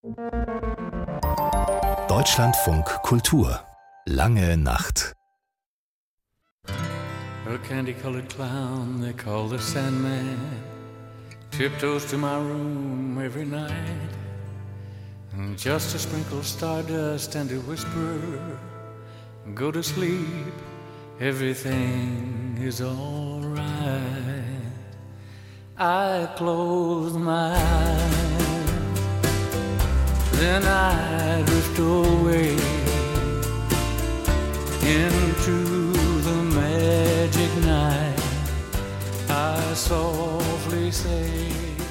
Deutschlandfunk Kultur. Lange Nacht. A candy-colored clown they call the Sandman tiptoes to my room every night, and just to sprinkle stardust and to whisper, go to sleep, everything is all right. I close my eyes, then I drift away into the magic night. I softly say,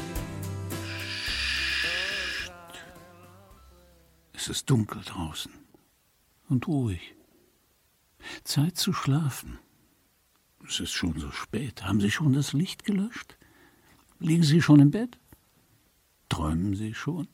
es ist dunkel draußen und ruhig. Zeit zu schlafen. Es ist schon so spät. Haben Sie schon das Licht gelöscht? Liegen Sie schon im Bett? Träumen Sie schon?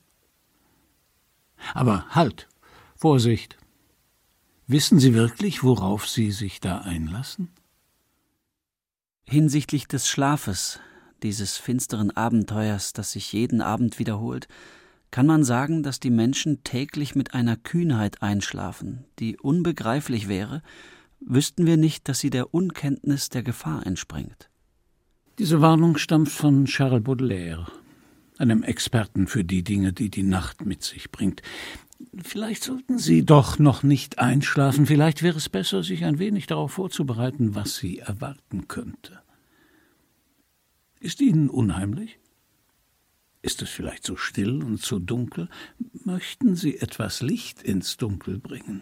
Aber halt! Vorsicht! Wissen Sie wirklich, worauf Sie sich da einlassen? Hinsichtlich des Schlafes, dieses finsteren Abenteuers, das sich jeden Abend wiederholt, kann man sagen, dass die Menschen täglich mit einer Kühnheit einschlafen, die unbegreiflich wäre, wüssten wir nicht, dass sie der Unkenntnis der Gefahr entspringt. Diese Warnung stammt von Charles Baudelaire, einem Experten für die Dinge, die die Nacht mit sich bringt. Vielleicht sollten Sie doch noch nicht einschlafen. Vielleicht wäre es besser, sich ein wenig darauf vorzubereiten, was Sie erwarten könnte. Ist Ihnen unheimlich? Ist es vielleicht so still und so dunkel? Möchten Sie etwas Licht ins Dunkel bringen?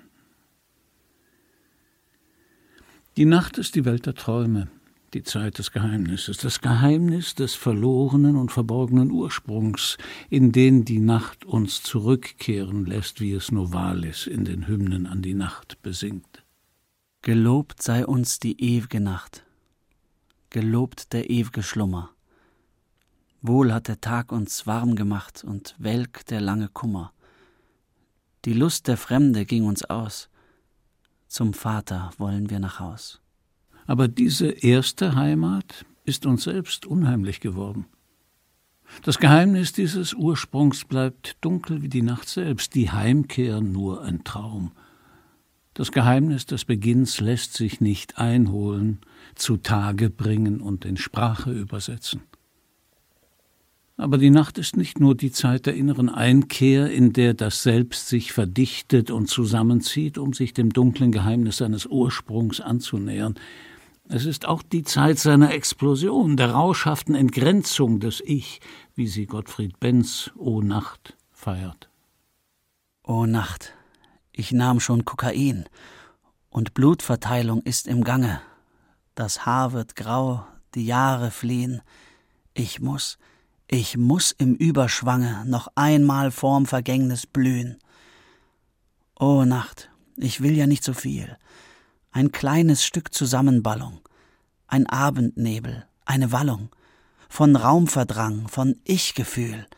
Die Nacht ist die Welt der Träume, die Zeit des Geheimnisses, das Geheimnis des verlorenen und verborgenen Ursprungs, in den die Nacht uns zurückkehren lässt, wie es Novalis in den Hymnen an die Nacht besingt. Gelobt sei uns die ew'ge Nacht, gelobt der ew'ge Schlummer. Wohl hat der Tag uns warm gemacht und welk der lange Kummer. Die Lust der Fremde ging uns aus, zum Vater wollen wir nach Haus. Aber diese erste Heimat ist uns selbst unheimlich geworden. Das Geheimnis dieses Ursprungs bleibt dunkel wie die Nacht selbst, die Heimkehr nur ein Traum. Das Geheimnis des Beginns lässt sich nicht einholen, zutage bringen und in Sprache übersetzen. Aber die Nacht ist nicht nur die Zeit der inneren Einkehr, in der das Selbst sich verdichtet und zusammenzieht, um sich dem dunklen Geheimnis seines Ursprungs anzunähern. Es ist auch die Zeit seiner Explosion, der rauschhaften Entgrenzung des Ich, wie sie Gottfried Benz O Nacht feiert. O Nacht, ich nahm schon Kokain, und Blutverteilung ist im Gange. Das Haar wird grau, die Jahre fliehen. Ich muss im Überschwange noch einmal vorm Vergängnis blühen. O Nacht, ich will ja nicht so viel. Ein kleines Stück Zusammenballung, ein Abendnebel, eine Wallung, von Raumverdrang, von Ich-Gefühl.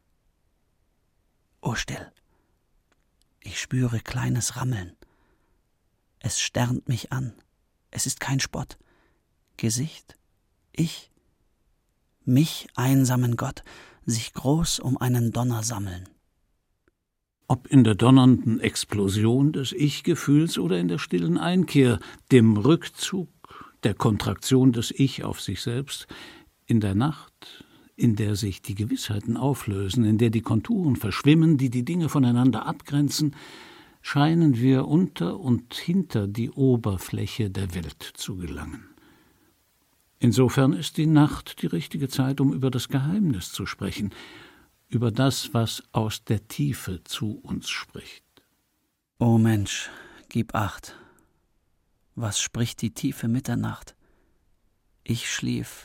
O still, ich spüre kleines Rammeln. Es sternt mich an, es ist kein Spott. Gesicht, ich, mich einsamen Gott, sich groß um einen Donner sammeln. Ob in der donnernden Explosion des Ich-Gefühls oder in der stillen Einkehr, dem Rückzug, der Kontraktion des Ich auf sich selbst, in der Nacht, in der sich die Gewissheiten auflösen, in der die Konturen verschwimmen, die die Dinge voneinander abgrenzen, scheinen wir unter und hinter die Oberfläche der Welt zu gelangen. Insofern ist die Nacht die richtige Zeit, um über das Geheimnis zu sprechen, über das, was aus der Tiefe zu uns spricht. O Mensch, gib Acht, was spricht die tiefe Mitternacht? Ich schlief,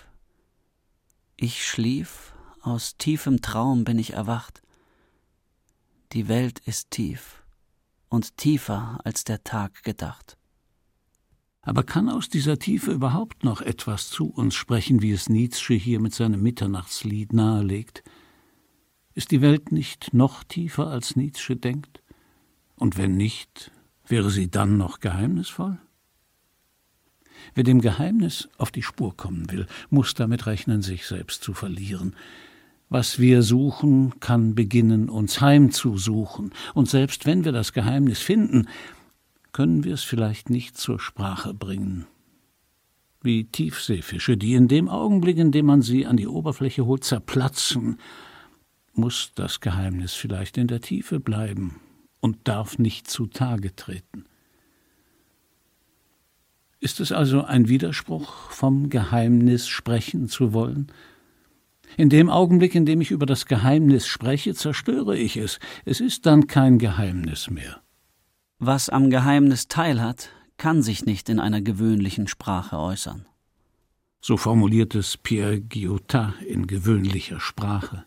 aus tiefem Traum bin ich erwacht. Die Welt ist tief und tiefer als der Tag gedacht. Aber kann aus dieser Tiefe überhaupt noch etwas zu uns sprechen, wie es Nietzsche hier mit seinem Mitternachtslied nahelegt? Ist die Welt nicht noch tiefer, als Nietzsche denkt? Und wenn nicht, wäre sie dann noch geheimnisvoll? Wer dem Geheimnis auf die Spur kommen will, muss damit rechnen, sich selbst zu verlieren. Was wir suchen, kann beginnen, uns heimzusuchen. Und selbst wenn wir das Geheimnis finden, können wir es vielleicht nicht zur Sprache bringen. Wie Tiefseefische, die in dem Augenblick, in dem man sie an die Oberfläche holt, zerplatzen, muss das Geheimnis vielleicht in der Tiefe bleiben und darf nicht zutage treten. Ist es also ein Widerspruch, vom Geheimnis sprechen zu wollen? In dem Augenblick, in dem ich über das Geheimnis spreche, zerstöre ich es. Es ist dann kein Geheimnis mehr. Was am Geheimnis teilhat, kann sich nicht in einer gewöhnlichen Sprache äußern. So formuliert es Pierre Guyotat in gewöhnlicher Sprache.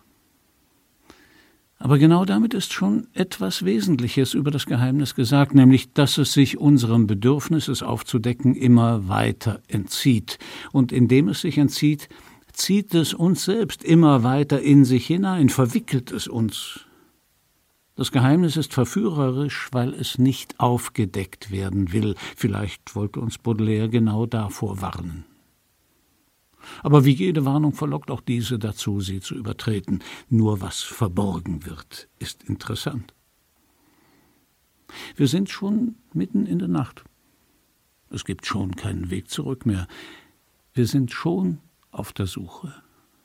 Aber genau damit ist schon etwas Wesentliches über das Geheimnis gesagt, nämlich, dass es sich unserem Bedürfnis, es aufzudecken, immer weiter entzieht. Und indem es sich entzieht, zieht es uns selbst immer weiter in sich hinein, verwickelt es uns. Das Geheimnis ist verführerisch, weil es nicht aufgedeckt werden will. Vielleicht wollte uns Baudelaire genau davor warnen. Aber wie jede Warnung verlockt auch diese dazu, sie zu übertreten. Nur was verborgen wird, ist interessant. Wir sind schon mitten in der Nacht. Es gibt schon keinen Weg zurück mehr. Wir sind schon auf der Suche.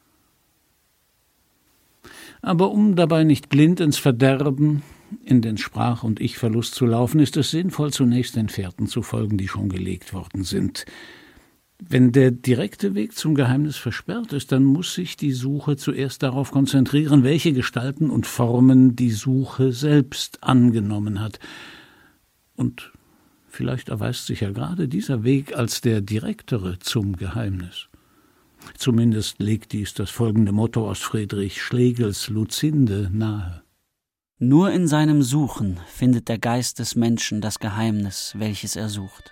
Aber um dabei nicht blind ins Verderben, in den Sprach- und Ich-Verlust zu laufen, ist es sinnvoll, zunächst den Fährten zu folgen, die schon gelegt worden sind. Wenn der direkte Weg zum Geheimnis versperrt ist, dann muss sich die Suche zuerst darauf konzentrieren, welche Gestalten und Formen die Suche selbst angenommen hat. Und vielleicht erweist sich ja gerade dieser Weg als der direktere zum Geheimnis. Zumindest legt dies das folgende Motto aus Friedrich Schlegels Lucinde nahe. Nur in seinem Suchen findet der Geist des Menschen das Geheimnis, welches er sucht.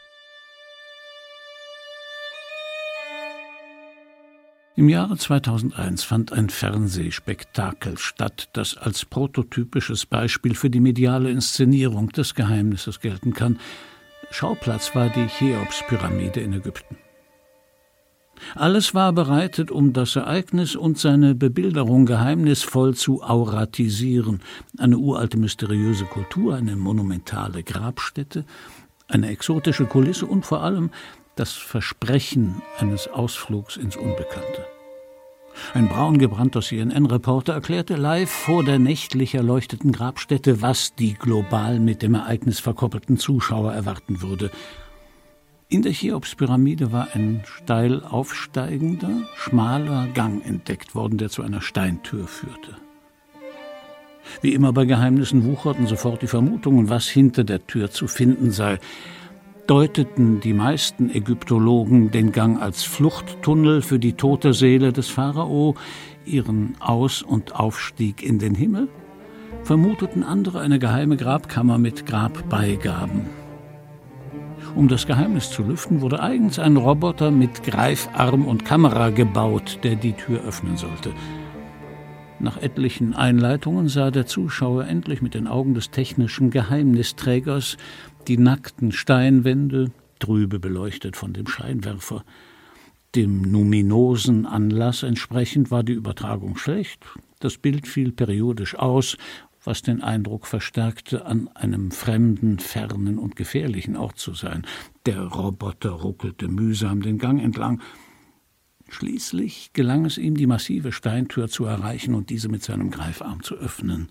Im Jahre 2001 fand ein Fernsehspektakel statt, das als prototypisches Beispiel für die mediale Inszenierung des Geheimnisses gelten kann. Schauplatz war die Cheops-Pyramide in Ägypten. Alles war bereitet, um das Ereignis und seine Bebilderung geheimnisvoll zu auratisieren. Eine uralte mysteriöse Kultur, eine monumentale Grabstätte, eine exotische Kulisse und vor allem das Versprechen eines Ausflugs ins Unbekannte. Ein braungebrannter CNN-Reporter erklärte live vor der nächtlich erleuchteten Grabstätte, was die global mit dem Ereignis verkoppelten Zuschauer erwarten würde. In der Cheops-Pyramide war ein steil aufsteigender, schmaler Gang entdeckt worden, der zu einer Steintür führte. Wie immer bei Geheimnissen wucherten sofort die Vermutungen, was hinter der Tür zu finden sei. Deuteten die meisten Ägyptologen den Gang als Fluchttunnel für die tote Seele des Pharao, ihren Aus- und Aufstieg in den Himmel? Vermuteten andere eine geheime Grabkammer mit Grabbeigaben. Um das Geheimnis zu lüften, wurde eigens ein Roboter mit Greifarm und Kamera gebaut, der die Tür öffnen sollte. Nach etlichen Einleitungen sah der Zuschauer endlich mit den Augen des technischen Geheimnisträgers die nackten Steinwände, trübe beleuchtet von dem Scheinwerfer. Dem numinosen Anlass entsprechend war die Übertragung schlecht. Das Bild fiel periodisch aus, was den Eindruck verstärkte, an einem fremden, fernen und gefährlichen Ort zu sein. Der Roboter ruckelte mühsam den Gang entlang. Schließlich gelang es ihm, die massive Steintür zu erreichen und diese mit seinem Greifarm zu öffnen.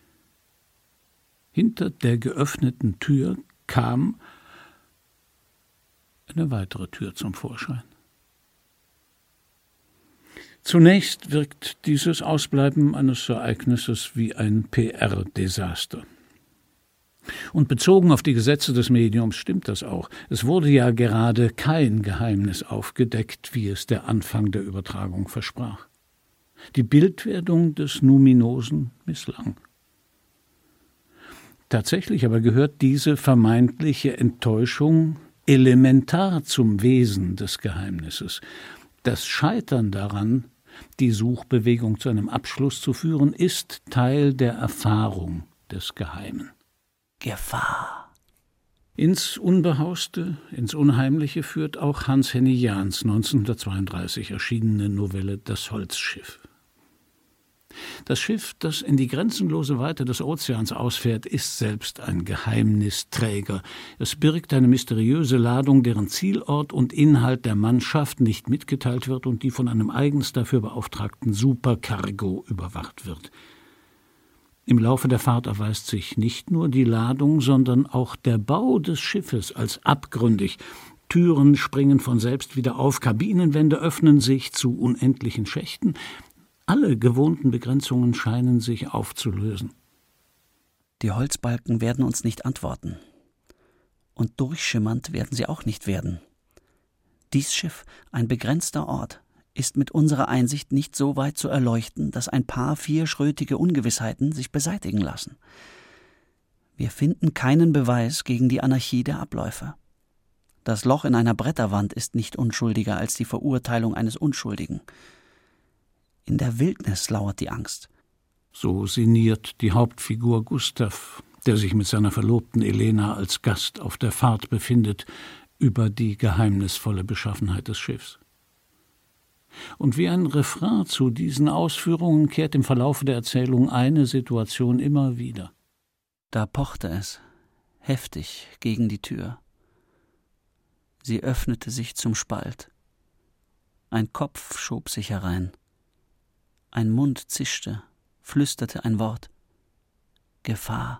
Hinter der geöffneten Tür kam eine weitere Tür zum Vorschein. Zunächst wirkt dieses Ausbleiben eines Ereignisses wie ein PR-Desaster. Und bezogen auf die Gesetze des Mediums stimmt das auch. Es wurde ja gerade kein Geheimnis aufgedeckt, wie es der Anfang der Übertragung versprach. Die Bildwerdung des Numinosen misslang. Tatsächlich aber gehört diese vermeintliche Enttäuschung elementar zum Wesen des Geheimnisses. Das Scheitern daran, die Suchbewegung zu einem Abschluss zu führen, ist Teil der Erfahrung des Geheimen. Gefahr. Ins Unbehauste, ins Unheimliche führt auch Hans Henny Jahns 1932 erschienene Novelle »Das Holzschiff«. Das Schiff, das in die grenzenlose Weite des Ozeans ausfährt, ist selbst ein Geheimnisträger. Es birgt eine mysteriöse Ladung, deren Zielort und Inhalt der Mannschaft nicht mitgeteilt wird und die von einem eigens dafür beauftragten Supercargo überwacht wird. Im Laufe der Fahrt erweist sich nicht nur die Ladung, sondern auch der Bau des Schiffes als abgründig. Türen springen von selbst wieder auf, Kabinenwände öffnen sich zu unendlichen Schächten. Alle gewohnten Begrenzungen scheinen sich aufzulösen. Die Holzbalken werden uns nicht antworten. Und durchschimmernd werden sie auch nicht werden. Dies Schiff, ein begrenzter Ort, ist mit unserer Einsicht nicht so weit zu erleuchten, dass ein paar vierschrötige Ungewissheiten sich beseitigen lassen. Wir finden keinen Beweis gegen die Anarchie der Abläufe. Das Loch in einer Bretterwand ist nicht unschuldiger als die Verurteilung eines Unschuldigen. In der Wildnis lauert die Angst. So sinniert die Hauptfigur Gustav, der sich mit seiner Verlobten Elena als Gast auf der Fahrt befindet, über die geheimnisvolle Beschaffenheit des Schiffs. Und wie ein Refrain zu diesen Ausführungen kehrt im Verlaufe der Erzählung eine Situation immer wieder. Da pochte es, heftig gegen die Tür. Sie öffnete sich zum Spalt. Ein Kopf schob sich herein. Ein Mund zischte, flüsterte ein Wort. Gefahr.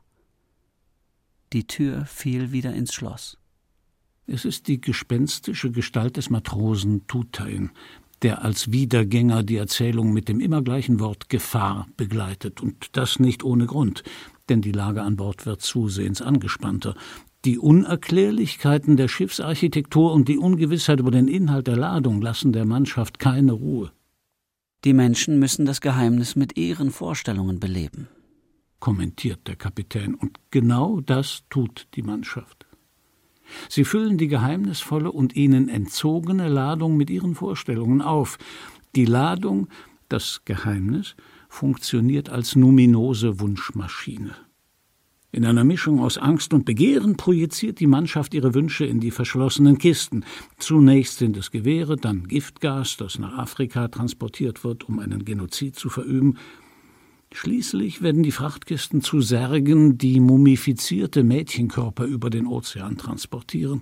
Die Tür fiel wieder ins Schloss. Es ist die gespenstische Gestalt des Matrosen Tutain, der als Wiedergänger die Erzählung mit dem immer gleichen Wort Gefahr begleitet. Und das nicht ohne Grund, denn die Lage an Bord wird zusehends angespannter. Die Unerklärlichkeiten der Schiffsarchitektur und die Ungewissheit über den Inhalt der Ladung lassen der Mannschaft keine Ruhe. Die Menschen müssen das Geheimnis mit ihren Vorstellungen beleben, kommentiert der Kapitän, und genau das tut die Mannschaft. Sie füllen die geheimnisvolle und ihnen entzogene Ladung mit ihren Vorstellungen auf. Die Ladung, das Geheimnis, funktioniert als numinose Wunschmaschine. In einer Mischung aus Angst und Begehren projiziert die Mannschaft ihre Wünsche in die verschlossenen Kisten. Zunächst sind es Gewehre, dann Giftgas, das nach Afrika transportiert wird, um einen Genozid zu verüben. Schließlich werden die Frachtkisten zu Särgen, die mumifizierte Mädchenkörper über den Ozean transportieren.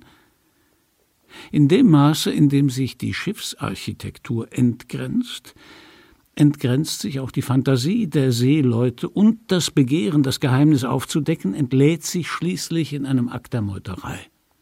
In dem Maße, in dem sich die Schiffsarchitektur entgrenzt sich auch die Fantasie der Seeleute, und das Begehren, das Geheimnis aufzudecken, entlädt sich schließlich in einem Akt der Meuterei.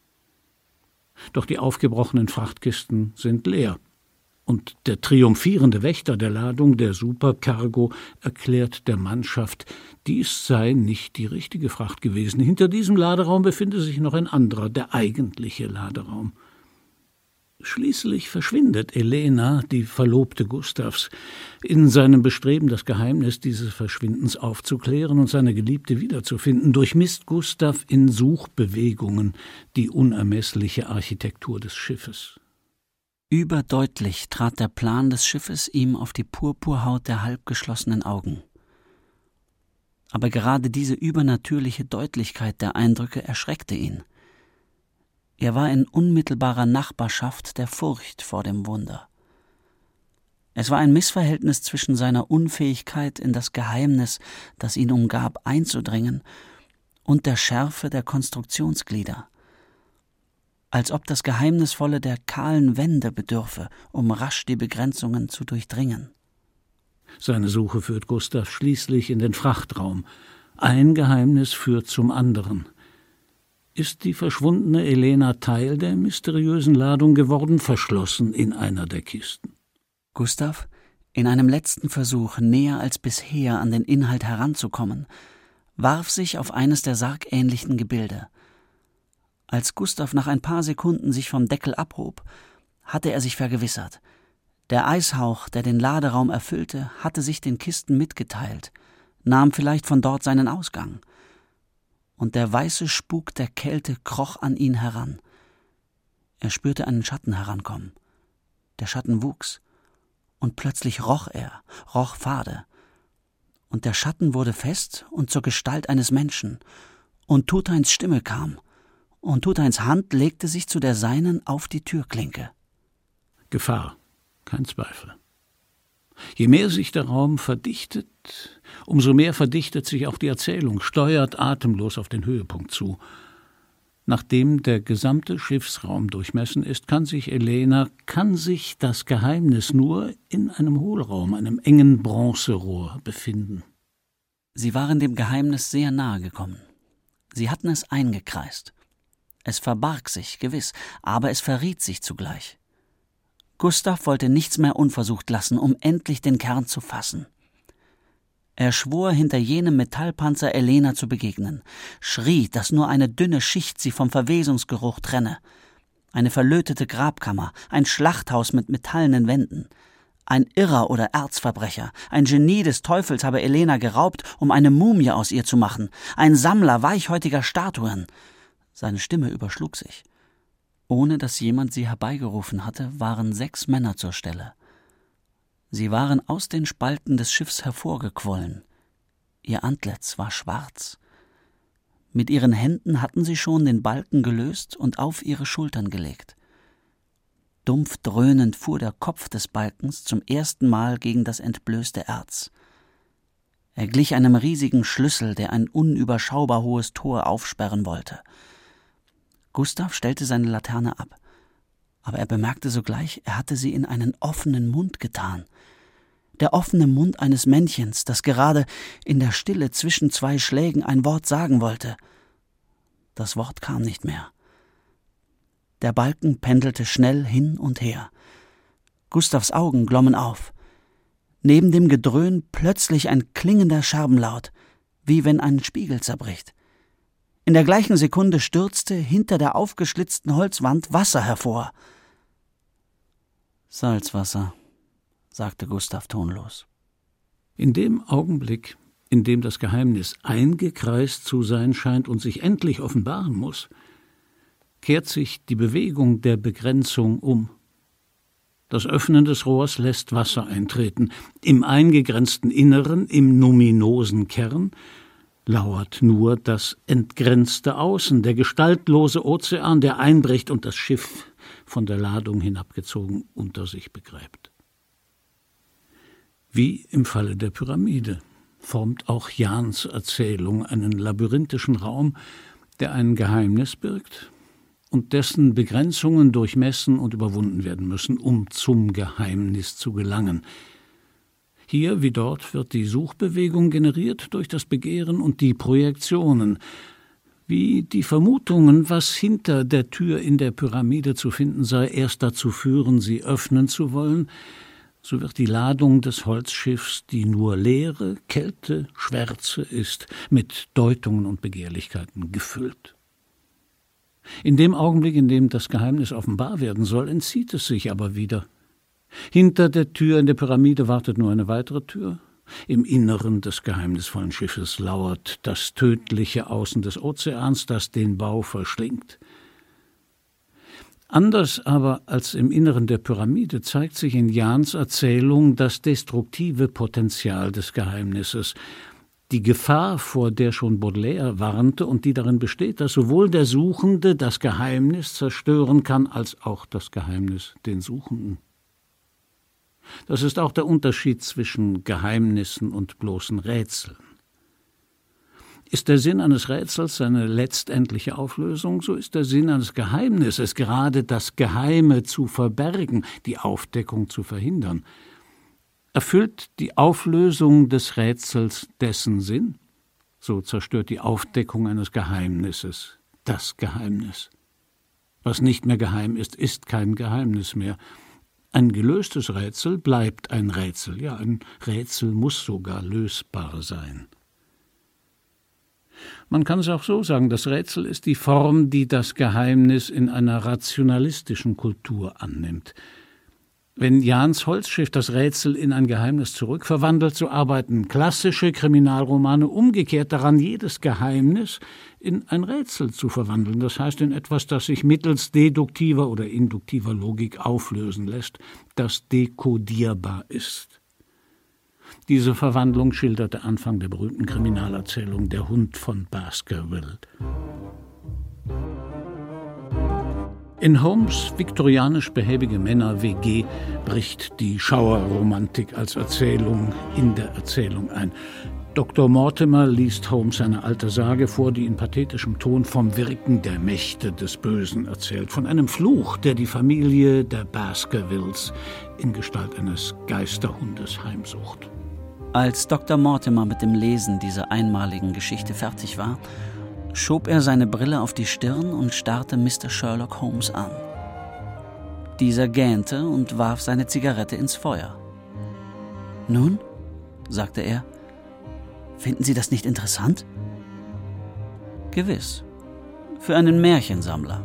Doch die aufgebrochenen Frachtkisten sind leer. Und der triumphierende Wächter der Ladung, der Supercargo, erklärt der Mannschaft, dies sei nicht die richtige Fracht gewesen. Hinter diesem Laderaum befinde sich noch ein anderer, der eigentliche Laderaum. Schließlich verschwindet Elena, die Verlobte Gustavs, in seinem Bestreben, das Geheimnis dieses Verschwindens aufzuklären und seine Geliebte wiederzufinden, durchmisst Gustav in Suchbewegungen die unermessliche Architektur des Schiffes. Überdeutlich trat der Plan des Schiffes ihm auf die Purpurhaut der halbgeschlossenen Augen. Aber gerade diese übernatürliche Deutlichkeit der Eindrücke erschreckte ihn. Er war in unmittelbarer Nachbarschaft der Furcht vor dem Wunder. Es war ein Missverhältnis zwischen seiner Unfähigkeit, in das Geheimnis, das ihn umgab, einzudringen, und der Schärfe der Konstruktionsglieder. Als ob das Geheimnisvolle der kahlen Wände bedürfe, um rasch die Begrenzungen zu durchdringen. Seine Suche führt Gustav schließlich in den Frachtraum. Ein Geheimnis führt zum anderen. Ist die verschwundene Elena Teil der mysteriösen Ladung geworden, verschlossen in einer der Kisten? Gustav, in einem letzten Versuch, näher als bisher an den Inhalt heranzukommen, warf sich auf eines der sargähnlichen Gebilde. Als Gustav nach ein paar Sekunden sich vom Deckel abhob, hatte er sich vergewissert. Der Eishauch, der den Laderaum erfüllte, hatte sich den Kisten mitgeteilt, nahm vielleicht von dort seinen Ausgang. Und der weiße Spuk der Kälte kroch an ihn heran. Er spürte einen Schatten herankommen. Der Schatten wuchs, und plötzlich roch fade. Und der Schatten wurde fest und zur Gestalt eines Menschen, und Tutains Stimme kam, und Tutains Hand legte sich zu der seinen auf die Türklinke. Gefahr, kein Zweifel. Je mehr sich der Raum verdichtet, umso mehr verdichtet sich auch die Erzählung, steuert atemlos auf den Höhepunkt zu. Nachdem der gesamte Schiffsraum durchmessen ist, kann sich das Geheimnis nur in einem Hohlraum, einem engen Bronzerohr befinden. Sie waren dem Geheimnis sehr nahe gekommen. Sie hatten es eingekreist. Es verbarg sich, gewiss, aber es verriet sich zugleich. Gustav wollte nichts mehr unversucht lassen, um endlich den Kern zu fassen. Er schwor, hinter jenem Metallpanzer Elena zu begegnen, schrie, dass nur eine dünne Schicht sie vom Verwesungsgeruch trenne. Eine verlötete Grabkammer, ein Schlachthaus mit metallenen Wänden. Ein Irrer oder Erzverbrecher, ein Genie des Teufels habe Elena geraubt, um eine Mumie aus ihr zu machen, ein Sammler weichhäutiger Statuen. Seine Stimme überschlug sich. Ohne dass jemand sie herbeigerufen hatte, waren 6 Männer zur Stelle. Sie waren aus den Spalten des Schiffs hervorgequollen. Ihr Antlitz war schwarz. Mit ihren Händen hatten sie schon den Balken gelöst und auf ihre Schultern gelegt. Dumpf dröhnend fuhr der Kopf des Balkens zum ersten Mal gegen das entblößte Erz. Er glich einem riesigen Schlüssel, der ein unüberschaubar hohes Tor aufsperren wollte. Gustav stellte seine Laterne ab, aber er bemerkte sogleich, er hatte sie in einen offenen Mund getan. Der offene Mund eines Männchens, das gerade in der Stille zwischen 2 Schlägen ein Wort sagen wollte. Das Wort kam nicht mehr. Der Balken pendelte schnell hin und her. Gustavs Augen glommen auf. Neben dem Gedröhn plötzlich ein klingender Scherbenlaut, wie wenn ein Spiegel zerbricht. In der gleichen Sekunde stürzte hinter der aufgeschlitzten Holzwand Wasser hervor. »Salzwasser«, sagte Gustav tonlos. In dem Augenblick, in dem das Geheimnis eingekreist zu sein scheint und sich endlich offenbaren muss, kehrt sich die Bewegung der Begrenzung um. Das Öffnen des Rohrs lässt Wasser eintreten. Im eingegrenzten Inneren, im numinosen Kern, lauert nur das entgrenzte Außen, der gestaltlose Ozean, der einbricht und das Schiff, von der Ladung hinabgezogen, unter sich begräbt. Wie im Falle der Pyramide formt auch Jahns Erzählung einen labyrinthischen Raum, der ein Geheimnis birgt und dessen Begrenzungen durchmessen und überwunden werden müssen, um zum Geheimnis zu gelangen. Hier wie dort wird die Suchbewegung generiert durch das Begehren und die Projektionen, wie die Vermutungen, was hinter der Tür in der Pyramide zu finden sei, erst dazu führen, sie öffnen zu wollen, so wird die Ladung des Holzschiffs, die nur Leere, Kälte, Schwärze ist, mit Deutungen und Begehrlichkeiten gefüllt. In dem Augenblick, in dem das Geheimnis offenbar werden soll, entzieht es sich aber wieder. Hinter der Tür in der Pyramide wartet nur eine weitere Tür. Im Inneren des geheimnisvollen Schiffes lauert das tödliche Außen des Ozeans, das den Bau verschlingt. Anders aber als im Inneren der Pyramide zeigt sich in Jahns Erzählung das destruktive Potenzial des Geheimnisses, die Gefahr, vor der schon Baudelaire warnte und die darin besteht, dass sowohl der Suchende das Geheimnis zerstören kann, als auch das Geheimnis den Suchenden. Das ist auch der Unterschied zwischen Geheimnissen und bloßen Rätseln. Ist der Sinn eines Rätsels seine letztendliche Auflösung, so ist der Sinn eines Geheimnisses gerade das Geheime zu verbergen, die Aufdeckung zu verhindern. Erfüllt die Auflösung des Rätsels dessen Sinn, so zerstört die Aufdeckung eines Geheimnisses das Geheimnis. Was nicht mehr geheim ist, ist kein Geheimnis mehr. Ein gelöstes Rätsel bleibt ein Rätsel. Ja, ein Rätsel muss sogar lösbar sein. Man kann es auch so sagen, das Rätsel ist die Form, die das Geheimnis in einer rationalistischen Kultur annimmt. Wenn Jahns Holzschiff das Rätsel in ein Geheimnis zurückverwandelt, so arbeiten klassische Kriminalromane umgekehrt daran, jedes Geheimnis in ein Rätsel zu verwandeln. Das heißt in etwas, das sich mittels deduktiver oder induktiver Logik auflösen lässt, das dekodierbar ist. Diese Verwandlung schildert der Anfang der berühmten Kriminalerzählung Der Hund von Baskerville. In Holmes' viktorianisch behäbige Männer-WG bricht die Schauerromantik als Erzählung in der Erzählung ein. Dr. Mortimer liest Holmes eine alte Sage vor, die in pathetischem Ton vom Wirken der Mächte des Bösen erzählt, von einem Fluch, der die Familie der Baskervilles in Gestalt eines Geisterhundes heimsucht. Als Dr. Mortimer mit dem Lesen dieser einmaligen Geschichte fertig war, schob er seine Brille auf die Stirn und starrte Mr. Sherlock Holmes an. Dieser gähnte und warf seine Zigarette ins Feuer. »Nun«, sagte er, »finden Sie das nicht interessant?« »Gewiss, für einen Märchensammler.«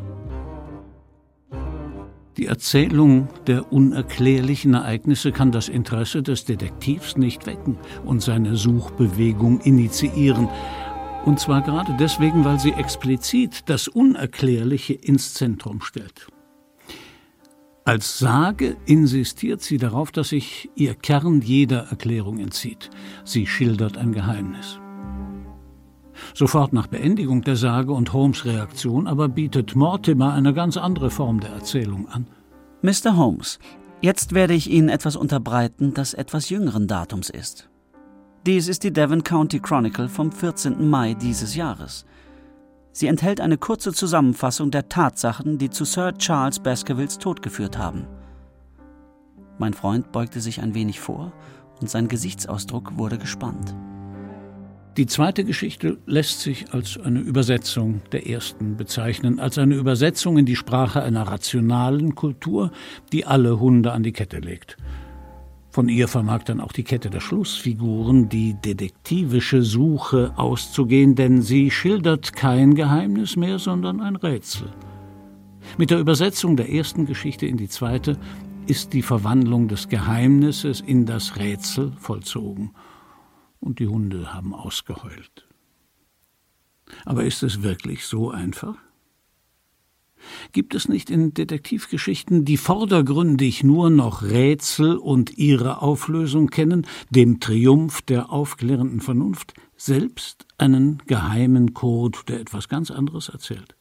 Die Erzählung der unerklärlichen Ereignisse kann das Interesse des Detektivs nicht wecken und seine Suchbewegung initiieren. Und zwar gerade deswegen, weil sie explizit das Unerklärliche ins Zentrum stellt. Als Sage insistiert sie darauf, dass sich ihr Kern jeder Erklärung entzieht. Sie schildert ein Geheimnis. Sofort nach Beendigung der Sage und Holmes' Reaktion aber bietet Mortimer eine ganz andere Form der Erzählung an. »Mr. Holmes, jetzt werde ich Ihnen etwas unterbreiten, das etwas jüngeren Datums ist. Dies ist die Devon County Chronicle vom 14. Mai dieses Jahres. Sie enthält eine kurze Zusammenfassung der Tatsachen, die zu Sir Charles Baskervilles Tod geführt haben.« Mein Freund beugte sich ein wenig vor und sein Gesichtsausdruck wurde gespannt. Die zweite Geschichte lässt sich als eine Übersetzung der ersten bezeichnen, als eine Übersetzung in die Sprache einer rationalen Kultur, die alle Hunde an die Kette legt. Von ihr vermag dann auch die Kette der Schlussfiguren, die detektivische Suche auszugehen, denn sie schildert kein Geheimnis mehr, sondern ein Rätsel. Mit der Übersetzung der ersten Geschichte in die zweite ist die Verwandlung des Geheimnisses in das Rätsel vollzogen. Und die Hunde haben ausgeheult. Aber ist es wirklich so einfach? Gibt es nicht in Detektivgeschichten, die vordergründig nur noch Rätsel und ihre Auflösung kennen, dem Triumph der aufklärenden Vernunft, selbst einen geheimen Code, der etwas ganz anderes erzählt?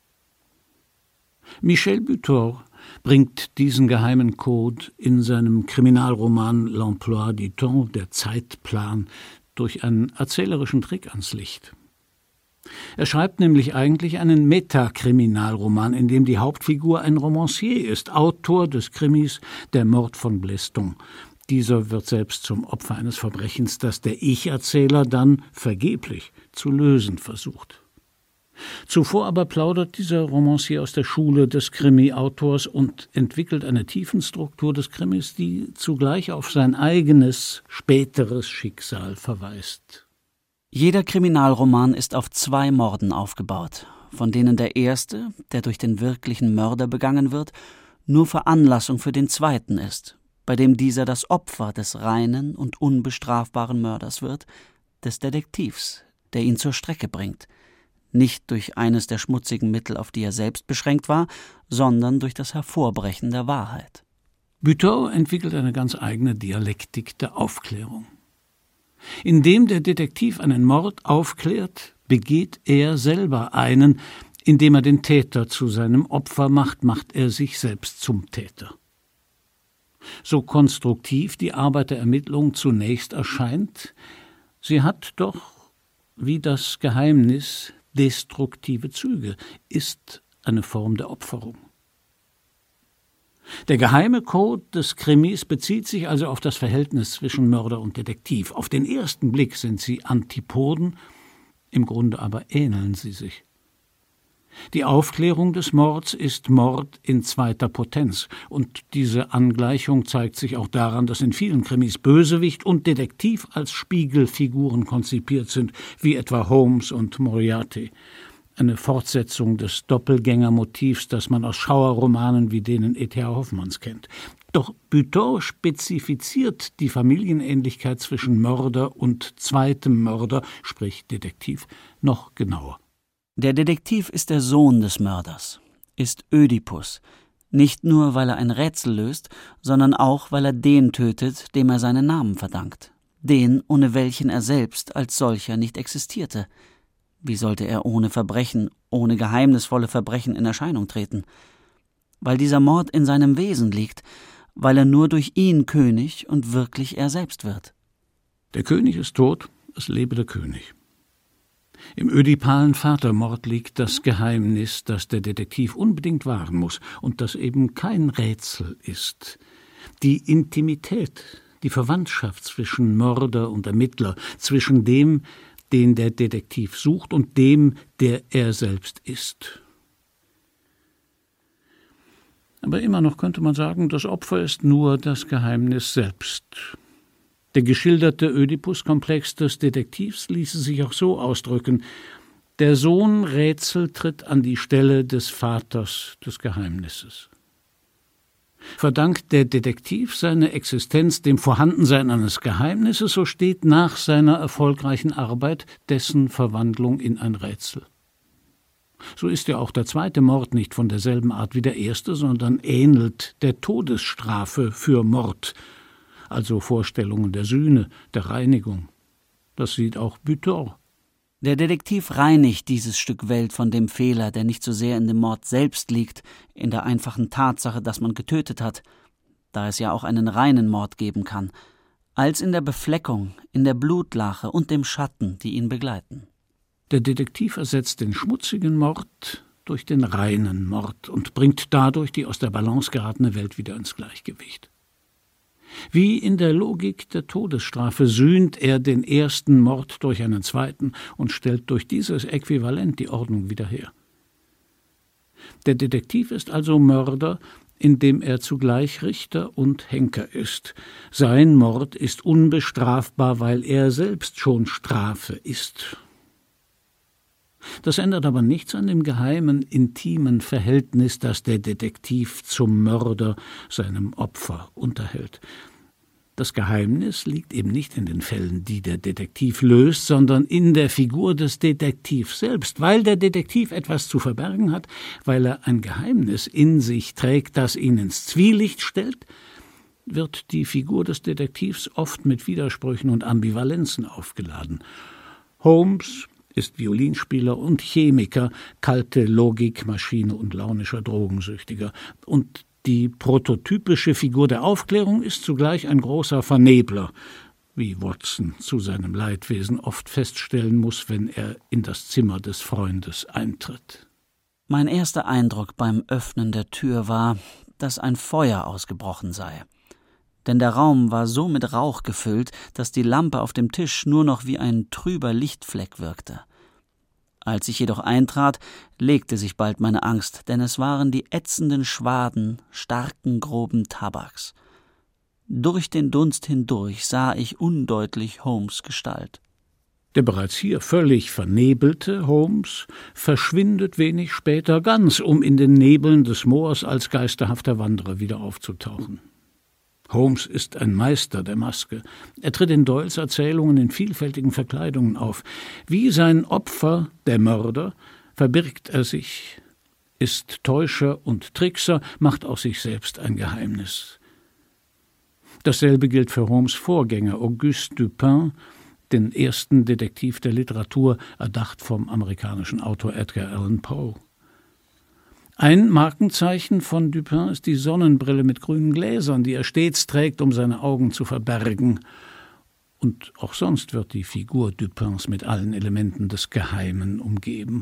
Michel Butor bringt diesen geheimen Code in seinem Kriminalroman L'Emploi du Temps, der Zeitplan, durch einen erzählerischen Trick ans Licht. Er schreibt nämlich eigentlich einen Metakriminalroman, in dem die Hauptfigur ein Romancier ist, Autor des Krimis Der Mord von Bleston. Dieser wird selbst zum Opfer eines Verbrechens, das der Ich-Erzähler dann vergeblich zu lösen versucht. Zuvor aber plaudert dieser Romancier aus der Schule des Krimi-Autors und entwickelt eine Tiefenstruktur des Krimis, die zugleich auf sein eigenes, späteres Schicksal verweist. Jeder Kriminalroman ist auf 2 Morden aufgebaut, von denen der erste, der durch den wirklichen Mörder begangen wird, nur Veranlassung für den zweiten ist, bei dem dieser das Opfer des reinen und unbestrafbaren Mörders wird, des Detektivs, der ihn zur Strecke bringt, nicht durch eines der schmutzigen Mittel, auf die er selbst beschränkt war, sondern durch das Hervorbrechen der Wahrheit. Butor entwickelt eine ganz eigene Dialektik der Aufklärung. Indem der Detektiv einen Mord aufklärt, begeht er selber einen. Indem er den Täter zu seinem Opfer macht, macht er sich selbst zum Täter. So konstruktiv die Arbeit der Ermittlung zunächst erscheint, sie hat doch, wie das Geheimnis, destruktive Züge, ist eine Form der Opferung. Der geheime Code des Krimis bezieht sich also auf das Verhältnis zwischen Mörder und Detektiv. Auf den ersten Blick sind sie Antipoden, im Grunde aber ähneln sie sich. Die Aufklärung des Mords ist Mord in zweiter Potenz, und diese Angleichung zeigt sich auch daran, dass in vielen Krimis Bösewicht und Detektiv als Spiegelfiguren konzipiert sind, wie etwa Holmes und Moriarty. Eine Fortsetzung des Doppelgängermotivs, das man aus Schauerromanen wie denen E.T.A. Hoffmanns kennt. Doch Butor spezifiziert die Familienähnlichkeit zwischen Mörder und zweitem Mörder, sprich Detektiv, noch genauer. Der Detektiv ist der Sohn des Mörders, ist Ödipus, nicht nur, weil er ein Rätsel löst, sondern auch, weil er den tötet, dem er seinen Namen verdankt, den, ohne welchen er selbst als solcher nicht existierte. Wie sollte er ohne Verbrechen, ohne geheimnisvolle Verbrechen in Erscheinung treten? weil dieser Mord in seinem Wesen liegt, weil er nur durch ihn König und wirklich er selbst wird. Der König ist tot, es lebe der König. Im ödipalen Vatermord liegt das Geheimnis, das der Detektiv unbedingt wahren muss und das eben kein Rätsel ist. Die Intimität, die Verwandtschaft zwischen Mörder und Ermittler, zwischen dem, den der Detektiv sucht, und dem, der er selbst ist. Aber immer noch könnte man sagen, das Opfer ist nur das Geheimnis selbst. Der geschilderte Ödipus-Komplex des Detektivs ließe sich auch so ausdrücken: Der Sohn Rätsel tritt an die Stelle des Vaters des Geheimnisses. Verdankt der Detektiv seine Existenz dem Vorhandensein eines Geheimnisses, so steht nach seiner erfolgreichen Arbeit dessen Verwandlung in ein Rätsel. So ist ja auch der zweite Mord nicht von derselben Art wie der erste, sondern ähnelt der Todesstrafe für Mord, also Vorstellungen der Sühne, der Reinigung. Das sieht auch Butor. Der Detektiv reinigt dieses Stück Welt von dem Fehler, der nicht so sehr in dem Mord selbst liegt, in der einfachen Tatsache, dass man getötet hat, da es ja auch einen reinen Mord geben kann, als in der Befleckung, in der Blutlache und dem Schatten, die ihn begleiten. Der Detektiv ersetzt den schmutzigen Mord durch den reinen Mord und bringt dadurch die aus der Balance geratene Welt wieder ins Gleichgewicht. Wie in der Logik der Todesstrafe sühnt er den ersten Mord durch einen zweiten und stellt durch dieses Äquivalent die Ordnung wieder her. Der Detektiv ist also Mörder, indem er zugleich Richter und Henker ist. Sein Mord ist unbestrafbar, weil er selbst schon Strafe ist. Das ändert aber nichts an dem geheimen, intimen Verhältnis, das der Detektiv zum Mörder, seinem Opfer, unterhält. Das Geheimnis liegt eben nicht in den Fällen, die der Detektiv löst, sondern in der Figur des Detektivs selbst, weil der Detektiv etwas zu verbergen hat, weil er ein Geheimnis in sich trägt, das ihn ins Zwielicht stellt, wird die Figur des Detektivs oft mit Widersprüchen und Ambivalenzen aufgeladen. Holmes ist Violinspieler und Chemiker, kalte Logikmaschine und launischer Drogensüchtiger. Und die prototypische Figur der Aufklärung ist zugleich ein großer Vernebler, wie Watson zu seinem Leidwesen oft feststellen muss, wenn er in das Zimmer des Freundes eintritt. Mein erster Eindruck beim Öffnen der Tür war, dass ein Feuer ausgebrochen sei. Denn der Raum war so mit Rauch gefüllt, dass die Lampe auf dem Tisch nur noch wie ein trüber Lichtfleck wirkte. Als ich jedoch eintrat, legte sich bald meine Angst, denn es waren die ätzenden Schwaden starken, groben Tabaks. Durch den Dunst hindurch sah ich undeutlich Holmes' Gestalt. Der bereits hier völlig vernebelte Holmes verschwindet wenig später ganz, um in den Nebeln des Moors als geisterhafter Wanderer wieder aufzutauchen. Holmes ist ein Meister der Maske. Er tritt in Doyles Erzählungen in vielfältigen Verkleidungen auf. Wie sein Opfer, der Mörder, verbirgt er sich, ist Täuscher und Trickser, macht aus sich selbst ein Geheimnis. Dasselbe gilt für Holmes' Vorgänger Auguste Dupin, den ersten Detektiv der Literatur, erdacht vom amerikanischen Autor Edgar Allan Poe. Ein Markenzeichen von Dupin ist die Sonnenbrille mit grünen Gläsern, die er stets trägt, um seine Augen zu verbergen. Und auch sonst wird die Figur Dupins mit allen Elementen des Geheimen umgeben.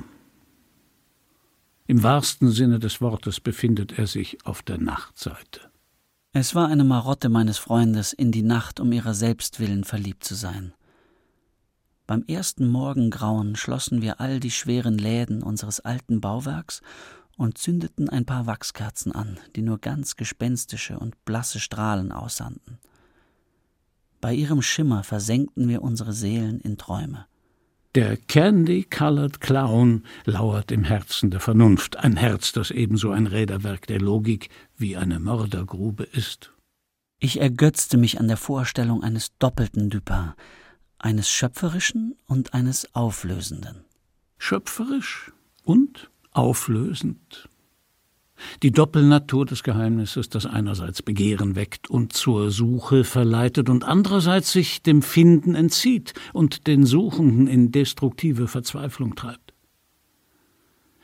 Im wahrsten Sinne des Wortes befindet er sich auf der Nachtseite. Es war eine Marotte meines Freundes, in die Nacht um ihrer selbst willen verliebt zu sein. Beim ersten Morgengrauen schlossen wir all die schweren Läden unseres alten Bauwerks und zündeten ein paar Wachskerzen an, die nur ganz gespenstische und blasse Strahlen aussandten. Bei ihrem Schimmer versenkten wir unsere Seelen in Träume. Der Candy-Colored Clown lauert im Herzen der Vernunft, ein Herz, das ebenso ein Räderwerk der Logik wie eine Mördergrube ist. Ich ergötzte mich an der Vorstellung eines doppelten Dupin, eines Schöpferischen und eines Auflösenden. Schöpferisch und auflösend. Die Doppelnatur des Geheimnisses, das einerseits Begehren weckt und zur Suche verleitet und andererseits sich dem Finden entzieht und den Suchenden in destruktive Verzweiflung treibt.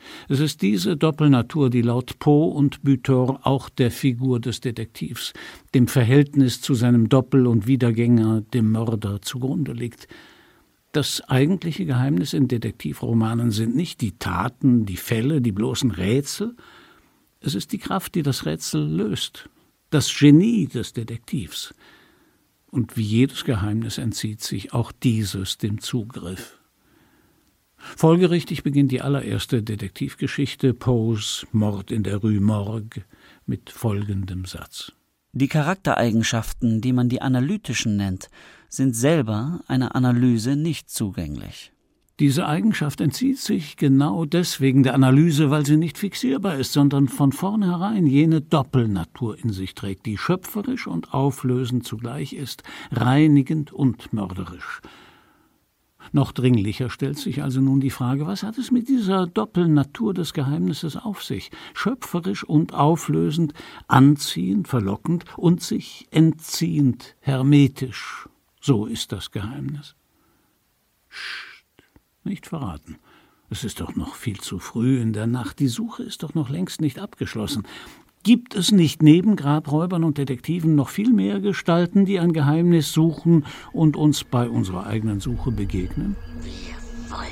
Es ist diese Doppelnatur, die laut Poe und Butor auch der Figur des Detektivs, dem Verhältnis zu seinem Doppel- und Wiedergänger, dem Mörder, zugrunde liegt. Das eigentliche Geheimnis in Detektivromanen sind nicht die Taten, die Fälle, die bloßen Rätsel. Es ist die Kraft, die das Rätsel löst, das Genie des Detektivs. Und wie jedes Geheimnis entzieht sich auch dieses dem Zugriff. Folgerichtig beginnt die allererste Detektivgeschichte, Poes Mord in der Rue Morgue, mit folgendem Satz. Die Charaktereigenschaften, die man die analytischen nennt, sind selber einer Analyse nicht zugänglich. Diese Eigenschaft entzieht sich genau deswegen der Analyse, weil sie nicht fixierbar ist, sondern von vornherein jene Doppelnatur in sich trägt, die schöpferisch und auflösend zugleich ist, reinigend und mörderisch. Noch dringlicher stellt sich also nun die Frage, was hat es mit dieser Doppelnatur des Geheimnisses auf sich? Schöpferisch und auflösend, anziehend, verlockend und sich entziehend, hermetisch. So ist das Geheimnis. Psst, nicht verraten. Es ist doch noch viel zu früh in der Nacht. Die Suche ist doch noch längst nicht abgeschlossen. Gibt es nicht neben Grabräubern und Detektiven noch viel mehr Gestalten, die ein Geheimnis suchen und uns bei unserer eigenen Suche begegnen? Wir wollen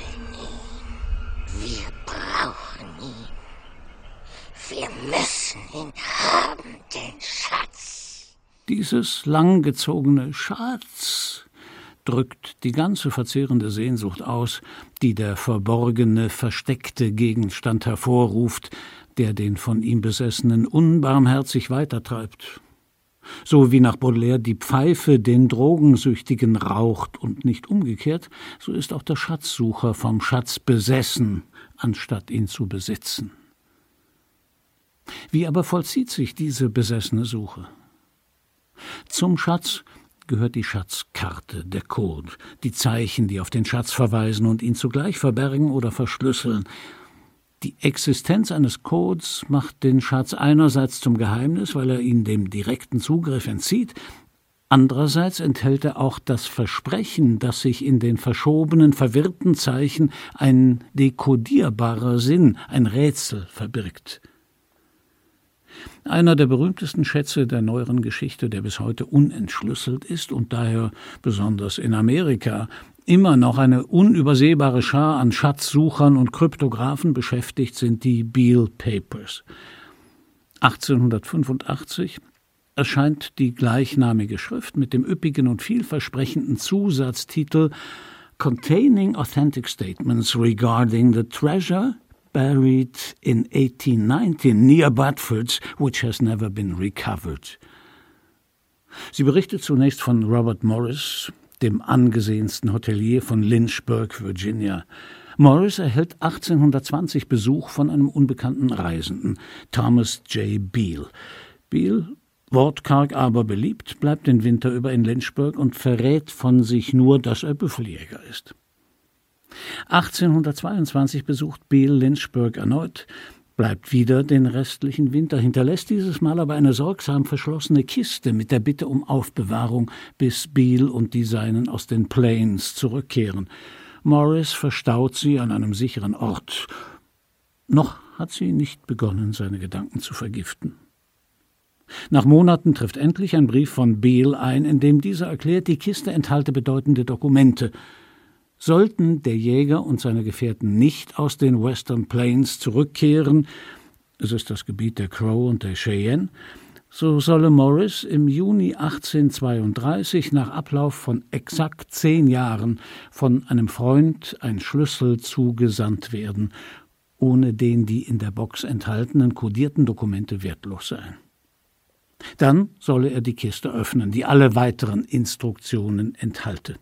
ihn. Wir brauchen ihn. Wir müssen ihn haben, den Schatz. Dieses langgezogene Schatz drückt die ganze verzehrende Sehnsucht aus, die der verborgene, versteckte Gegenstand hervorruft, der den von ihm Besessenen unbarmherzig weitertreibt. So wie nach Baudelaire die Pfeife den Drogensüchtigen raucht und nicht umgekehrt, so ist auch der Schatzsucher vom Schatz besessen, anstatt ihn zu besitzen. Wie aber vollzieht sich diese besessene Suche? Zum Schatz gehört die Schatzkarte, der Code, die Zeichen, die auf den Schatz verweisen und ihn zugleich verbergen oder verschlüsseln. Die Existenz eines Codes macht den Schatz einerseits zum Geheimnis, weil er ihn dem direkten Zugriff entzieht, andererseits enthält er auch das Versprechen, dass sich in den verschobenen, verwirrten Zeichen ein dekodierbarer Sinn, ein Rätsel verbirgt. Einer der berühmtesten Schätze der neueren Geschichte, der bis heute unentschlüsselt ist und daher besonders in Amerika immer noch eine unübersehbare Schar an Schatzsuchern und Kryptographen beschäftigt, sind die Beale Papers. 1885 erscheint die gleichnamige Schrift mit dem üppigen und vielversprechenden Zusatztitel Containing Authentic Statements Regarding the Treasure buried in 1819 near Bedford, which has never been recovered. Sie berichtet zunächst von Robert Morris, dem angesehensten Hotelier von Lynchburg, Virginia. Morris erhält 1820 Besuch von einem unbekannten Reisenden, Thomas J. Beale. Beale, wortkarg aber beliebt, bleibt den Winter über in Lynchburg und verrät von sich nur, dass er Büffeljäger ist. 1822 besucht Beale Lynchburg erneut, bleibt wieder den restlichen Winter, hinterlässt dieses Mal aber eine sorgsam verschlossene Kiste mit der Bitte um Aufbewahrung, bis Beale und die Seinen aus den Plains zurückkehren. Morris verstaut sie an einem sicheren Ort. Noch hat sie nicht begonnen, seine Gedanken zu vergiften. Nach Monaten trifft endlich ein Brief von Beale ein, in dem dieser erklärt, die Kiste enthalte bedeutende Dokumente. Sollten der Jäger und seine Gefährten nicht aus den Western Plains zurückkehren, es ist das Gebiet der Crow und der Cheyenne, so solle Morris im Juni 1832 nach Ablauf von exakt 10 Jahren von einem Freund ein Schlüssel zugesandt werden, ohne den die in der Box enthaltenen kodierten Dokumente wertlos seien. Dann solle er die Kiste öffnen, die alle weiteren Instruktionen enthalte.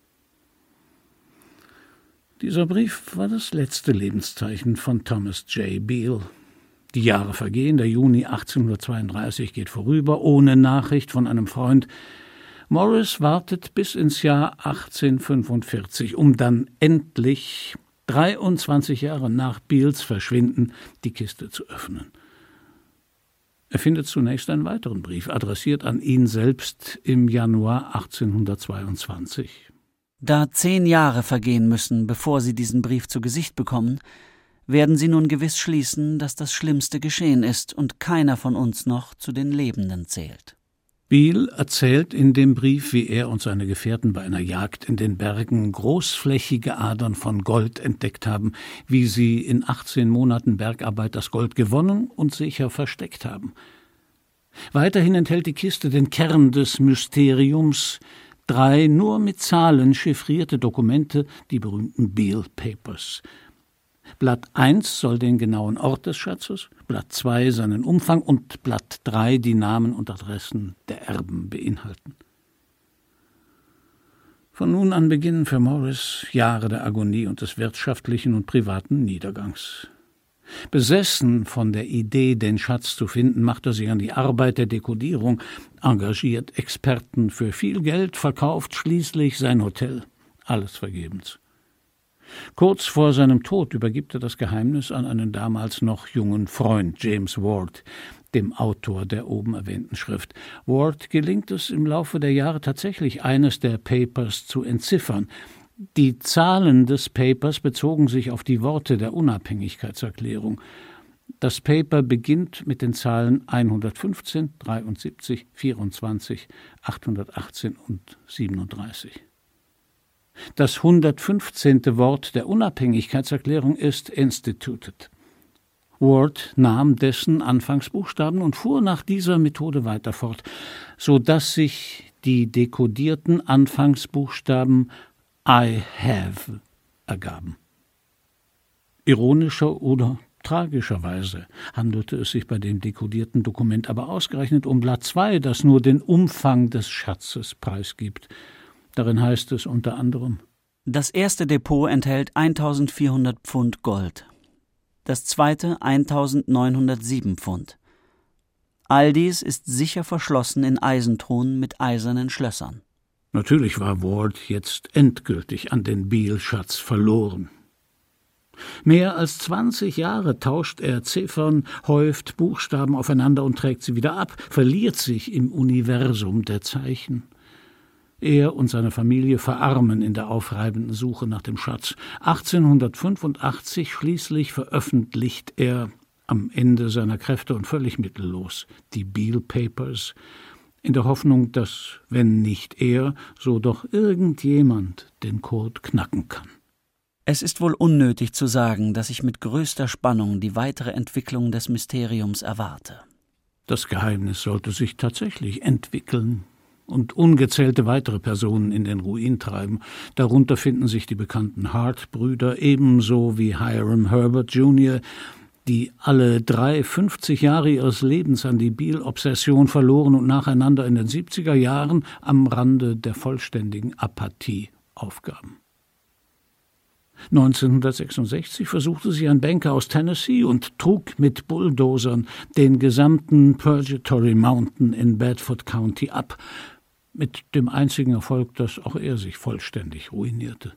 Dieser Brief war das letzte Lebenszeichen von Thomas J. Beale. Die Jahre vergehen, der Juni 1832 geht vorüber, ohne Nachricht von einem Freund. Morris wartet bis ins Jahr 1845, um dann endlich, 23 Jahre nach Beales Verschwinden, die Kiste zu öffnen. Er findet zunächst einen weiteren Brief, adressiert an ihn selbst im Januar 1822. Da 10 Jahre vergehen müssen, bevor Sie diesen Brief zu Gesicht bekommen, werden Sie nun gewiss schließen, dass das Schlimmste geschehen ist und keiner von uns noch zu den Lebenden zählt. Beale erzählt in dem Brief, wie er und seine Gefährten bei einer Jagd in den Bergen großflächige Adern von Gold entdeckt haben, wie sie in 18 Monaten Bergarbeit das Gold gewonnen und sicher versteckt haben. Weiterhin enthält die Kiste den Kern des Mysteriums, 3 nur mit Zahlen chiffrierte Dokumente, die berühmten Beale Papers. Blatt 1 soll den genauen Ort des Schatzes, Blatt 2 seinen Umfang und Blatt 3 die Namen und Adressen der Erben beinhalten. Von nun an beginnen für Morris Jahre der Agonie und des wirtschaftlichen und privaten Niedergangs. Besessen von der Idee, den Schatz zu finden, macht er sich an die Arbeit der Dekodierung, engagiert Experten für viel Geld, verkauft schließlich sein Hotel. Alles vergebens. Kurz vor seinem Tod übergibt er das Geheimnis an einen damals noch jungen Freund, James Ward, dem Autor der oben erwähnten Schrift. Ward gelingt es im Laufe der Jahre tatsächlich, eines der Papers zu entziffern. Die Zahlen des Papers bezogen sich auf die Worte der Unabhängigkeitserklärung. Das Paper beginnt mit den Zahlen 115, 73, 24, 818 und 37. Das 115. Wort der Unabhängigkeitserklärung ist instituted. Ward nahm dessen Anfangsbuchstaben und fuhr nach dieser Methode weiter fort, so dass sich die dekodierten Anfangsbuchstaben I have ergaben. Ironischer oder tragischerweise handelte es sich bei dem dekodierten Dokument aber ausgerechnet um Blatt 2, das nur den Umfang des Schatzes preisgibt. Darin heißt es unter anderem: Das erste Depot enthält 1400 Pfund Gold, das zweite 1907 Pfund. All dies ist sicher verschlossen in Eisentruhen mit eisernen Schlössern. Natürlich war Ward jetzt endgültig an den Beale-Schatz verloren. Mehr als 20 Jahre tauscht er Ziffern, häuft Buchstaben aufeinander und trägt sie wieder ab, verliert sich im Universum der Zeichen. Er und seine Familie verarmen in der aufreibenden Suche nach dem Schatz. 1885 schließlich veröffentlicht er, am Ende seiner Kräfte und völlig mittellos, die Beale Papers, in der Hoffnung, dass, wenn nicht er, so doch irgendjemand den Code knacken kann. Es ist wohl unnötig zu sagen, dass ich mit größter Spannung die weitere Entwicklung des Mysteriums erwarte. Das Geheimnis sollte sich tatsächlich entwickeln und ungezählte weitere Personen in den Ruin treiben. Darunter finden sich die bekannten Hart-Brüder, ebenso wie Hiram Herbert Jr., die alle 50 Jahre ihres Lebens an die Beale-Obsession verloren und nacheinander in den 70er Jahren am Rande der vollständigen Apathie aufgaben. 1966 versuchte sie ein Banker aus Tennessee und trug mit Bulldozern den gesamten Purgatory Mountain in Bedford County ab, mit dem einzigen Erfolg, dass auch er sich vollständig ruinierte.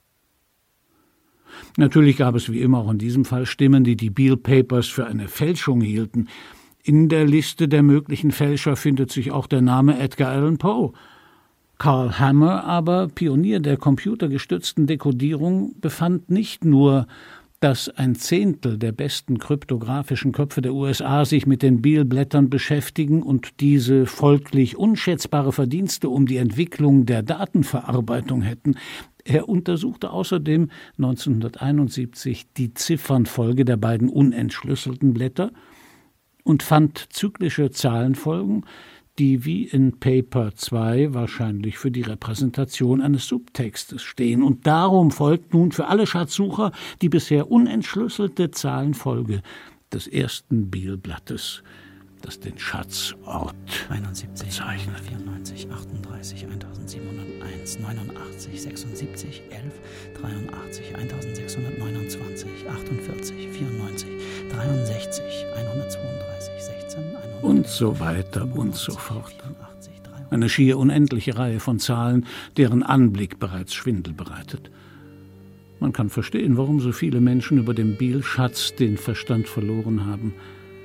Natürlich gab es wie immer auch in diesem Fall Stimmen, die die Beale Papers für eine Fälschung hielten. In der Liste der möglichen Fälscher findet sich auch der Name Edgar Allan Poe. Carl Hammer aber, Pionier der computergestützten Dekodierung, befand nicht nur, dass 1/10 der besten kryptographischen Köpfe der USA sich mit den Beale-Blättern beschäftigen und diese folglich unschätzbare Verdienste um die Entwicklung der Datenverarbeitung hätten. Er untersuchte außerdem 1971 die Ziffernfolge der beiden unentschlüsselten Blätter und fand zyklische Zahlenfolgen, die wie in Paper 2 wahrscheinlich für die Repräsentation eines Subtextes stehen. Und darum folgt nun für alle Schatzsucher die bisher unentschlüsselte Zahlenfolge des ersten Beale-Blattes, das den Schatzort 71, bezeichnet. 94, 38, 1701, 89, 76, 11, 83, 1629, 48, 94, 63, 132, 16, 100, und so weiter und so fort. Eine schier unendliche Reihe von Zahlen, deren Anblick bereits Schwindel bereitet. Man kann verstehen, warum so viele Menschen über dem Beale-Schatz den Verstand verloren haben.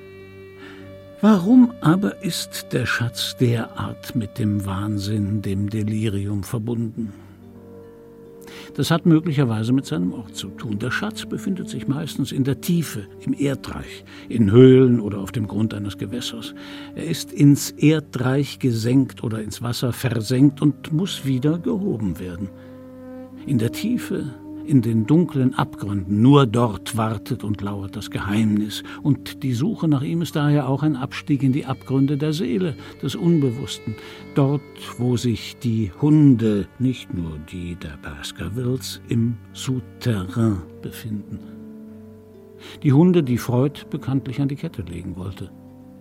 Warum aber ist der Schatz derart mit dem Wahnsinn, dem Delirium verbunden? Das hat möglicherweise mit seinem Ort zu tun. Der Schatz befindet sich meistens in der Tiefe, im Erdreich, in Höhlen oder auf dem Grund eines Gewässers. Er ist ins Erdreich gesenkt oder ins Wasser versenkt und muss wieder gehoben werden. In der Tiefe, in den dunklen Abgründen, nur dort wartet und lauert das Geheimnis. Und die Suche nach ihm ist daher auch ein Abstieg in die Abgründe der Seele, des Unbewussten. Dort, wo sich die Hunde, nicht nur die der Baskervilles, im Souterrain befinden. Die Hunde, die Freud bekanntlich an die Kette legen wollte.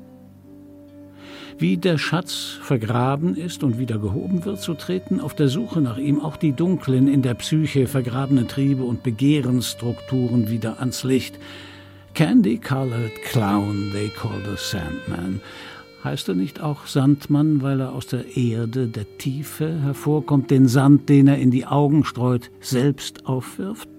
Wie der Schatz vergraben ist und wieder gehoben wird, so treten auf der Suche nach ihm auch die dunklen, in der Psyche vergrabenen Triebe und Begehrensstrukturen wieder ans Licht. Candy-colored clown, they call the Sandman. Heißt er nicht auch Sandmann, weil er aus der Erde, der Tiefe hervorkommt, den Sand, den er in die Augen streut, selbst aufwirft?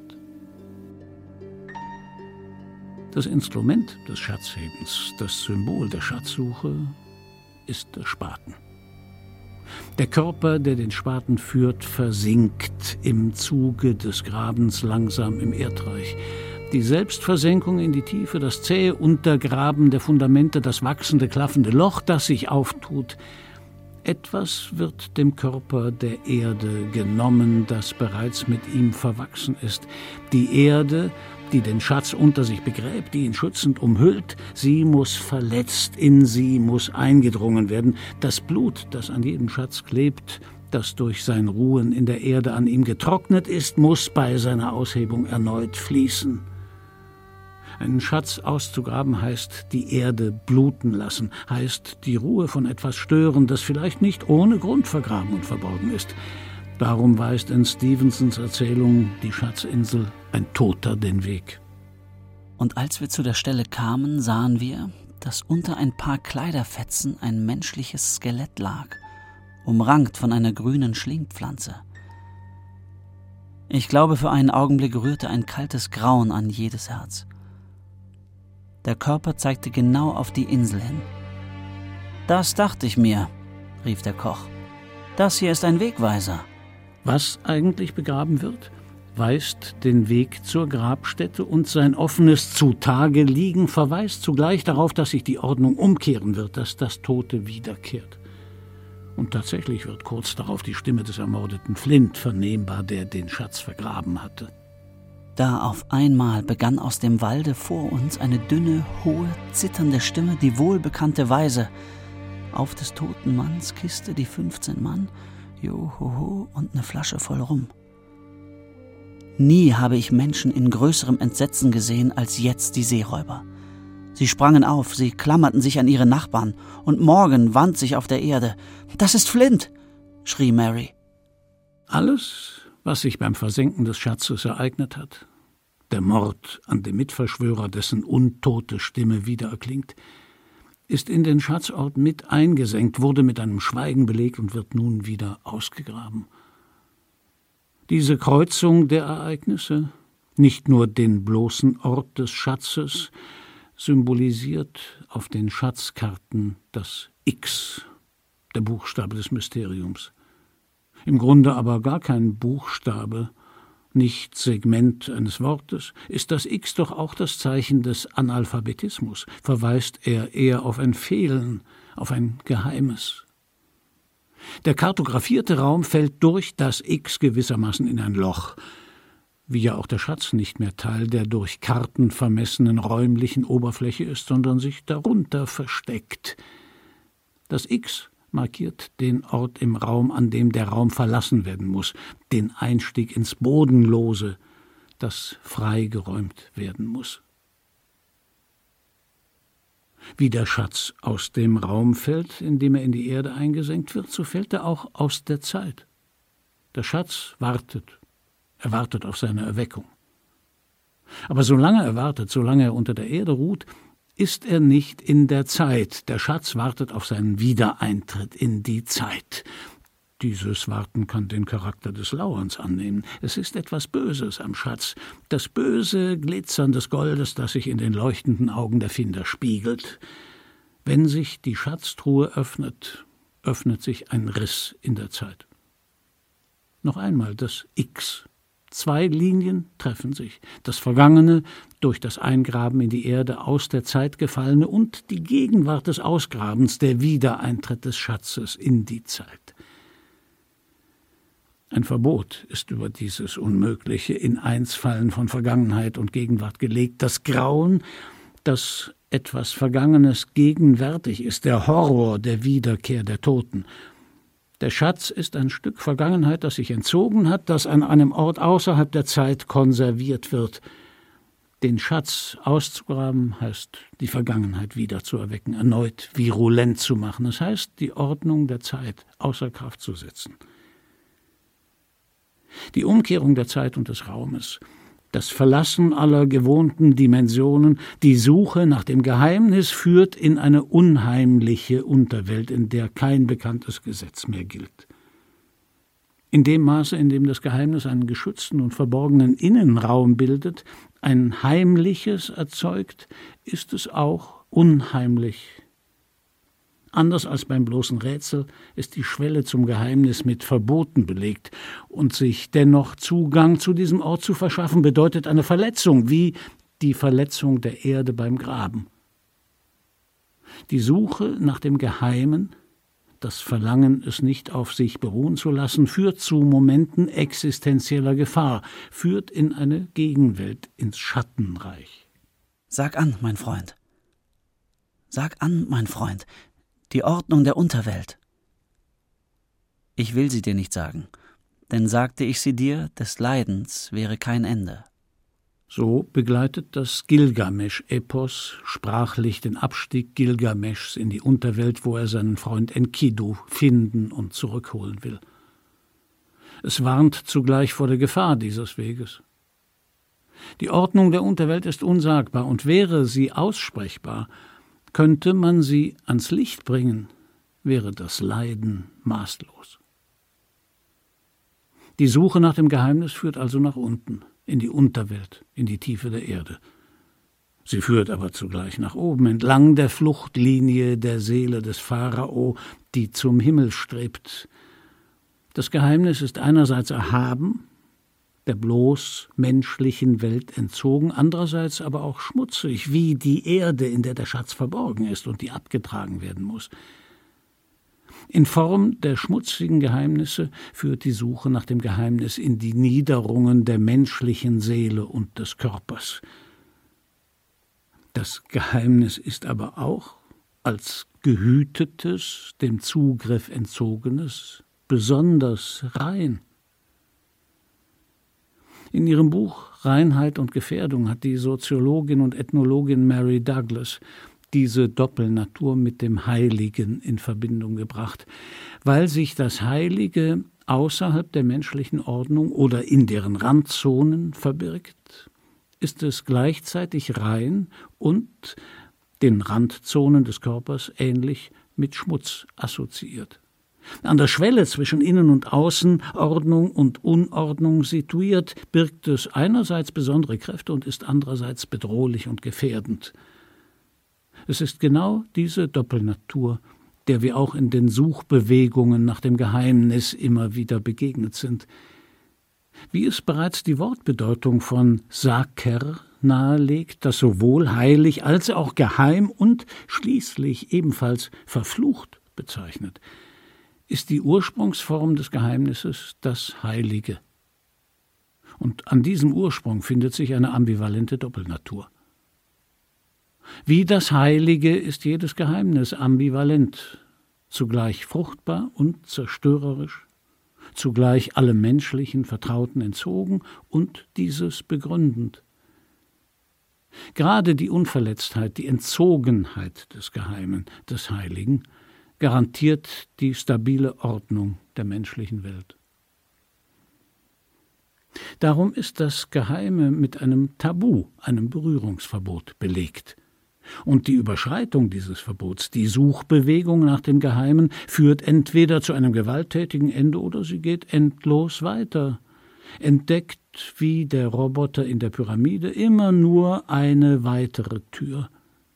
Das Instrument des Schatzhebens, das Symbol der Schatzsuche, ist der Spaten. Der Körper, der den Spaten führt, versinkt im Zuge des Grabens langsam im Erdreich. Die Selbstversenkung in die Tiefe, das zähe Untergraben der Fundamente, das wachsende, klaffende Loch, das sich auftut. Etwas wird dem Körper der Erde genommen, das bereits mit ihm verwachsen ist. Die Erde, die den Schatz unter sich begräbt, die ihn schützend umhüllt, sie muss verletzt, in sie muss eingedrungen werden. Das Blut, das an jedem Schatz klebt, das durch sein Ruhen in der Erde an ihm getrocknet ist, muss bei seiner Aushebung erneut fließen. Einen Schatz auszugraben heißt die Erde bluten lassen, heißt die Ruhe von etwas stören, das vielleicht nicht ohne Grund vergraben und verborgen ist. Darum weist in Stevensons Erzählung Die Schatzinsel ein Toter den Weg. Und als wir zu der Stelle kamen, sahen wir, dass unter ein paar Kleiderfetzen ein menschliches Skelett lag, umrankt von einer grünen Schlingpflanze. Ich glaube, für einen Augenblick rührte ein kaltes Grauen an jedes Herz. Der Körper zeigte genau auf die Insel hin. »Das dachte ich mir«, rief der Koch. »Das hier ist ein Wegweiser.« Was eigentlich begraben wird, weist den Weg zur Grabstätte und sein offenes Zutage-Liegen verweist zugleich darauf, dass sich die Ordnung umkehren wird, dass das Tote wiederkehrt. Und tatsächlich wird kurz darauf die Stimme des ermordeten Flint vernehmbar, der den Schatz vergraben hatte. Da auf einmal begann aus dem Walde vor uns eine dünne, hohe, zitternde Stimme die wohlbekannte Weise. Auf des toten Manns Kiste die 15 Mann, Johoho und eine Flasche voll Rum. Nie habe ich Menschen in größerem Entsetzen gesehen als jetzt die Seeräuber. Sie sprangen auf, sie klammerten sich an ihre Nachbarn, und Morgan wand sich auf der Erde. »Das ist Flint«, schrie Mary. Alles, was sich beim Versenken des Schatzes ereignet hat, der Mord an dem Mitverschwörer, dessen untote Stimme wieder erklingt, ist in den Schatzort mit eingesenkt, wurde mit einem Schweigen belegt und wird nun wieder ausgegraben. Diese Kreuzung der Ereignisse, nicht nur den bloßen Ort des Schatzes, symbolisiert auf den Schatzkarten das X, der Buchstabe des Mysteriums. Im Grunde aber gar kein Buchstabe, nicht Segment eines Wortes. Ist das X doch auch das Zeichen des Analphabetismus? Verweist er eher auf ein Fehlen, auf ein Geheimes? Der kartografierte Raum fällt durch das X gewissermaßen in ein Loch, wie ja auch der Schatz nicht mehr Teil der durch Karten vermessenen räumlichen Oberfläche ist, sondern sich darunter versteckt. Das X markiert den Ort im Raum, an dem der Raum verlassen werden muss, den Einstieg ins Bodenlose, das freigeräumt werden muss. Wie der Schatz aus dem Raum fällt, in dem er in die Erde eingesenkt wird, so fällt er auch aus der Zeit. Der Schatz wartet, er wartet auf seine Erweckung. Aber solange er wartet, solange er unter der Erde ruht, ist er nicht in der Zeit. Der Schatz wartet auf seinen Wiedereintritt in die Zeit. Dieses Warten kann den Charakter des Lauerns annehmen. Es ist etwas Böses am Schatz, das böse Glitzern des Goldes, das sich in den leuchtenden Augen der Finder spiegelt. Wenn sich die Schatztruhe öffnet, öffnet sich ein Riss in der Zeit. Noch einmal das X, 2 Linien treffen sich: das Vergangene, durch das Eingraben in die Erde aus der Zeit gefallene, und die Gegenwart des Ausgrabens, der Wiedereintritt des Schatzes in die Zeit. Ein Verbot ist über dieses unmögliche Ineinsfallen von Vergangenheit und Gegenwart gelegt. Das Grauen, dass etwas Vergangenes gegenwärtig ist, der Horror der Wiederkehr der Toten. Der Schatz ist ein Stück Vergangenheit, das sich entzogen hat, das an einem Ort außerhalb der Zeit konserviert wird. Den Schatz auszugraben heißt, die Vergangenheit wiederzuerwecken, erneut virulent zu machen. Das heißt, die Ordnung der Zeit außer Kraft zu setzen. Die Umkehrung der Zeit und des Raumes, das Verlassen aller gewohnten Dimensionen, die Suche nach dem Geheimnis führt in eine unheimliche Unterwelt, in der kein bekanntes Gesetz mehr gilt. In dem Maße, in dem das Geheimnis einen geschützten und verborgenen Innenraum bildet, ein Heimliches erzeugt, ist es auch unheimlich. Anders als beim bloßen Rätsel ist die Schwelle zum Geheimnis mit Verboten belegt, und sich dennoch Zugang zu diesem Ort zu verschaffen, bedeutet eine Verletzung, wie die Verletzung der Erde beim Graben. Die Suche nach dem Geheimen, das Verlangen, es nicht auf sich beruhen zu lassen, führt zu Momenten existenzieller Gefahr, führt in eine Gegenwelt, ins Schattenreich. Sag an, mein Freund. Sag an, mein Freund. Die Ordnung der Unterwelt. Ich will sie dir nicht sagen, denn sagte ich sie dir, des Leidens wäre kein Ende. So begleitet das Gilgamesch-Epos sprachlich den Abstieg Gilgameschs in die Unterwelt, wo er seinen Freund Enkidu finden und zurückholen will. Es warnt zugleich vor der Gefahr dieses Weges. Die Ordnung der Unterwelt ist unsagbar, und wäre sie aussprechbar, könnte man sie ans Licht bringen, wäre das Leiden maßlos. Die Suche nach dem Geheimnis führt also nach unten, in die Unterwelt, in die Tiefe der Erde. Sie führt aber zugleich nach oben, entlang der Fluchtlinie der Seele des Pharao, die zum Himmel strebt. Das Geheimnis ist einerseits erhaben, der bloß menschlichen Welt entzogen, andererseits aber auch schmutzig, wie die Erde, in der der Schatz verborgen ist und die abgetragen werden muss. In Form der schmutzigen Geheimnisse führt die Suche nach dem Geheimnis in die Niederungen der menschlichen Seele und des Körpers. Das Geheimnis ist aber auch als gehütetes, dem Zugriff entzogenes, besonders rein. In ihrem Buch »Reinheit und Gefährdung« hat die Soziologin und Ethnologin Mary Douglas diese Doppelnatur mit dem Heiligen in Verbindung gebracht, weil sich das Heilige außerhalb der menschlichen Ordnung oder in deren Randzonen verbirgt, ist es gleichzeitig rein und den Randzonen des Körpers ähnlich mit Schmutz assoziiert. An der Schwelle zwischen Innen und Außen, Ordnung und Unordnung situiert, birgt es einerseits besondere Kräfte und ist andererseits bedrohlich und gefährdend. Es ist genau diese Doppelnatur, der wir auch in den Suchbewegungen nach dem Geheimnis immer wieder begegnet sind. Wie es bereits die Wortbedeutung von Saker nahelegt, das sowohl heilig als auch geheim und schließlich ebenfalls verflucht bezeichnet, ist die Ursprungsform des Geheimnisses das Heilige. Und an diesem Ursprung findet sich eine ambivalente Doppelnatur. Wie das Heilige ist jedes Geheimnis ambivalent, zugleich fruchtbar und zerstörerisch, zugleich allem menschlichen Vertrauten entzogen und dieses begründend. Gerade die Unverletztheit, die Entzogenheit des Geheimen, des Heiligen, garantiert die stabile Ordnung der menschlichen Welt. Darum ist das Geheime mit einem Tabu, einem Berührungsverbot belegt. Und die Überschreitung dieses Verbots, die Suchbewegung nach dem Geheimen, führt entweder zu einem gewalttätigen Ende oder sie geht endlos weiter, entdeckt wie der Roboter in der Pyramide immer nur eine weitere Tür.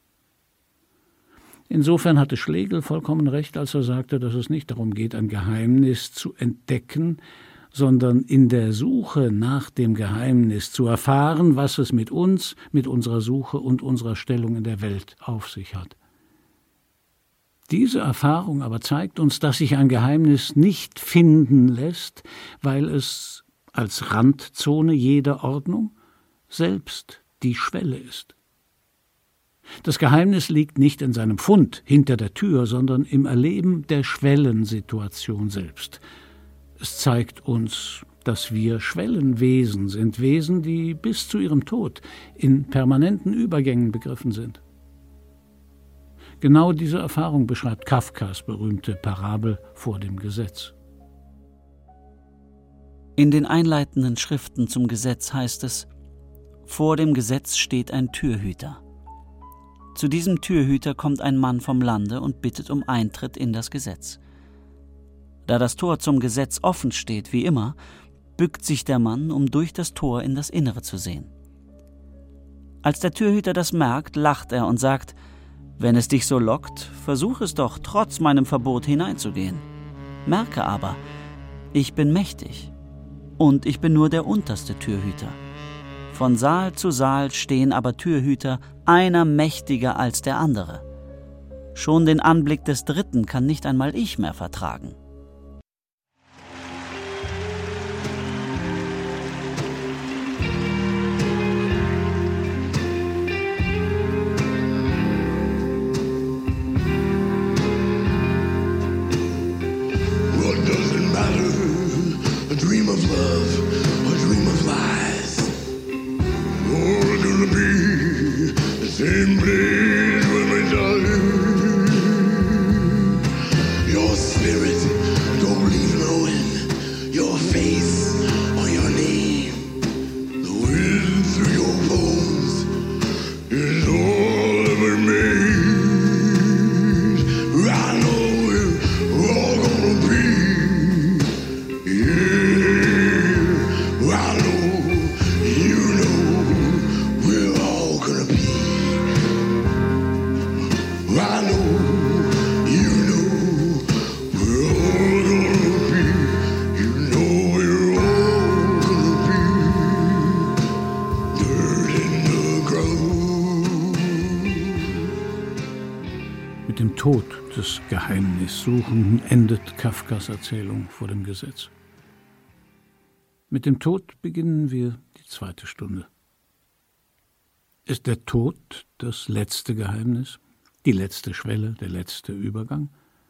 Insofern hatte Schlegel vollkommen recht, als er sagte, dass es nicht darum geht, ein Geheimnis zu entdecken, sondern in der Suche nach dem Geheimnis zu erfahren, was es mit uns, mit unserer Suche und unserer Stellung in der Welt auf sich hat. Diese Erfahrung aber zeigt uns, dass sich ein Geheimnis nicht finden lässt, weil es als Randzone jeder Ordnung selbst die Schwelle ist. Das Geheimnis liegt nicht in seinem Fund hinter der Tür, sondern im Erleben der Schwellensituation selbst. Es zeigt uns, dass wir Schwellenwesen sind, Wesen, die bis zu ihrem Tod in permanenten Übergängen begriffen sind. Genau diese Erfahrung beschreibt Kafkas berühmte Parabel vor dem Gesetz. In den einleitenden Schriften zum Gesetz heißt es: Vor dem Gesetz steht ein Türhüter. Zu diesem Türhüter kommt ein Mann vom Lande und bittet um Eintritt in das Gesetz. Da das Tor zum Gesetz offen steht, wie immer, bückt sich der Mann, um durch das Tor in das Innere zu sehen. Als der Türhüter das merkt, lacht er und sagt: Wenn es dich so lockt, versuch es doch, trotz meinem Verbot hineinzugehen. Merke aber, ich bin mächtig und ich bin nur der unterste Türhüter. Von Saal zu Saal stehen aber Türhüter, einer mächtiger als der andere. Schon den Anblick des Dritten kann nicht einmal ich mehr vertragen. What does it matter? A dream of love, a dream of lies. We're gonna be the same place when we die. Your spirit don't leave knowing your face or your name. The wind through your bones is all ever made. I know we're all gonna be. Yeah, I know, you know, we're all gonna be. I know, you know, we're all gonna be. You know we're all gonna be. Dirt in the ground. Mit dem Tod des Geheimnissuchenden endet Kafkas Erzählung vor dem Gesetz. Mit dem Tod beginnen wir die zweite Stunde. Ist der Tod das letzte Geheimnis, die letzte Schwelle, der letzte Übergang?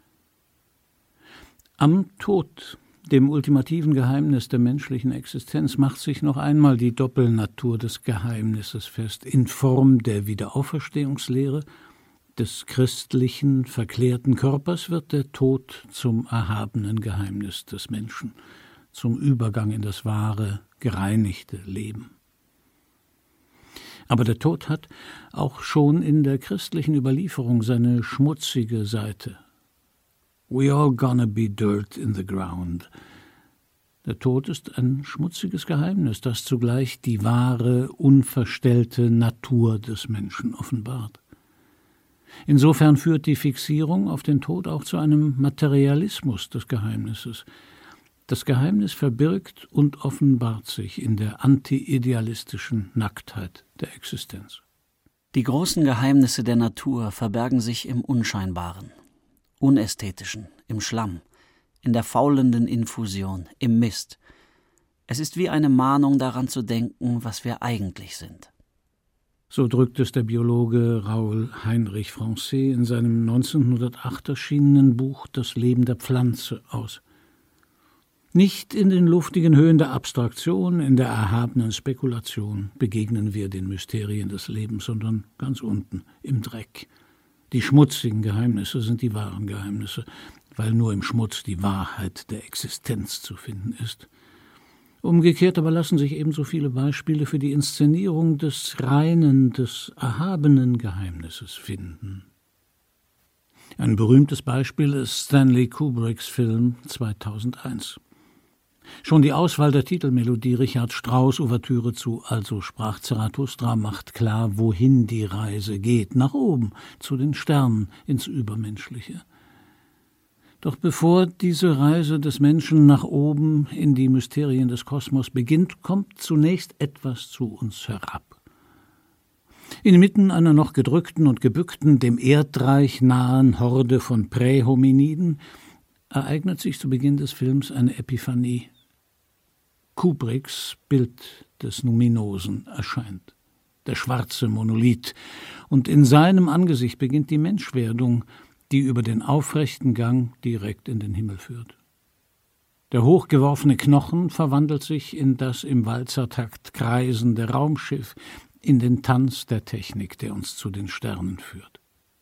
Am Tod, dem ultimativen Geheimnis der menschlichen Existenz, macht sich noch einmal die Doppelnatur des Geheimnisses fest, in Form der Wiederauferstehungslehre. Des christlichen, verklärten Körpers wird der Tod zum erhabenen Geheimnis des Menschen, zum Übergang in das wahre, gereinigte Leben. Aber der Tod hat auch schon in der christlichen Überlieferung seine schmutzige Seite. We all gonna be dirt in the ground. Der Tod ist ein schmutziges Geheimnis, das zugleich die wahre, unverstellte Natur des Menschen offenbart. Insofern führt die Fixierung auf den Tod auch zu einem Materialismus des Geheimnisses. Das Geheimnis verbirgt und offenbart sich in der anti-idealistischen Nacktheit der Existenz. Die großen Geheimnisse der Natur verbergen sich im Unscheinbaren, Unästhetischen, im Schlamm, in der faulenden Infusion, im Mist. Es ist wie eine Mahnung daran zu denken, was wir eigentlich sind. So drückt es der Biologe Raoul Heinrich Francais in seinem 1908 erschienenen Buch »Das Leben der Pflanze« aus. Nicht in den luftigen Höhen der Abstraktion, in der erhabenen Spekulation begegnen wir den Mysterien des Lebens, sondern ganz unten, im Dreck. Die schmutzigen Geheimnisse sind die wahren Geheimnisse, weil nur im Schmutz die Wahrheit der Existenz zu finden ist. Umgekehrt aber lassen sich ebenso viele Beispiele für die Inszenierung des reinen, des erhabenen Geheimnisses finden. Ein berühmtes Beispiel ist Stanley Kubricks Film 2001. Schon die Auswahl der Titelmelodie Richard Strauss' Ouvertüre zu »Also sprach Zarathustra« macht klar, wohin die Reise geht, nach oben, zu den Sternen, ins Übermenschliche. Doch bevor diese Reise des Menschen nach oben in die Mysterien des Kosmos beginnt, kommt zunächst etwas zu uns herab. Inmitten einer noch gedrückten und gebückten, dem Erdreich nahen Horde von Prähominiden ereignet sich zu Beginn des Films eine Epiphanie. Kubricks Bild des Numinosen erscheint, der schwarze Monolith, und in seinem Angesicht beginnt die Menschwerdung, die über den aufrechten Gang direkt in den Himmel führt. Der hochgeworfene Knochen verwandelt sich in das im Walzertakt kreisende Raumschiff, in den Tanz der Technik, der uns zu den Sternen führt.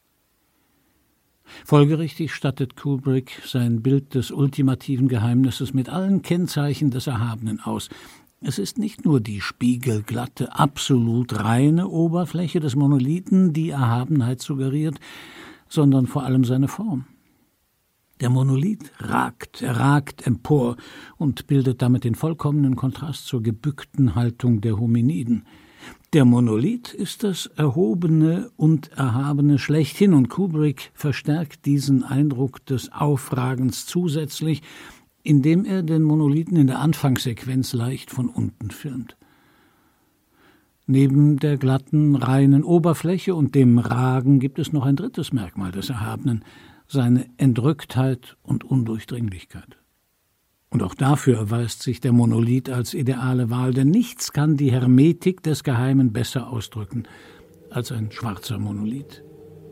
Folgerichtig stattet Kubrick sein Bild des ultimativen Geheimnisses mit allen Kennzeichen des Erhabenen aus. Es ist nicht nur die spiegelglatte, absolut reine Oberfläche des Monolithen, die Erhabenheit suggeriert, sondern vor allem seine Form. Der Monolith ragt empor und bildet damit den vollkommenen Kontrast zur gebückten Haltung der Hominiden. Der Monolith ist das Erhobene und Erhabene schlechthin, und Kubrick verstärkt diesen Eindruck des Aufragens zusätzlich, indem er den Monolithen in der Anfangssequenz leicht von unten filmt. Neben der glatten, reinen Oberfläche und dem Ragen gibt es noch ein drittes Merkmal des Erhabenen, seine Entrücktheit und Undurchdringlichkeit. Und auch dafür erweist sich der Monolith als ideale Wahl, denn nichts kann die Hermetik des Geheimen besser ausdrücken als ein schwarzer Monolith.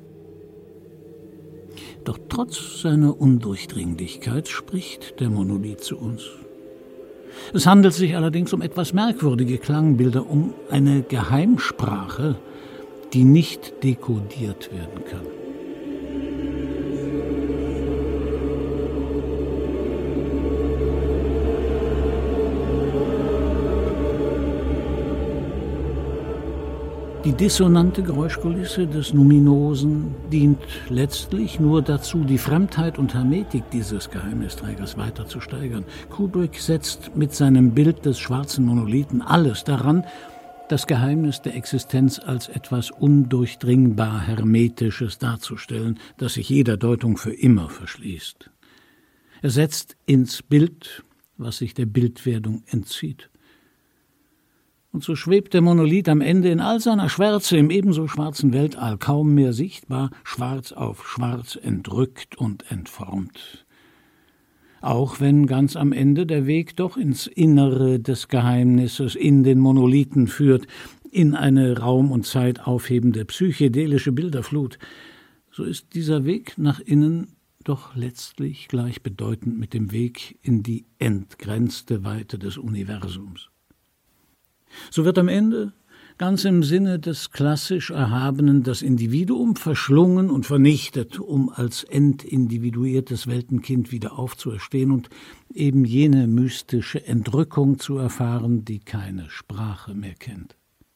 Doch trotz seiner Undurchdringlichkeit spricht der Monolith zu uns. Es handelt sich allerdings um etwas merkwürdige Klangbilder, um eine Geheimsprache, die nicht dekodiert werden kann. Die dissonante Geräuschkulisse des Numinosen dient letztlich nur dazu, die Fremdheit und Hermetik dieses Geheimnisträgers weiter zu steigern. Kubrick setzt mit seinem Bild des schwarzen Monolithen alles daran, das Geheimnis der Existenz als etwas undurchdringbar Hermetisches darzustellen, das sich jeder Deutung für immer verschließt. Er setzt ins Bild, was sich der Bildwerdung entzieht. Und so schwebt der Monolith am Ende in all seiner Schwärze im ebenso schwarzen Weltall, kaum mehr sichtbar, schwarz auf schwarz entrückt und entformt. Auch wenn ganz am Ende der Weg doch ins Innere des Geheimnisses, in den Monolithen führt, in eine Raum und Zeit aufhebende psychedelische Bilderflut, so ist dieser Weg nach innen doch letztlich gleichbedeutend mit dem Weg in die entgrenzte Weite des Universums. So wird am Ende, ganz im Sinne des klassisch Erhabenen, das Individuum verschlungen und vernichtet, um als entindividuiertes Weltenkind wieder aufzuerstehen und eben jene mystische Entrückung zu erfahren, die keine Sprache mehr kennt.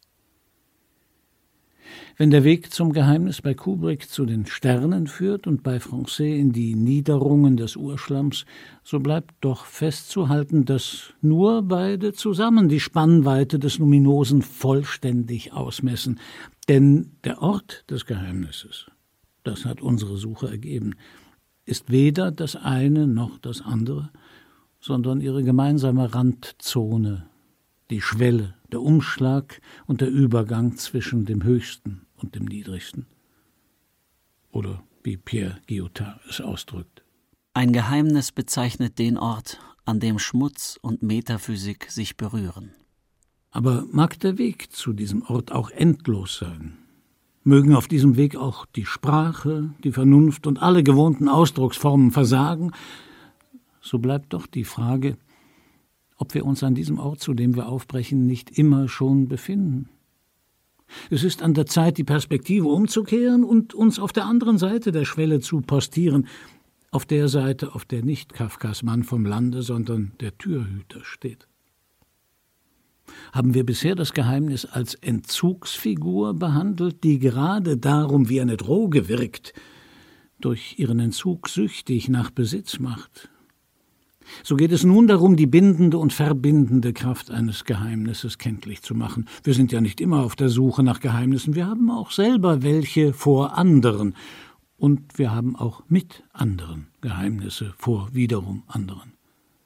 Wenn der Weg zum Geheimnis bei Kubrick zu den Sternen führt und bei Francis in die Niederungen des Urschlamms, so bleibt doch festzuhalten, dass nur beide zusammen die Spannweite des Luminosen vollständig ausmessen. Denn der Ort des Geheimnisses, das hat unsere Suche ergeben, ist weder das eine noch das andere, sondern ihre gemeinsame Randzone, die Schwelle, der Umschlag und der Übergang zwischen dem Höchsten und dem Niedrigsten. Oder wie Pierre Guyotat es ausdrückt. Ein Geheimnis bezeichnet den Ort, an dem Schmutz und Metaphysik sich berühren. Aber mag der Weg zu diesem Ort auch endlos sein? Mögen auf diesem Weg auch die Sprache, die Vernunft und alle gewohnten Ausdrucksformen versagen? So bleibt doch die Frage, ob wir uns an diesem Ort, zu dem wir aufbrechen, nicht immer schon befinden. Es ist an der Zeit, die Perspektive umzukehren und uns auf der anderen Seite der Schwelle zu postieren, auf der Seite, auf der nicht Kafkas Mann vom Lande, sondern der Türhüter steht. Haben wir bisher das Geheimnis als Entzugsfigur behandelt, die gerade darum wie eine Droge wirkt, durch ihren Entzug süchtig nach Besitz macht? So geht es nun darum, die bindende und verbindende Kraft eines Geheimnisses kenntlich zu machen. Wir sind ja nicht immer auf der Suche nach Geheimnissen, wir haben auch selber welche vor anderen Und wir haben auch mit anderen Geheimnisse vor wiederum anderen.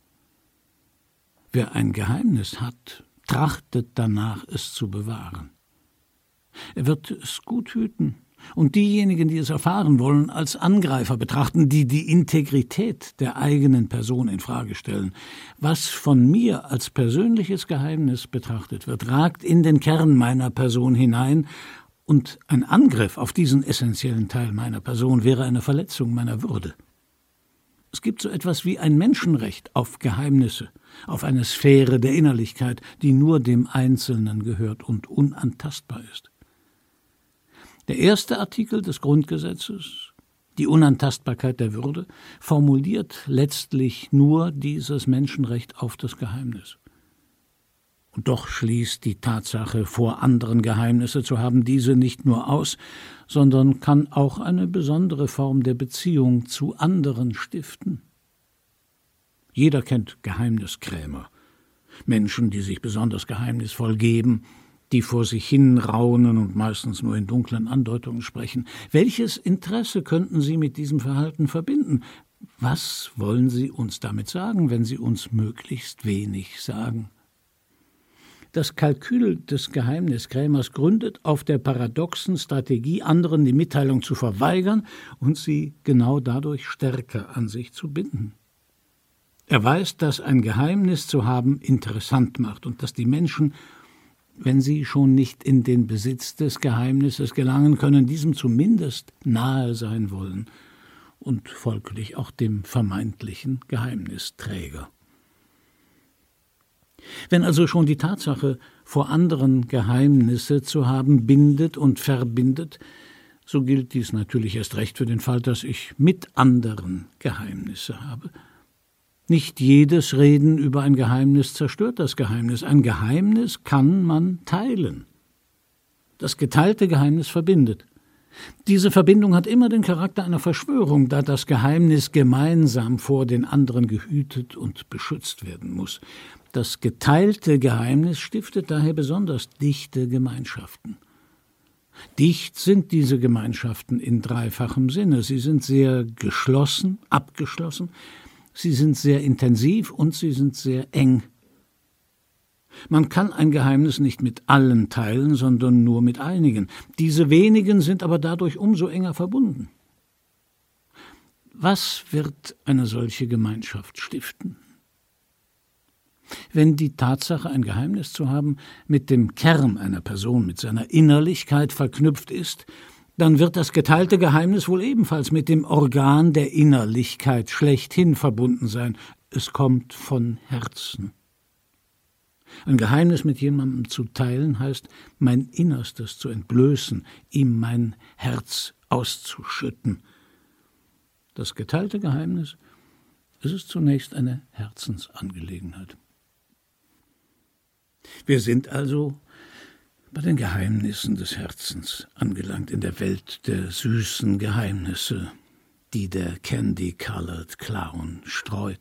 Wer ein Geheimnis hat, trachtet danach, es zu bewahren. Er wird es gut hüten und diejenigen, die es erfahren wollen, als Angreifer betrachten, die die Integrität der eigenen Person in Frage stellen. Was von mir als persönliches Geheimnis betrachtet wird, ragt in den Kern meiner Person hinein, und ein Angriff auf diesen essentiellen Teil meiner Person wäre eine Verletzung meiner Würde. Es gibt so etwas wie ein Menschenrecht auf Geheimnisse, auf eine Sphäre der Innerlichkeit, die nur dem Einzelnen gehört und unantastbar ist. Der erste Artikel des Grundgesetzes, die Unantastbarkeit der Würde, formuliert letztlich nur dieses Menschenrecht auf das Geheimnis. Und doch schließt die Tatsache, vor anderen Geheimnisse zu haben, diese nicht nur aus, sondern kann auch eine besondere Form der Beziehung zu anderen stiften. Jeder kennt Geheimniskrämer, Menschen, die sich besonders geheimnisvoll geben, die vor sich hin raunen und meistens nur in dunklen Andeutungen sprechen. Welches Interesse könnten Sie mit diesem Verhalten verbinden? Was wollen Sie uns damit sagen, wenn Sie uns möglichst wenig sagen? Das Kalkül des Geheimniskrämers gründet auf der paradoxen Strategie, anderen die Mitteilung zu verweigern und sie genau dadurch stärker an sich zu binden. Er weiß, dass ein Geheimnis zu haben interessant macht und dass die Menschen, wenn sie schon nicht in den Besitz des Geheimnisses gelangen können, diesem zumindest nahe sein wollen und folglich auch dem vermeintlichen Geheimnisträger. Wenn also schon die Tatsache, vor anderen Geheimnisse zu haben, bindet und verbindet, so gilt dies natürlich erst recht für den Fall, dass ich mit anderen Geheimnisse habe. Nicht jedes Reden über ein Geheimnis zerstört das Geheimnis. Ein Geheimnis kann man teilen. Das geteilte Geheimnis verbindet. Diese Verbindung hat immer den Charakter einer Verschwörung, da das Geheimnis gemeinsam vor den anderen gehütet und beschützt werden muss. Das geteilte Geheimnis stiftet daher besonders dichte Gemeinschaften. Dicht sind diese Gemeinschaften in dreifachem Sinne. Sie sind sehr geschlossen, abgeschlossen, sie sind sehr intensiv und sie sind sehr eng. Man kann ein Geheimnis nicht mit allen teilen, sondern nur mit einigen. Diese wenigen sind aber dadurch umso enger verbunden. Was wird eine solche Gemeinschaft stiften? Wenn die Tatsache, ein Geheimnis zu haben, mit dem Kern einer Person, mit seiner Innerlichkeit verknüpft ist, dann wird das geteilte Geheimnis wohl ebenfalls mit dem Organ der Innerlichkeit schlechthin verbunden sein. Es kommt von Herzen. Ein Geheimnis mit jemandem zu teilen heißt, mein Innerstes zu entblößen, ihm mein Herz auszuschütten. Das geteilte Geheimnis, es ist zunächst eine Herzensangelegenheit. Wir sind also bei den Geheimnissen des Herzens angelangt, in der Welt der süßen Geheimnisse, die der Candy-Colored Clown streut.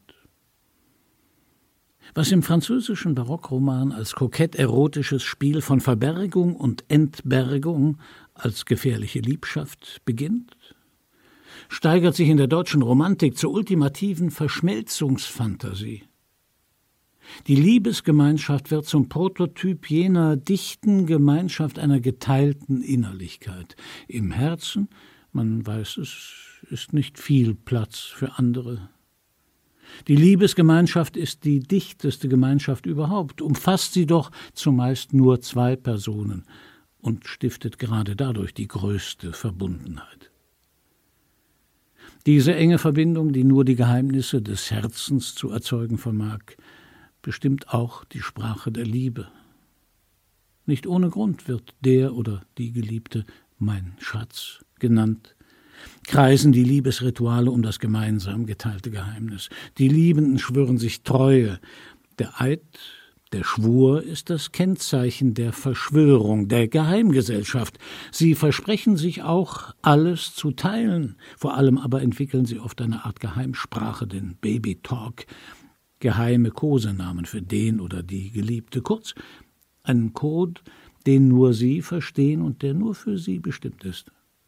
Was im französischen Barockroman als kokett-erotisches Spiel von Verbergung und Entbergung als gefährliche Liebschaft beginnt, steigert sich in der deutschen Romantik zur ultimativen Verschmelzungsfantasie. Die Liebesgemeinschaft wird zum Prototyp jener dichten Gemeinschaft einer geteilten Innerlichkeit. Im Herzen, man weiß es, ist nicht viel Platz für andere. Die Liebesgemeinschaft ist die dichteste Gemeinschaft überhaupt, umfasst sie doch zumeist nur 2 Personen und stiftet gerade dadurch die größte Verbundenheit. Diese enge Verbindung, die nur die Geheimnisse des Herzens zu erzeugen vermag, bestimmt auch die Sprache der Liebe. Nicht ohne Grund wird der oder die Geliebte mein Schatz genannt. Kreisen die Liebesrituale um das gemeinsam geteilte Geheimnis. Die Liebenden schwören sich Treue. Der Eid, der Schwur ist das Kennzeichen der Verschwörung, der Geheimgesellschaft. Sie versprechen sich auch, alles zu teilen. Vor allem aber entwickeln sie oft eine Art Geheimsprache, den Baby-Talk, geheime Kosenamen für den oder die Geliebte. Kurz, einen Code, den nur sie verstehen und der nur für sie bestimmt ist.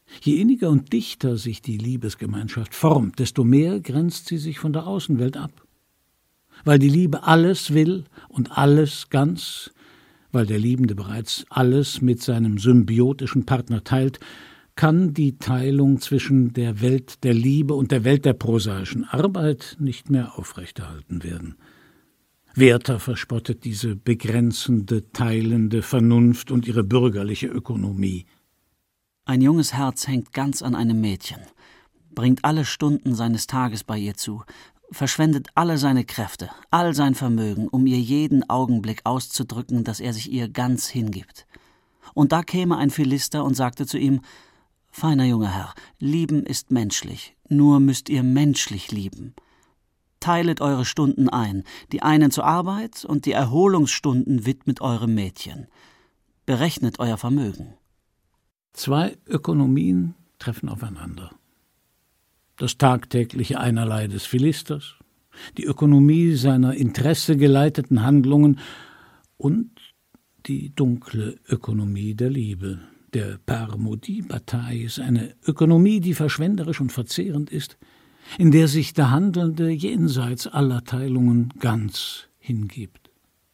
Je inniger und dichter sich die Liebesgemeinschaft formt, desto mehr grenzt sie sich von der Außenwelt ab. Weil die Liebe alles will und alles ganz, weil der Liebende bereits alles mit seinem symbiotischen Partner teilt, kann die Teilung zwischen der Welt der Liebe und der Welt der prosaischen Arbeit nicht mehr aufrechterhalten werden. Werther verspottet diese begrenzende, teilende Vernunft und ihre bürgerliche Ökonomie. Ein junges Herz hängt ganz an einem Mädchen, bringt alle Stunden seines Tages bei ihr zu, verschwendet alle seine Kräfte, all sein Vermögen, um ihr jeden Augenblick auszudrücken, dass er sich ihr ganz hingibt. Und da käme ein Philister und sagte zu ihm: »Feiner junger Herr, lieben ist menschlich, nur müsst ihr menschlich lieben. Teilet eure Stunden ein, die einen zur Arbeit und die Erholungsstunden widmet eurem Mädchen. Berechnet euer Vermögen.« Zwei Ökonomien treffen aufeinander. Das tagtägliche Einerlei des Philisters, die Ökonomie seiner interessegeleiteten Handlungen und die dunkle Ökonomie der Liebe, der Parmodie-Bataille, eine Ökonomie, die verschwenderisch und verzehrend ist, in der sich der Handelnde jenseits aller Teilungen ganz hingibt.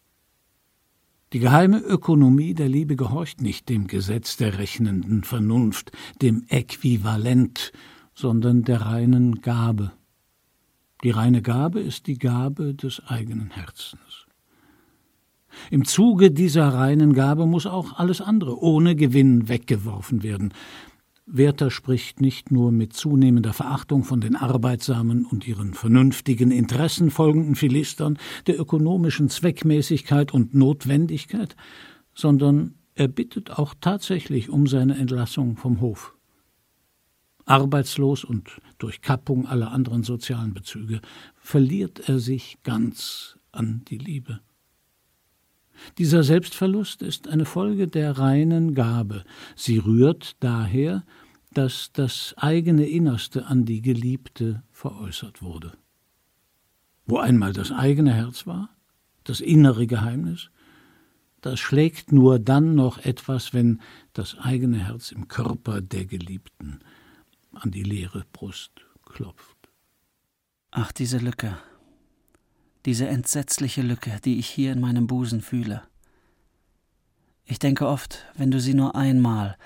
Die geheime Ökonomie der Liebe gehorcht nicht dem Gesetz der rechnenden Vernunft, dem Äquivalent, sondern der reinen Gabe. Die reine Gabe ist die Gabe des eigenen Herzens. Im Zuge dieser reinen Gabe muss auch alles andere ohne Gewinn weggeworfen werden. Werther spricht nicht nur mit zunehmender Verachtung von den arbeitsamen und ihren vernünftigen Interessen folgenden Philistern, der ökonomischen Zweckmäßigkeit und Notwendigkeit, sondern er bittet auch tatsächlich um seine Entlassung vom Hof. Arbeitslos und durch Kappung aller anderen sozialen Bezüge verliert er sich ganz an die Liebe. Dieser Selbstverlust ist eine Folge der reinen Gabe. Sie rührt daher, dass das eigene Innerste an die Geliebte veräußert wurde. Wo einmal das eigene Herz war, das innere Geheimnis, das schlägt nur dann noch etwas, wenn das eigene Herz im Körper der Geliebten an die leere Brust klopft. Ach, diese Lücke, diese entsetzliche Lücke, die ich hier in meinem Busen fühle. Ich denke oft, wenn du sie nur einmal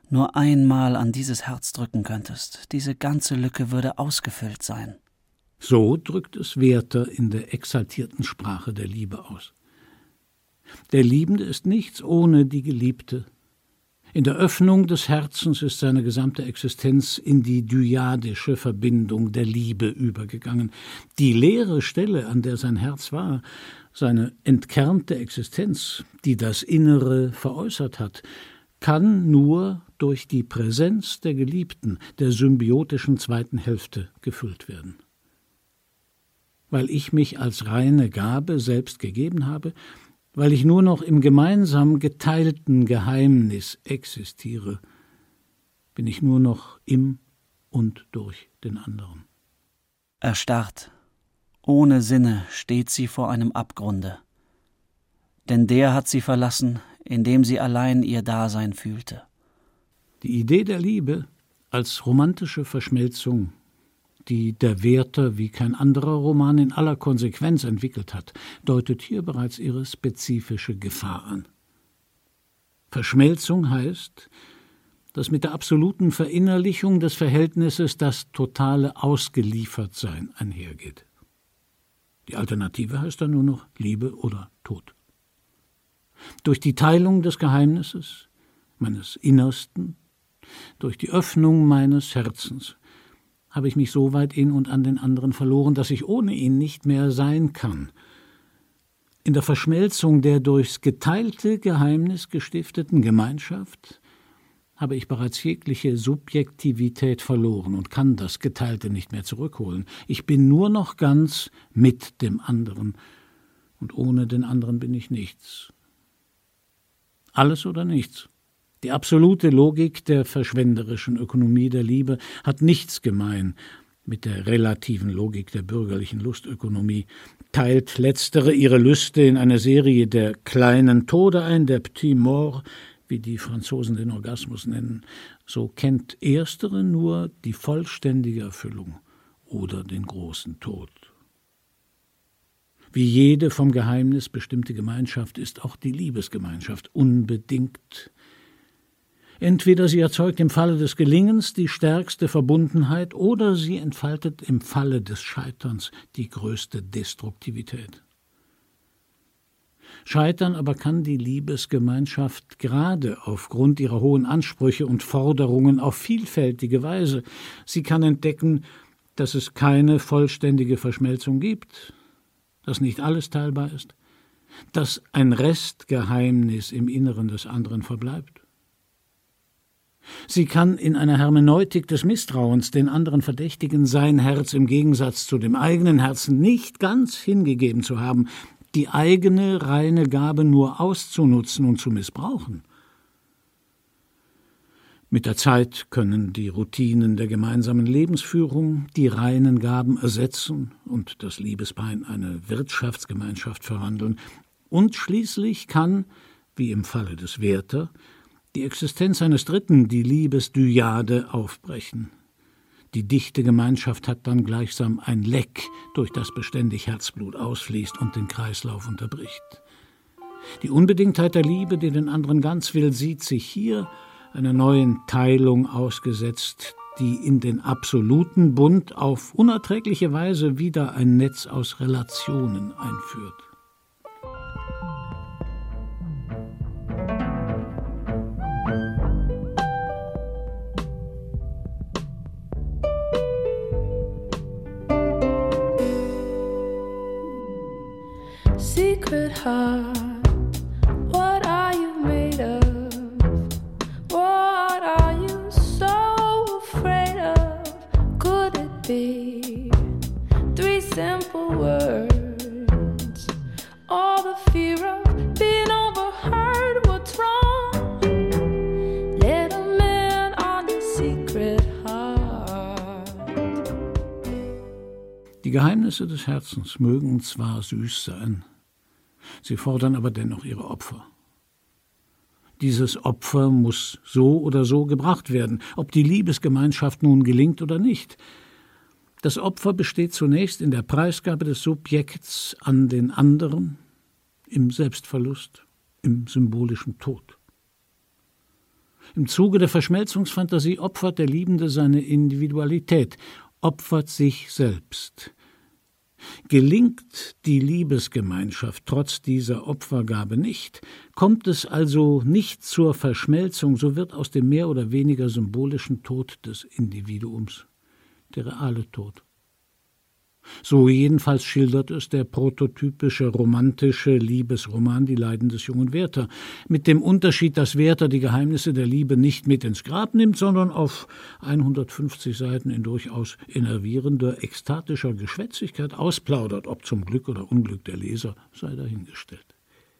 an dieses Herz drücken könntest, diese ganze Lücke würde ausgefüllt sein. So drückt es Werther in der exaltierten Sprache der Liebe aus. Der Liebende ist nichts ohne die Geliebte. In der Öffnung des Herzens ist seine gesamte Existenz in die dyadische Verbindung der Liebe übergegangen. Die leere Stelle, an der sein Herz war, seine entkernte Existenz, die das Innere veräußert hat, kann nur durch die Präsenz der Geliebten, der symbiotischen zweiten Hälfte, gefüllt werden. Weil ich mich als reine Gabe selbst gegeben habe, weil ich nur noch im gemeinsam geteilten Geheimnis existiere, bin ich nur noch im und durch den anderen. Erstarrt, ohne Sinne steht sie vor einem Abgrunde. Denn der hat sie verlassen, indem sie allein ihr Dasein fühlte. Die Idee der Liebe als romantische Verschmelzung, die der Werther wie kein anderer Roman in aller Konsequenz entwickelt hat, deutet hier bereits ihre spezifische Gefahr an. Verschmelzung heißt, dass mit der absoluten Verinnerlichung des Verhältnisses das totale Ausgeliefertsein einhergeht. Die Alternative heißt dann nur noch Liebe oder Tod. Durch die Teilung des Geheimnisses, meines Innersten, durch die Öffnung meines Herzens, habe ich mich so weit in und an den anderen verloren, dass ich ohne ihn nicht mehr sein kann. In der Verschmelzung der durchs geteilte Geheimnis gestifteten Gemeinschaft habe ich bereits jegliche Subjektivität verloren und kann das Geteilte nicht mehr zurückholen. Ich bin nur noch ganz mit dem anderen, und ohne den anderen bin ich nichts. Alles oder nichts. Die absolute Logik der verschwenderischen Ökonomie der Liebe hat nichts gemein mit der relativen Logik der bürgerlichen Lustökonomie. Teilt letztere ihre Lüste in eine Serie der kleinen Tode ein, der Petit Mort, wie die Franzosen den Orgasmus nennen, so kennt erstere nur die vollständige Erfüllung oder den großen Tod. Wie jede vom Geheimnis bestimmte Gemeinschaft ist auch die Liebesgemeinschaft unbedingt. Entweder sie erzeugt im Falle des Gelingens die stärkste Verbundenheit oder sie entfaltet im Falle des Scheiterns die größte Destruktivität. Scheitern aber kann die Liebesgemeinschaft gerade aufgrund ihrer hohen Ansprüche und Forderungen auf vielfältige Weise. Sie kann entdecken, dass es keine vollständige Verschmelzung gibt, dass nicht alles teilbar ist, dass ein Restgeheimnis im Inneren des anderen verbleibt. Sie kann in einer Hermeneutik des Misstrauens den anderen verdächtigen, sein Herz im Gegensatz zu dem eigenen Herzen nicht ganz hingegeben zu haben, die eigene reine Gabe nur auszunutzen und zu missbrauchen. Mit der Zeit können die Routinen der gemeinsamen Lebensführung die reinen Gaben ersetzen und das Liebespaar in eine Wirtschaftsgemeinschaft verwandeln. Und schließlich kann, wie im Falle des Werther, die Existenz eines Dritten die Liebesdyade aufbrechen. Die dichte Gemeinschaft hat dann gleichsam ein Leck, durch das beständig Herzblut ausfließt und den Kreislauf unterbricht. Die Unbedingtheit der Liebe, die den anderen ganz will, sieht sich hier einer neuen Teilung ausgesetzt, die in den absoluten Bund auf unerträgliche Weise wieder ein Netz aus Relationen einführt. Secret heart, what are you made of? What are you so afraid of? Could it be 3 simple words? All the fear of being overheard, what's wrong? Little man on the secret heart. Die Geheimnisse des Herzens mögen zwar süß sein, sie fordern aber dennoch ihre Opfer. Dieses Opfer muss so oder so gebracht werden, ob die Liebesgemeinschaft nun gelingt oder nicht. Das Opfer besteht zunächst in der Preisgabe des Subjekts an den anderen, im Selbstverlust, im symbolischen Tod. Im Zuge der Verschmelzungsfantasie opfert der Liebende seine Individualität, opfert sich selbst. Gelingt die Liebesgemeinschaft trotz dieser Opfergabe nicht, kommt es also nicht zur Verschmelzung, so wird aus dem mehr oder weniger symbolischen Tod des Individuums der reale Tod. So jedenfalls schildert es der prototypische romantische Liebesroman Die Leiden des jungen Werther, mit dem Unterschied, dass Werther die Geheimnisse der Liebe nicht mit ins Grab nimmt, sondern auf 150 Seiten in durchaus enervierender, ekstatischer Geschwätzigkeit ausplaudert, ob zum Glück oder Unglück der Leser, sei dahingestellt.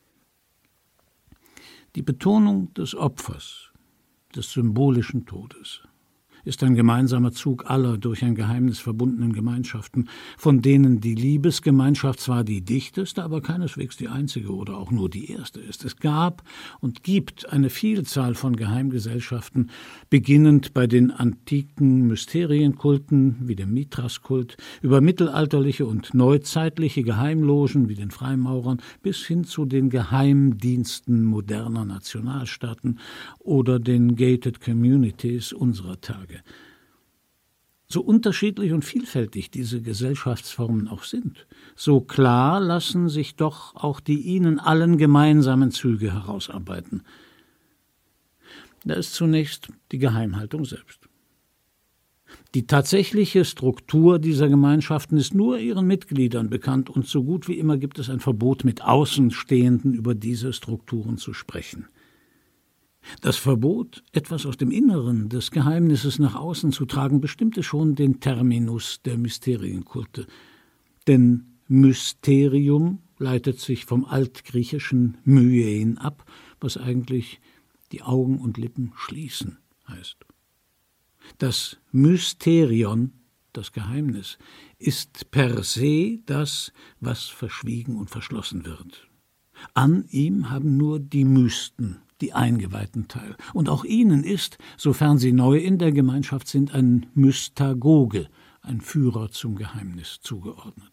Die Betonung des Opfers, des symbolischen Todes, ist ein gemeinsamer Zug aller durch ein Geheimnis verbundenen Gemeinschaften, von denen die Liebesgemeinschaft zwar die dichteste, aber keineswegs die einzige oder auch nur die erste ist. Es gab und gibt eine Vielzahl von Geheimgesellschaften, beginnend bei den antiken Mysterienkulten wie dem Mithraskult, über mittelalterliche und neuzeitliche Geheimlogen wie den Freimaurern bis hin zu den Geheimdiensten moderner Nationalstaaten oder den Gated Communities unserer Tage. So unterschiedlich und vielfältig diese Gesellschaftsformen auch sind, so klar lassen sich doch auch die ihnen allen gemeinsamen Züge herausarbeiten. Da ist zunächst die Geheimhaltung selbst. Die tatsächliche Struktur dieser Gemeinschaften ist nur ihren Mitgliedern bekannt und so gut wie immer gibt es ein Verbot, mit Außenstehenden über diese Strukturen zu sprechen. Das Verbot, etwas aus dem Inneren des Geheimnisses nach außen zu tragen, bestimmte schon den Terminus der Mysterienkulte. Denn Mysterium leitet sich vom altgriechischen Myein ab, was eigentlich die Augen und Lippen schließen heißt. Das Mysterion, das Geheimnis, ist per se das, was verschwiegen und verschlossen wird. An ihm haben nur die Mysten die Eingeweihten teil. Und auch ihnen ist, sofern sie neu in der Gemeinschaft sind, ein Mystagoge, ein Führer zum Geheimnis, zugeordnet.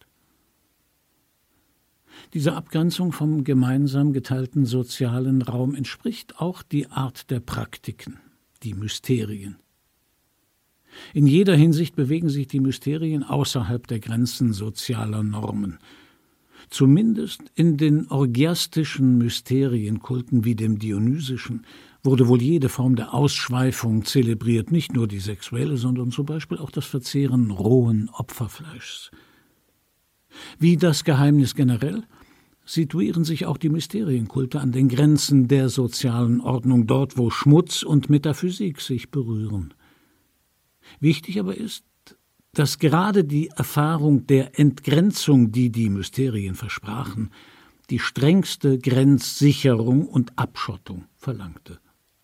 Dieser Abgrenzung vom gemeinsam geteilten sozialen Raum entspricht auch die Art der Praktiken, die Mysterien. In jeder Hinsicht bewegen sich die Mysterien außerhalb der Grenzen sozialer Normen. Zumindest in den orgiastischen Mysterienkulten wie dem Dionysischen wurde wohl jede Form der Ausschweifung zelebriert, nicht nur die sexuelle, sondern zum Beispiel auch das Verzehren rohen Opferfleischs. Wie das Geheimnis generell situieren sich auch die Mysterienkulte an den Grenzen der sozialen Ordnung, dort, wo Schmutz und Metaphysik sich berühren. Wichtig aber ist, dass gerade die Erfahrung der Entgrenzung, die die Mysterien versprachen, die strengste Grenzsicherung und Abschottung verlangte.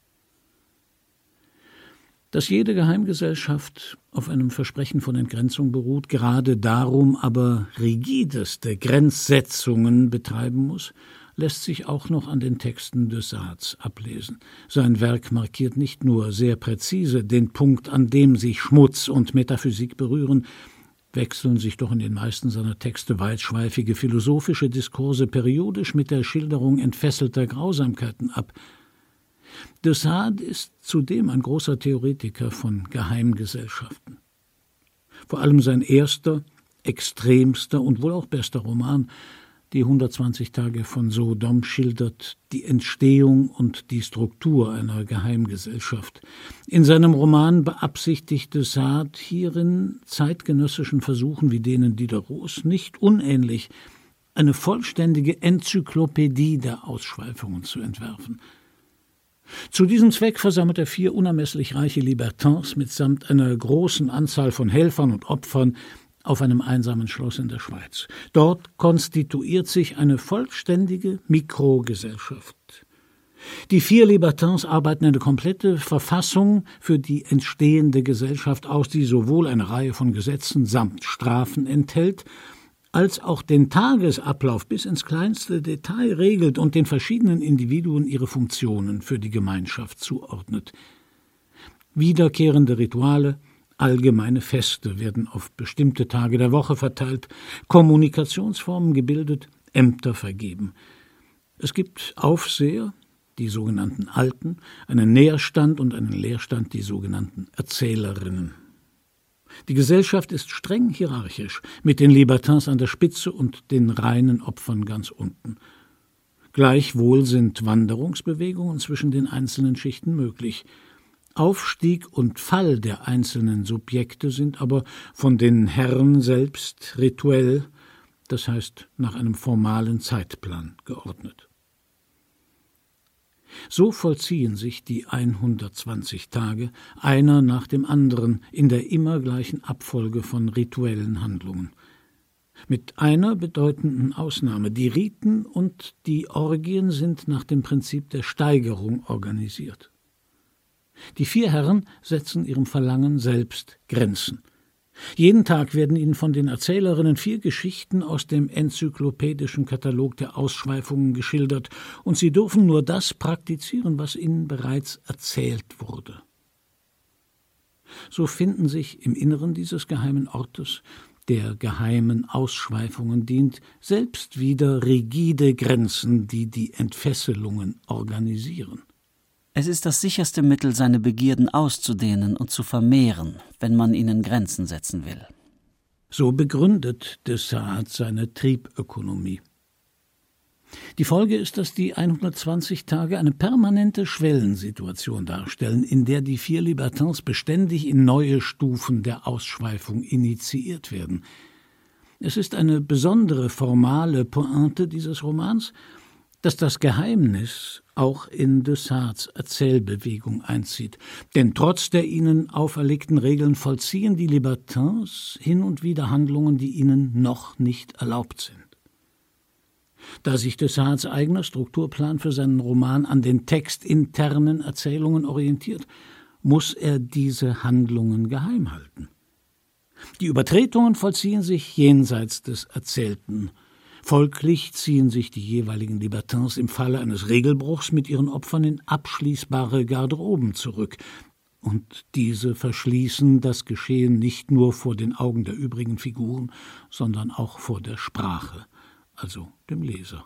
Dass jede Geheimgesellschaft auf einem Versprechen von Entgrenzung beruht, gerade darum aber rigideste Grenzsetzungen betreiben muss, lässt sich auch noch an den Texten de Sade's ablesen. Sein Werk markiert nicht nur sehr präzise den Punkt, an dem sich Schmutz und Metaphysik berühren, wechseln sich doch in den meisten seiner Texte weitschweifige philosophische Diskurse periodisch mit der Schilderung entfesselter Grausamkeiten ab. De Sade ist zudem ein großer Theoretiker von Geheimgesellschaften. Vor allem sein erster, extremster und wohl auch bester Roman, die 120 Tage von Sodom, schildert die Entstehung und die Struktur einer Geheimgesellschaft. In seinem Roman beabsichtigte Sade hierin zeitgenössischen Versuchen wie denen Diderots nicht unähnlich, eine vollständige Enzyklopädie der Ausschweifungen zu entwerfen. Zu diesem Zweck versammelt er 4 unermesslich reiche Libertins mitsamt einer großen Anzahl von Helfern und Opfern auf einem einsamen Schloss in der Schweiz. Dort konstituiert sich eine vollständige Mikrogesellschaft. Die 4 Libertins arbeiten eine komplette Verfassung für die entstehende Gesellschaft aus, die sowohl eine Reihe von Gesetzen samt Strafen enthält, als auch den Tagesablauf bis ins kleinste Detail regelt und den verschiedenen Individuen ihre Funktionen für die Gemeinschaft zuordnet. Wiederkehrende Rituale, allgemeine Feste werden auf bestimmte Tage der Woche verteilt, Kommunikationsformen gebildet, Ämter vergeben. Es gibt Aufseher, die sogenannten Alten, einen Nährstand und einen Lehrstand, die sogenannten Erzählerinnen. Die Gesellschaft ist streng hierarchisch, mit den Libertins an der Spitze und den reinen Opfern ganz unten. Gleichwohl sind Wanderungsbewegungen zwischen den einzelnen Schichten möglich. Aufstieg und Fall der einzelnen Subjekte sind aber von den Herren selbst rituell, das heißt nach einem formalen Zeitplan geordnet. So vollziehen sich die 120 Tage, einer nach dem anderen, in der immer gleichen Abfolge von rituellen Handlungen. Mit einer bedeutenden Ausnahme: die Riten und die Orgien sind nach dem Prinzip der Steigerung organisiert. Die 4 Herren setzen ihrem Verlangen selbst Grenzen. Jeden Tag werden ihnen von den Erzählerinnen 4 Geschichten aus dem enzyklopädischen Katalog der Ausschweifungen geschildert, und sie dürfen nur das praktizieren, was ihnen bereits erzählt wurde. So finden sich im Inneren dieses geheimen Ortes, der geheimen Ausschweifungen dient, selbst wieder rigide Grenzen, die die Entfesselungen organisieren. Es ist das sicherste Mittel, seine Begierden auszudehnen und zu vermehren, wenn man ihnen Grenzen setzen will. So begründet de Sade seine Triebökonomie. Die Folge ist, dass die 120 Tage eine permanente Schwellensituation darstellen, in der die 4 Libertins beständig in neue Stufen der Ausschweifung initiiert werden. Es ist eine besondere formale Pointe dieses Romans, dass das Geheimnis auch in de Sade's Erzählbewegung einzieht. Denn trotz der ihnen auferlegten Regeln vollziehen die Libertins hin und wieder Handlungen, die ihnen noch nicht erlaubt sind. Da sich de Sade's eigener Strukturplan für seinen Roman an den textinternen Erzählungen orientiert, muss er diese Handlungen geheim halten. Die Übertretungen vollziehen sich jenseits des Erzählten. Folglich ziehen sich die jeweiligen Libertins im Falle eines Regelbruchs mit ihren Opfern in abschließbare Garderoben zurück. Und diese verschließen das Geschehen nicht nur vor den Augen der übrigen Figuren, sondern auch vor der Sprache, also dem Leser.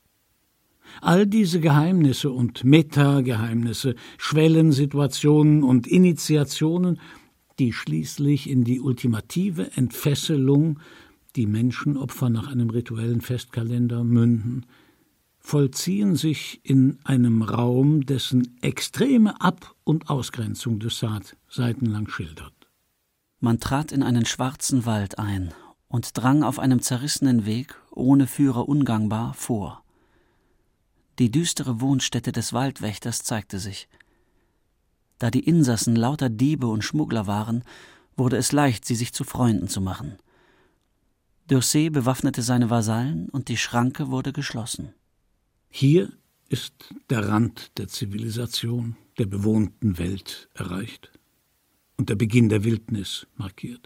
All diese Geheimnisse und Metageheimnisse, Schwellensituationen und Initiationen, die schließlich in die ultimative Entfesselung, die Menschenopfer nach einem rituellen Festkalender münden, vollziehen sich in einem Raum, dessen extreme Ab- und Ausgrenzung de Sade seitenlang schildert. Man trat in einen schwarzen Wald ein und drang auf einem zerrissenen Weg, ohne Führer ungangbar, vor. Die düstere Wohnstätte des Waldwächters zeigte sich. Da die Insassen lauter Diebe und Schmuggler waren, wurde es leicht, sie sich zu Freunden zu machen. d'Orsay bewaffnete seine Vasallen und die Schranke wurde geschlossen. Hier ist der Rand der Zivilisation, der bewohnten Welt erreicht und der Beginn der Wildnis markiert.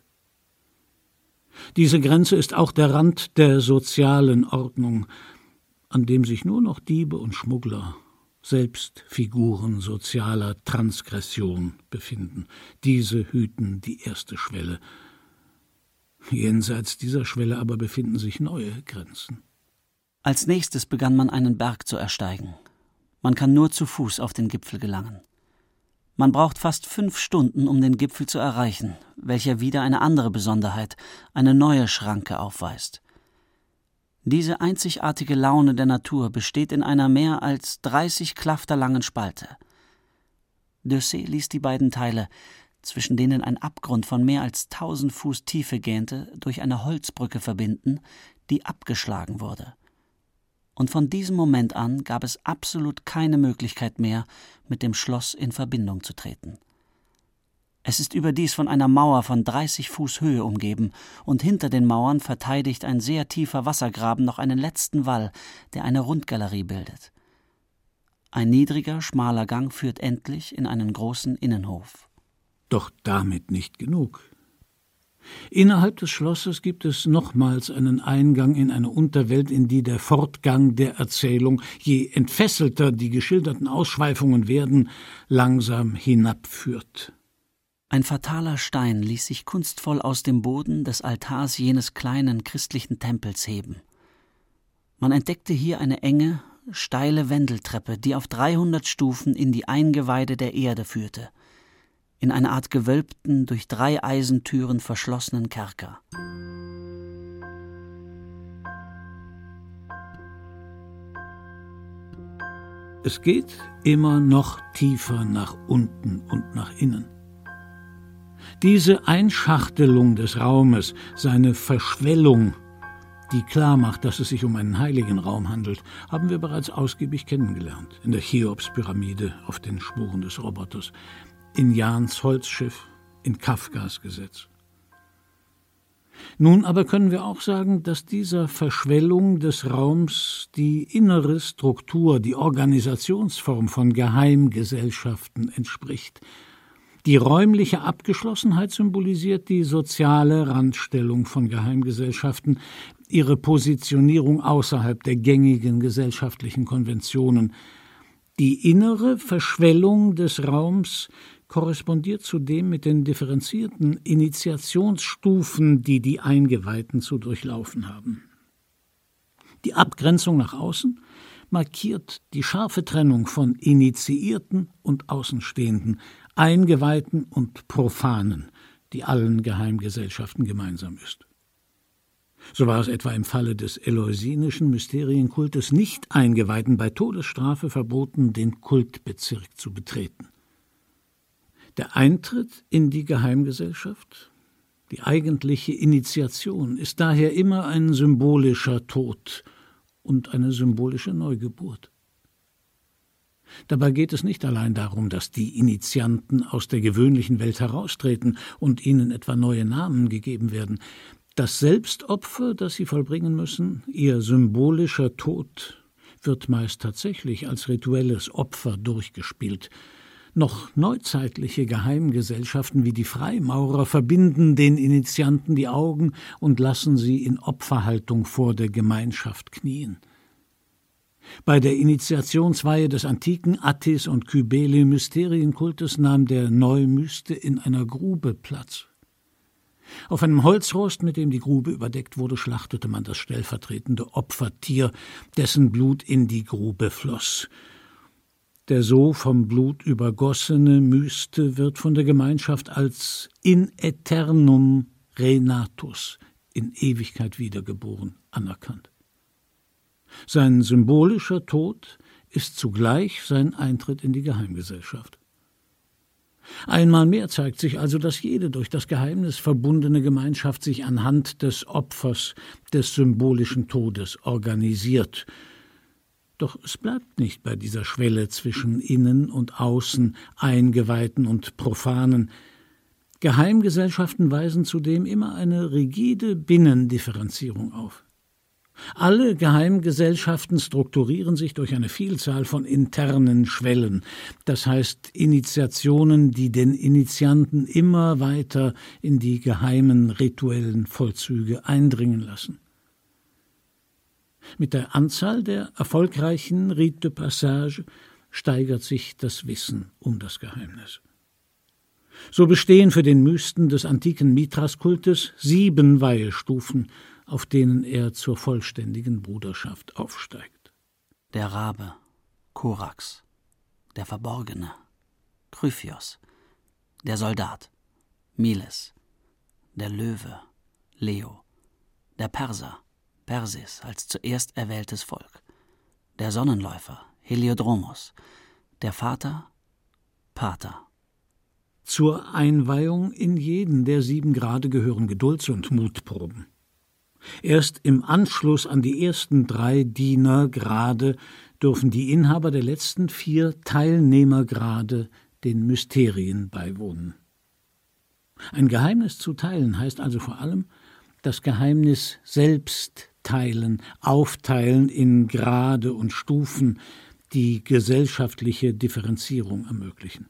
Diese Grenze ist auch der Rand der sozialen Ordnung, an dem sich nur noch Diebe und Schmuggler, selbst Figuren sozialer Transgression, befinden. Diese hüten die erste Schwelle. Jenseits dieser Schwelle aber befinden sich neue Grenzen. Als nächstes begann man einen Berg zu ersteigen. Man kann nur zu Fuß auf den Gipfel gelangen. Man braucht fast 5 Stunden, um den Gipfel zu erreichen, welcher wieder eine andere Besonderheit, eine neue Schranke aufweist. Diese einzigartige Laune der Natur besteht in einer mehr als 30 Klafter langen Spalte. d'Orsay ließ die beiden Teile, zwischen denen ein Abgrund von mehr als 1000 Fuß Tiefe gähnte, durch eine Holzbrücke verbinden, die abgeschlagen wurde. Und von diesem Moment an gab es absolut keine Möglichkeit mehr, mit dem Schloss in Verbindung zu treten. Es ist überdies von einer Mauer von 30 Fuß Höhe umgeben, und hinter den Mauern verteidigt ein sehr tiefer Wassergraben noch einen letzten Wall, der eine Rundgalerie bildet. Ein niedriger, schmaler Gang führt endlich in einen großen Innenhof. Doch damit nicht genug. Innerhalb des Schlosses gibt es nochmals einen Eingang in eine Unterwelt, in die der Fortgang der Erzählung, je entfesselter die geschilderten Ausschweifungen werden, langsam hinabführt. Ein fataler Stein ließ sich kunstvoll aus dem Boden des Altars jenes kleinen christlichen Tempels heben. Man entdeckte hier eine enge, steile Wendeltreppe, die auf 300 Stufen in die Eingeweide der Erde führte, in eine Art gewölbten, durch 3 Eisentüren verschlossenen Kerker. Es geht immer noch tiefer nach unten und nach innen. Diese Einschachtelung des Raumes, seine Verschwellung, die klar macht, dass es sich um einen heiligen Raum handelt, haben wir bereits ausgiebig kennengelernt. In der Cheops-Pyramide auf den Spuren des Roboters, in Jahns Holzschiff, in Kafkas Gesetz. Nun aber können wir auch sagen, dass dieser Verschwellung des Raums die innere Struktur, die Organisationsform von Geheimgesellschaften entspricht. Die räumliche Abgeschlossenheit symbolisiert die soziale Randstellung von Geheimgesellschaften, ihre Positionierung außerhalb der gängigen gesellschaftlichen Konventionen. Die innere Verschwellung des Raums korrespondiert zudem mit den differenzierten Initiationsstufen, die die Eingeweihten zu durchlaufen haben. Die Abgrenzung nach außen markiert die scharfe Trennung von Initiierten und Außenstehenden, Eingeweihten und Profanen, die allen Geheimgesellschaften gemeinsam ist. So war es etwa im Falle des eleusinischen Mysterienkultes nicht Eingeweihten bei Todesstrafe verboten, den Kultbezirk zu betreten. Der Eintritt in die Geheimgesellschaft, die eigentliche Initiation, ist daher immer ein symbolischer Tod und eine symbolische Neugeburt. Dabei geht es nicht allein darum, dass die Initianten aus der gewöhnlichen Welt heraustreten und ihnen etwa neue Namen gegeben werden. Das Selbstopfer, das sie vollbringen müssen, ihr symbolischer Tod, wird meist tatsächlich als rituelles Opfer durchgespielt. Noch neuzeitliche Geheimgesellschaften wie die Freimaurer verbinden den Initianten die Augen und lassen sie in Opferhaltung vor der Gemeinschaft knien. Bei der Initiationsweihe des antiken Attis- und Kybele-Mysterienkultes nahm der Neumyste in einer Grube Platz. Auf einem Holzrost, mit dem die Grube überdeckt wurde, schlachtete man das stellvertretende Opfertier, dessen Blut in die Grube floss. Der so vom Blut übergossene Myste wird von der Gemeinschaft als in aeternum renatus, in Ewigkeit wiedergeboren, anerkannt. Sein symbolischer Tod ist zugleich sein Eintritt in die Geheimgesellschaft. Einmal mehr zeigt sich also, dass jede durch das Geheimnis verbundene Gemeinschaft sich anhand des Opfers des symbolischen Todes organisiert. Doch es bleibt nicht bei dieser Schwelle zwischen Innen und Außen, Eingeweihten und Profanen. Geheimgesellschaften weisen zudem immer eine rigide Binnendifferenzierung auf. Alle Geheimgesellschaften strukturieren sich durch eine Vielzahl von internen Schwellen, das heißt Initiationen, die den Initianten immer weiter in die geheimen rituellen Vollzüge eindringen lassen. Mit der Anzahl der erfolgreichen Rites de Passage steigert sich das Wissen um das Geheimnis. So bestehen für den Mysten des antiken Mithras-Kultes 7 Weihestufen, auf denen er zur vollständigen Bruderschaft aufsteigt. Der Rabe, Korax, der Verborgene, Kryphios, der Soldat, Miles, der Löwe, Leo, der Perser, Persis als zuerst erwähltes Volk, der Sonnenläufer, Heliodromos, der Vater, Pater. Zur Einweihung in jeden der 7 Grade gehören Gedulds- und Mutproben. Erst im Anschluss an die ersten 3 Dienergrade dürfen die Inhaber der letzten 4 Teilnehmergrade den Mysterien beiwohnen. Ein Geheimnis zu teilen heißt also vor allem, das Geheimnis selbst teilen, aufteilen in Grade und Stufen, die gesellschaftliche Differenzierung ermöglichen.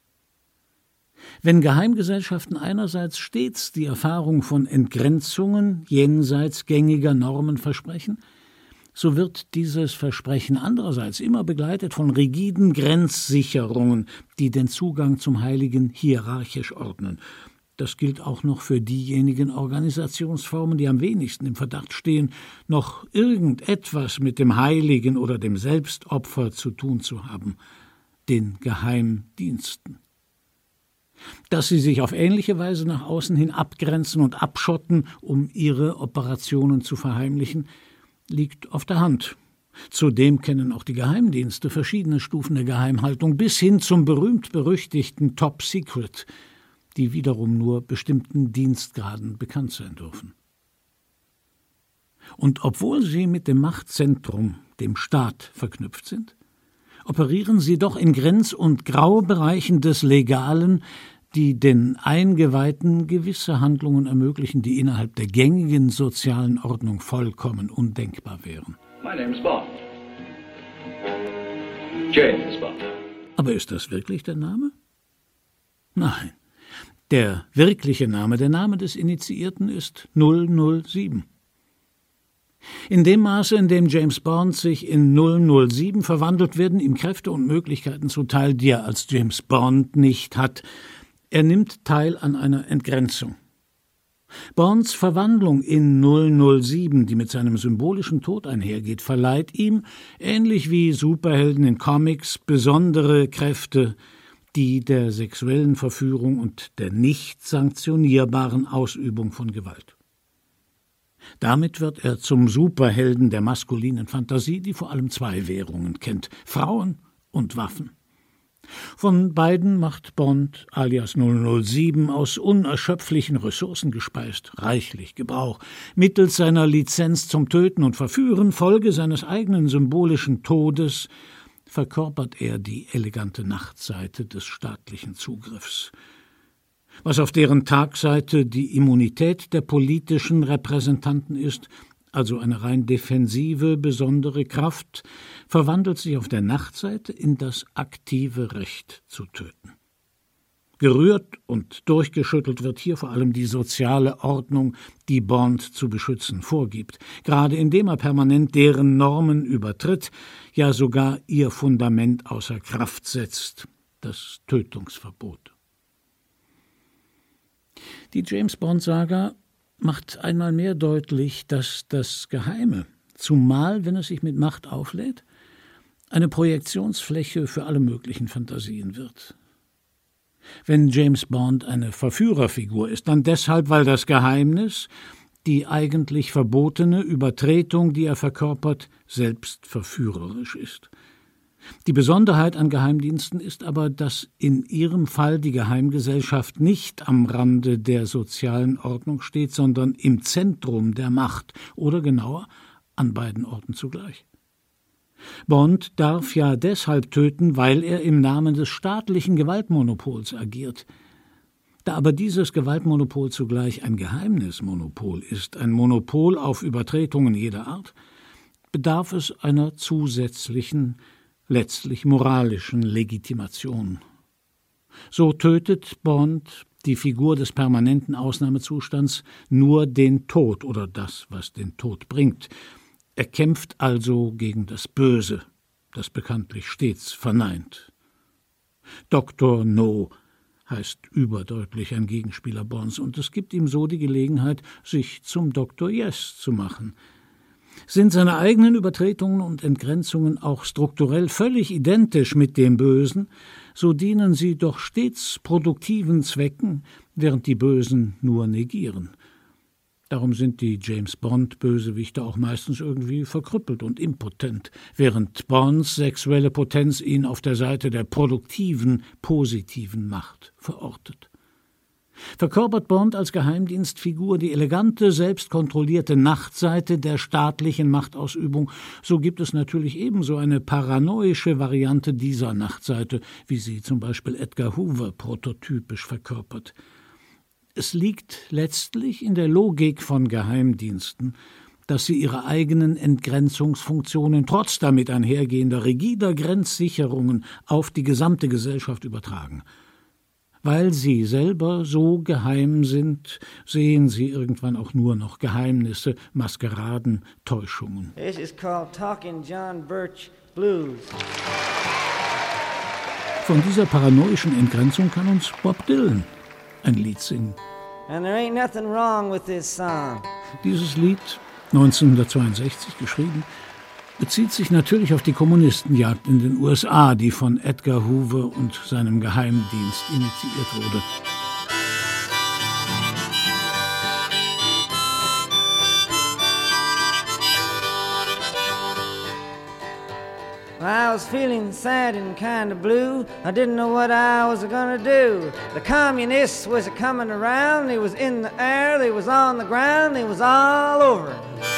Wenn Geheimgesellschaften einerseits stets die Erfahrung von Entgrenzungen jenseits gängiger Normen versprechen, so wird dieses Versprechen andererseits immer begleitet von rigiden Grenzsicherungen, die den Zugang zum Heiligen hierarchisch ordnen. Das gilt auch noch für diejenigen Organisationsformen, die am wenigsten im Verdacht stehen, noch irgendetwas mit dem Heiligen oder dem Selbstopfer zu tun zu haben, den Geheimdiensten. Dass sie sich auf ähnliche Weise nach außen hin abgrenzen und abschotten, um ihre Operationen zu verheimlichen, liegt auf der Hand. Zudem kennen auch die Geheimdienste verschiedene Stufen der Geheimhaltung bis hin zum berühmt-berüchtigten Top Secret, die wiederum nur bestimmten Dienstgraden bekannt sein dürfen. Und obwohl sie mit dem Machtzentrum, dem Staat, verknüpft sind, operieren sie doch in Grenz- und Graubereichen des Legalen, die den Eingeweihten gewisse Handlungen ermöglichen, die innerhalb der gängigen sozialen Ordnung vollkommen undenkbar wären. My name's Bond. James Bond. Aber ist das wirklich der Name? Nein. Der wirkliche Name, der Name des Initiierten ist 007. In dem Maße, in dem James Bond sich in 007 verwandelt, werden ihm Kräfte und Möglichkeiten zuteil, die er als James Bond nicht hat. Er nimmt teil an einer Entgrenzung. Bonds Verwandlung in 007, die mit seinem symbolischen Tod einhergeht, verleiht ihm, ähnlich wie Superhelden in Comics, besondere Kräfte, die der sexuellen Verführung und der nicht sanktionierbaren Ausübung von Gewalt. Damit wird er zum Superhelden der maskulinen Fantasie, die vor allem 2 Währungen kennt: Frauen und Waffen. Von beiden macht Bond alias 007 aus unerschöpflichen Ressourcen gespeist reichlich Gebrauch. Mittels seiner Lizenz zum Töten und Verführen, Folge seines eigenen symbolischen Todes, verkörpert er die elegante Nachtseite des staatlichen Zugriffs. Was auf deren Tagseite die Immunität der politischen Repräsentanten ist, also eine rein defensive, besondere Kraft, verwandelt sich auf der Nachtseite in das aktive Recht zu töten. Gerührt und durchgeschüttelt wird hier vor allem die soziale Ordnung, die Bond zu beschützen vorgibt, gerade indem er permanent deren Normen übertritt, ja sogar ihr Fundament außer Kraft setzt, das Tötungsverbot. Die James-Bond-Saga macht einmal mehr deutlich, dass das Geheime, zumal wenn es sich mit Macht auflädt, eine Projektionsfläche für alle möglichen Fantasien wird. Wenn James Bond eine Verführerfigur ist, dann deshalb, weil das Geheimnis, die eigentlich verbotene Übertretung, die er verkörpert, selbst verführerisch ist. Die Besonderheit an Geheimdiensten ist aber, dass in ihrem Fall die Geheimgesellschaft nicht am Rande der sozialen Ordnung steht, sondern im Zentrum der Macht oder genauer an beiden Orten zugleich. Bond darf ja deshalb töten, weil er im Namen des staatlichen Gewaltmonopols agiert. Da aber dieses Gewaltmonopol zugleich ein Geheimnismonopol ist, ein Monopol auf Übertretungen jeder Art, bedarf es einer zusätzlichen, letztlich moralischen Legitimation. So tötet Bond, die Figur des permanenten Ausnahmezustands, nur den Tod oder das, was den Tod bringt. Er kämpft also gegen das Böse, das bekanntlich stets verneint. Dr. No heißt überdeutlich ein Gegenspieler Bonds, und es gibt ihm so die Gelegenheit, sich zum Dr. Yes zu machen. Sind seine eigenen Übertretungen und Entgrenzungen auch strukturell völlig identisch mit dem Bösen, so dienen sie doch stets produktiven Zwecken, während die Bösen nur negieren. Darum sind die James-Bond-Bösewichte auch meistens irgendwie verkrüppelt und impotent, während Bonds sexuelle Potenz ihn auf der Seite der produktiven, positiven Macht verortet. Verkörpert Bond als Geheimdienstfigur die elegante, selbstkontrollierte Nachtseite der staatlichen Machtausübung, so gibt es natürlich ebenso eine paranoische Variante dieser Nachtseite, wie sie zum Beispiel Edgar Hoover prototypisch verkörpert. Es liegt letztlich in der Logik von Geheimdiensten, dass sie ihre eigenen Entgrenzungsfunktionen trotz damit einhergehender rigider Grenzsicherungen auf die gesamte Gesellschaft übertragen. Weil sie selber so geheim sind, sehen sie irgendwann auch nur noch Geheimnisse, Maskeraden, Täuschungen. This is called Talking John Birch Blues. Von dieser paranoischen Entgrenzung kann uns Bob Dylan ein Lied singen. And there ain't nothing wrong with this song. Dieses Lied, 1962 geschrieben, bezieht sich natürlich auf die Kommunistenjagd in den USA, die von Edgar Hoover und seinem Geheimdienst initiiert wurde. I was feeling sad and kind of blue. I didn't know what I was gonna do. The communists was a-coming around. They was in the air, they was on the ground, they was all over.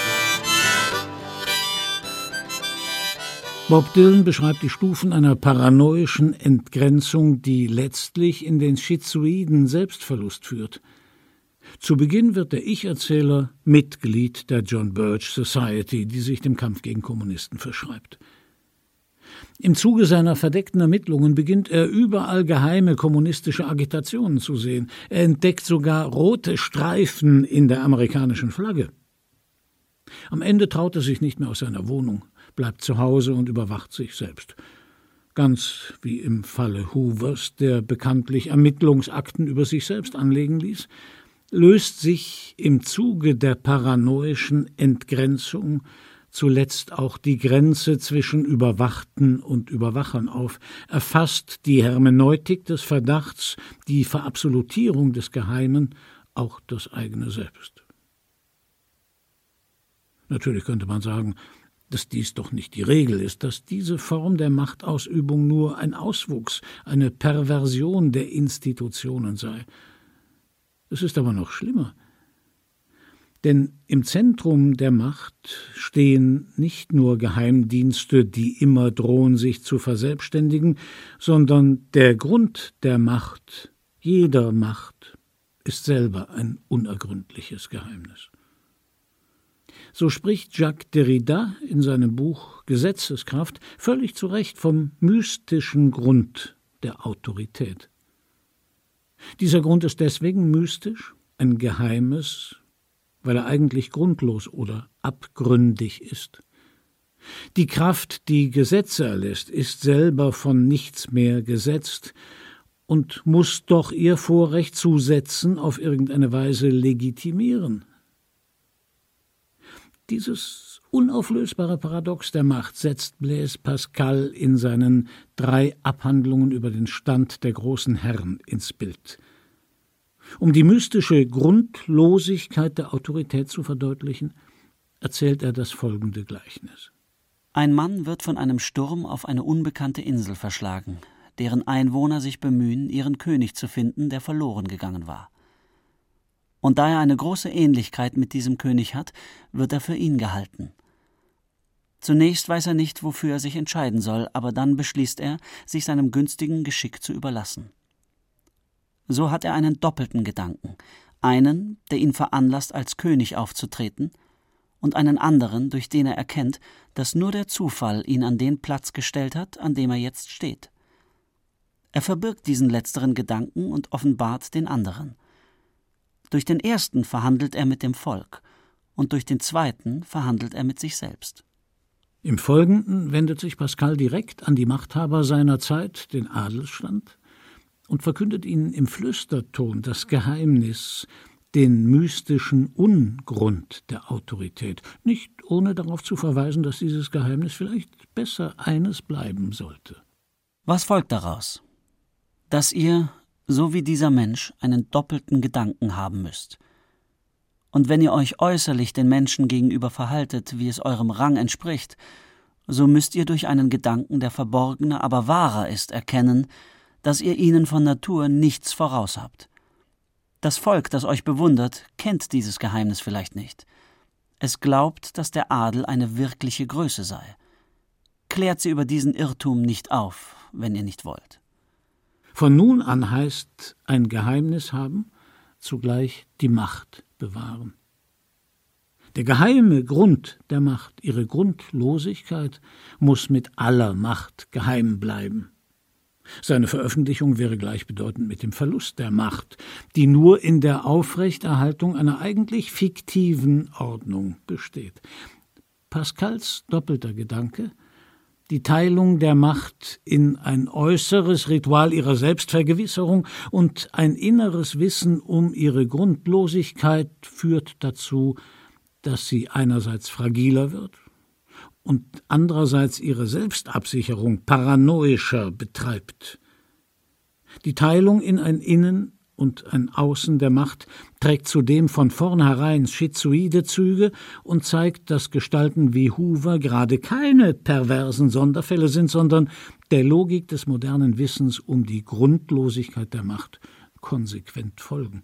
Bob Dylan beschreibt die Stufen einer paranoischen Entgrenzung, die letztlich in den schizoiden Selbstverlust führt. Zu Beginn wird der Ich-Erzähler Mitglied der John Birch Society, die sich dem Kampf gegen Kommunisten verschreibt. Im Zuge seiner verdeckten Ermittlungen beginnt er überall geheime kommunistische Agitationen zu sehen. Er entdeckt sogar rote Streifen in der amerikanischen Flagge. Am Ende traut er sich nicht mehr aus seiner Wohnung, bleibt zu Hause und überwacht sich selbst. Ganz wie im Falle Hoovers, der bekanntlich Ermittlungsakten über sich selbst anlegen ließ, löst sich im Zuge der paranoischen Entgrenzung zuletzt auch die Grenze zwischen Überwachten und Überwachern auf, erfasst die Hermeneutik des Verdachts, die Verabsolutierung des Geheimen, auch das eigene Selbst. Natürlich könnte man sagen, dass dies doch nicht die Regel ist, dass diese Form der Machtausübung nur ein Auswuchs, eine Perversion der Institutionen sei. Es ist aber noch schlimmer. Denn im Zentrum der Macht stehen nicht nur Geheimdienste, die immer drohen, sich zu verselbstständigen, sondern der Grund der Macht, jeder Macht, ist selber ein unergründliches Geheimnis. So spricht Jacques Derrida in seinem Buch Gesetzeskraft völlig zu Recht vom mystischen Grund der Autorität. Dieser Grund ist deswegen mystisch, ein Geheimes, weil er eigentlich grundlos oder abgründig ist. Die Kraft, die Gesetze erlässt, ist selber von nichts mehr gesetzt und muss doch ihr Vorrecht zusetzen, auf irgendeine Weise legitimieren. Dieses unauflösbare Paradox der Macht setzt Blaise Pascal in seinen 3 Abhandlungen über den Stand der großen Herren ins Bild. Um die mystische Grundlosigkeit der Autorität zu verdeutlichen, erzählt er das folgende Gleichnis. Ein Mann wird von einem Sturm auf eine unbekannte Insel verschlagen, deren Einwohner sich bemühen, ihren König zu finden, der verloren gegangen war. Und da er eine große Ähnlichkeit mit diesem König hat, wird er für ihn gehalten. Zunächst weiß er nicht, wofür er sich entscheiden soll, aber dann beschließt er, sich seinem günstigen Geschick zu überlassen. So hat er einen doppelten Gedanken, einen, der ihn veranlasst, als König aufzutreten, und einen anderen, durch den er erkennt, dass nur der Zufall ihn an den Platz gestellt hat, an dem er jetzt steht. Er verbirgt diesen letzteren Gedanken und offenbart den anderen. Durch den ersten verhandelt er mit dem Volk, und durch den zweiten verhandelt er mit sich selbst. Im Folgenden wendet sich Pascal direkt an die Machthaber seiner Zeit, den Adelsstand, und verkündet ihnen im Flüsterton das Geheimnis, den mystischen Ungrund der Autorität, nicht ohne darauf zu verweisen, dass dieses Geheimnis vielleicht besser eines bleiben sollte. Was folgt daraus? Dass ihr, so wie dieser Mensch, einen doppelten Gedanken haben müsst. Und wenn ihr euch äußerlich den Menschen gegenüber verhaltet, wie es eurem Rang entspricht, so müsst ihr durch einen Gedanken, der verborgener, aber wahrer ist, erkennen, dass ihr ihnen von Natur nichts voraus habt. Das Volk, das euch bewundert, kennt dieses Geheimnis vielleicht nicht. Es glaubt, dass der Adel eine wirkliche Größe sei. Klärt sie über diesen Irrtum nicht auf, wenn ihr nicht wollt. Von nun an heißt ein Geheimnis haben, zugleich die Macht bewahren. Der geheime Grund der Macht, ihre Grundlosigkeit, muss mit aller Macht geheim bleiben. Seine Veröffentlichung wäre gleichbedeutend mit dem Verlust der Macht, die nur in der Aufrechterhaltung einer eigentlich fiktiven Ordnung besteht. Pascals doppelter Gedanke, die Teilung der Macht in ein äußeres Ritual ihrer Selbstvergewisserung und ein inneres Wissen um ihre Grundlosigkeit, führt dazu, dass sie einerseits fragiler wird und andererseits ihre Selbstabsicherung paranoischer betreibt. Die Teilung in ein Innen und ein Außen der Macht trägt zudem von vornherein schizoide Züge und zeigt, dass Gestalten wie Hoover gerade keine perversen Sonderfälle sind, sondern der Logik des modernen Wissens um die Grundlosigkeit der Macht konsequent folgen.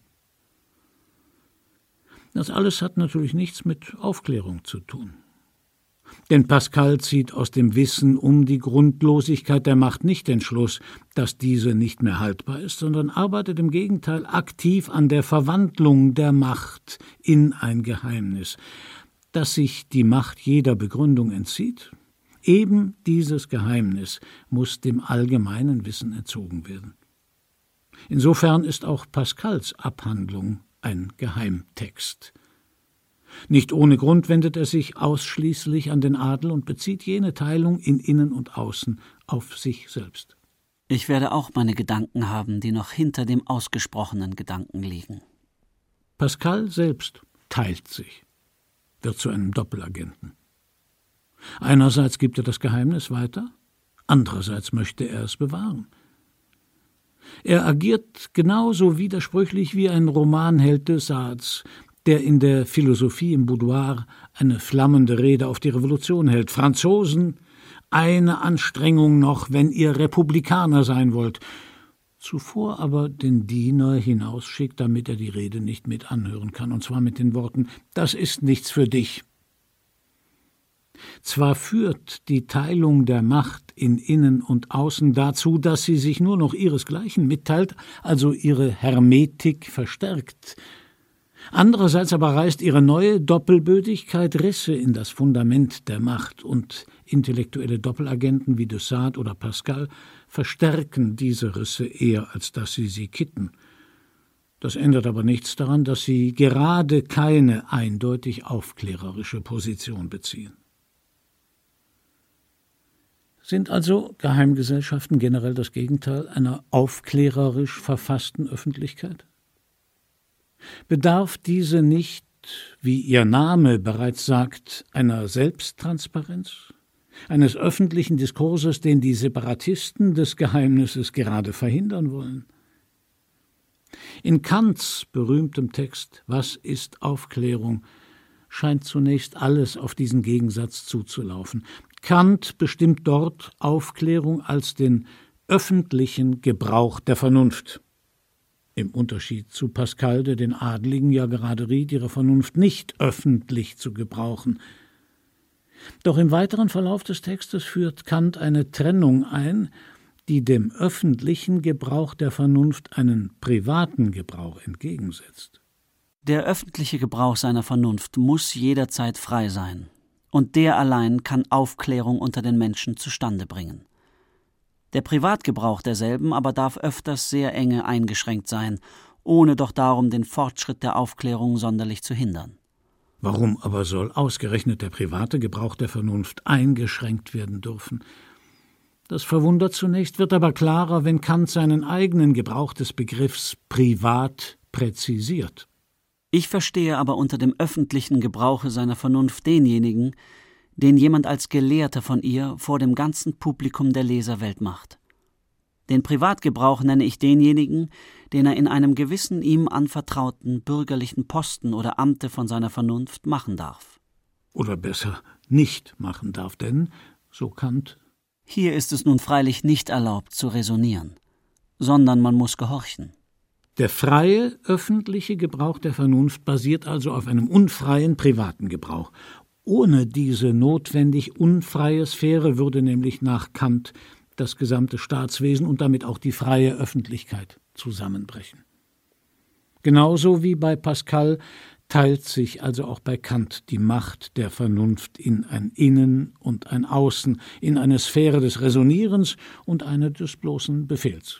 Das alles hat natürlich nichts mit Aufklärung zu tun. Denn Pascal zieht aus dem Wissen um die Grundlosigkeit der Macht nicht den Schluss, dass diese nicht mehr haltbar ist, sondern arbeitet im Gegenteil aktiv an der Verwandlung der Macht in ein Geheimnis, dass sich die Macht jeder Begründung entzieht. Eben dieses Geheimnis muss dem allgemeinen Wissen entzogen werden. Insofern ist auch Pascals Abhandlung ein Geheimtext. Nicht ohne Grund wendet er sich ausschließlich an den Adel und bezieht jene Teilung in Innen und Außen auf sich selbst. Ich werde auch meine Gedanken haben, die noch hinter dem ausgesprochenen Gedanken liegen. Pascal selbst teilt sich, wird zu einem Doppelagenten. Einerseits gibt er das Geheimnis weiter, andererseits möchte er es bewahren. Er agiert genauso widersprüchlich wie ein Romanheld de Sades, der in der Philosophie im Boudoir eine flammende Rede auf die Revolution hält. Franzosen, eine Anstrengung noch, wenn ihr Republikaner sein wollt. Zuvor aber den Diener hinausschickt, damit er die Rede nicht mit anhören kann, und zwar mit den Worten: Das ist nichts für dich. Zwar führt die Teilung der Macht in Innen und Außen dazu, dass sie sich nur noch ihresgleichen mitteilt, also ihre Hermetik verstärkt. Andererseits aber reißt ihre neue Doppelbödigkeit Risse in das Fundament der Macht, und intellektuelle Doppelagenten wie de Sade oder Pascal verstärken diese Risse eher, als dass sie kitten. Das ändert aber nichts daran, dass sie gerade keine eindeutig aufklärerische Position beziehen. Sind also Geheimgesellschaften generell das Gegenteil einer aufklärerisch verfassten Öffentlichkeit? Bedarf diese nicht, wie ihr Name bereits sagt, einer Selbsttransparenz, eines öffentlichen Diskurses, den die Separatisten des Geheimnisses gerade verhindern wollen? In Kants berühmtem Text »Was ist Aufklärung?« scheint zunächst alles auf diesen Gegensatz zuzulaufen. Kant bestimmt dort Aufklärung als den öffentlichen Gebrauch der Vernunft. Im Unterschied zu Pascal, der den Adligen ja gerade riet, ihre Vernunft nicht öffentlich zu gebrauchen. Doch im weiteren Verlauf des Textes führt Kant eine Trennung ein, die dem öffentlichen Gebrauch der Vernunft einen privaten Gebrauch entgegensetzt. Der öffentliche Gebrauch seiner Vernunft muss jederzeit frei sein, und der allein kann Aufklärung unter den Menschen zustande bringen. Der Privatgebrauch derselben aber darf öfters sehr enge eingeschränkt sein, ohne doch darum den Fortschritt der Aufklärung sonderlich zu hindern. Warum aber soll ausgerechnet der private Gebrauch der Vernunft eingeschränkt werden dürfen? Das verwundert zunächst, wird aber klarer, wenn Kant seinen eigenen Gebrauch des Begriffs privat präzisiert. Ich verstehe aber unter dem öffentlichen Gebrauche seiner Vernunft denjenigen, den jemand als Gelehrter von ihr vor dem ganzen Publikum der Leserwelt macht. Den Privatgebrauch nenne ich denjenigen, den er in einem gewissen ihm anvertrauten bürgerlichen Posten oder Amte von seiner Vernunft machen darf. Oder besser nicht machen darf, denn, so Kant, hier ist es nun freilich nicht erlaubt zu räsonieren, sondern man muss gehorchen. Der freie öffentliche Gebrauch der Vernunft basiert also auf einem unfreien privaten Gebrauch. Ohne diese notwendig unfreie Sphäre würde nämlich nach Kant das gesamte Staatswesen und damit auch die freie Öffentlichkeit zusammenbrechen. Genauso wie bei Pascal teilt sich also auch bei Kant die Macht der Vernunft in ein Innen und ein Außen, in eine Sphäre des Räsonierens und eine des bloßen Befehls.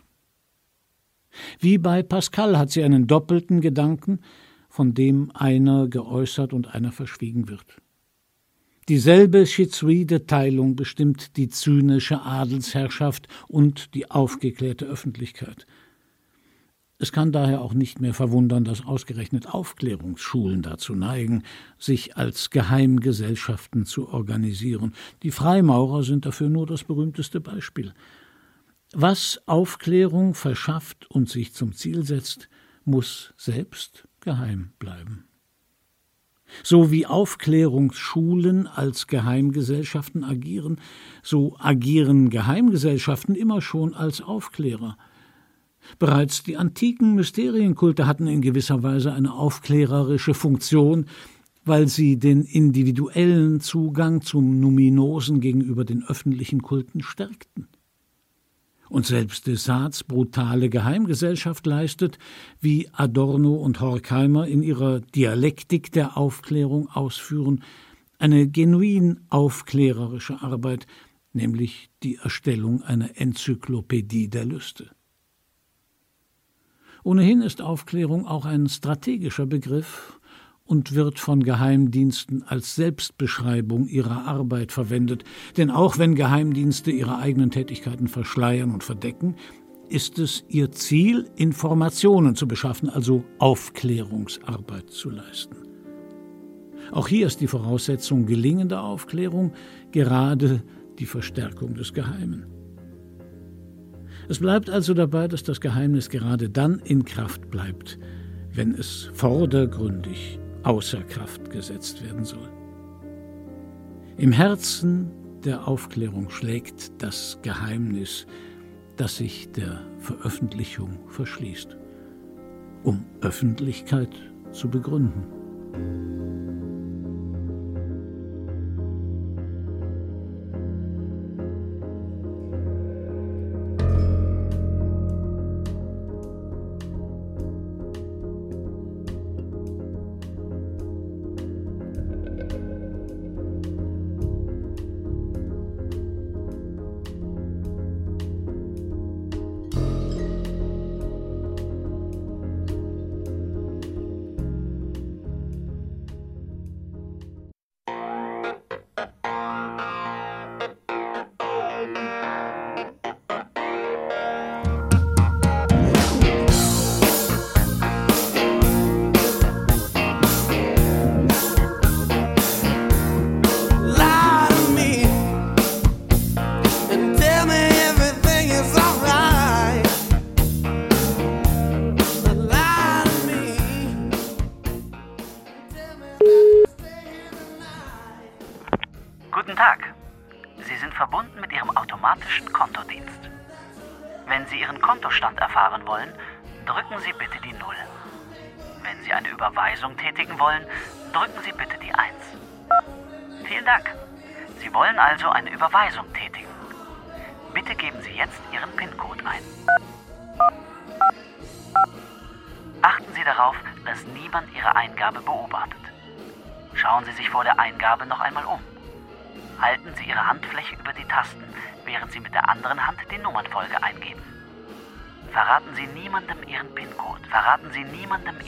Wie bei Pascal hat sie einen doppelten Gedanken, von dem einer geäußert und einer verschwiegen wird. Dieselbe schizoide Teilung bestimmt die zynische Adelsherrschaft und die aufgeklärte Öffentlichkeit. Es kann daher auch nicht mehr verwundern, dass ausgerechnet Aufklärungsschulen dazu neigen, sich als Geheimgesellschaften zu organisieren. Die Freimaurer sind dafür nur das berühmteste Beispiel. Was Aufklärung verschafft und sich zum Ziel setzt, muss selbst geheim bleiben. So wie Aufklärungsschulen als Geheimgesellschaften agieren, so agieren Geheimgesellschaften immer schon als Aufklärer. Bereits die antiken Mysterienkulte hatten in gewisser Weise eine aufklärerische Funktion, weil sie den individuellen Zugang zum Numinosen gegenüber den öffentlichen Kulten stärkten. Und selbst de Sades brutale Geheimgesellschaft leistet, wie Adorno und Horkheimer in ihrer Dialektik der Aufklärung ausführen, eine genuin aufklärerische Arbeit, nämlich die Erstellung einer Enzyklopädie der Lüste. Ohnehin ist Aufklärung auch ein strategischer Begriff und wird von Geheimdiensten als Selbstbeschreibung ihrer Arbeit verwendet. Denn auch wenn Geheimdienste ihre eigenen Tätigkeiten verschleiern und verdecken, ist es ihr Ziel, Informationen zu beschaffen, also Aufklärungsarbeit zu leisten. Auch hier ist die Voraussetzung gelingender Aufklärung gerade die Verstärkung des Geheimen. Es bleibt also dabei, dass das Geheimnis gerade dann in Kraft bleibt, wenn es vordergründig außer Kraft gesetzt werden soll. Im Herzen der Aufklärung schlägt das Geheimnis, das sich der Veröffentlichung verschließt, um Öffentlichkeit zu begründen. Tag. Sie sind verbunden mit Ihrem automatischen Kontodienst. Wenn Sie Ihren Kontostand erfahren wollen, drücken Sie bitte die 0. Wenn Sie eine Überweisung tätigen wollen, drücken Sie bitte die 1. Vielen Dank. Sie wollen also eine Überweisung tätigen. Bitte geben Sie jetzt Ihren PIN-Code ein. Achten Sie darauf, dass niemand Ihre Eingabe beobachtet. Schauen Sie sich vor der Eingabe noch einmal um. Halten Sie Ihre Handfläche über die Tasten, während Sie mit der anderen Hand die Nummernfolge eingeben. Verraten Sie niemandem Ihren PIN-Code. Verraten Sie niemandem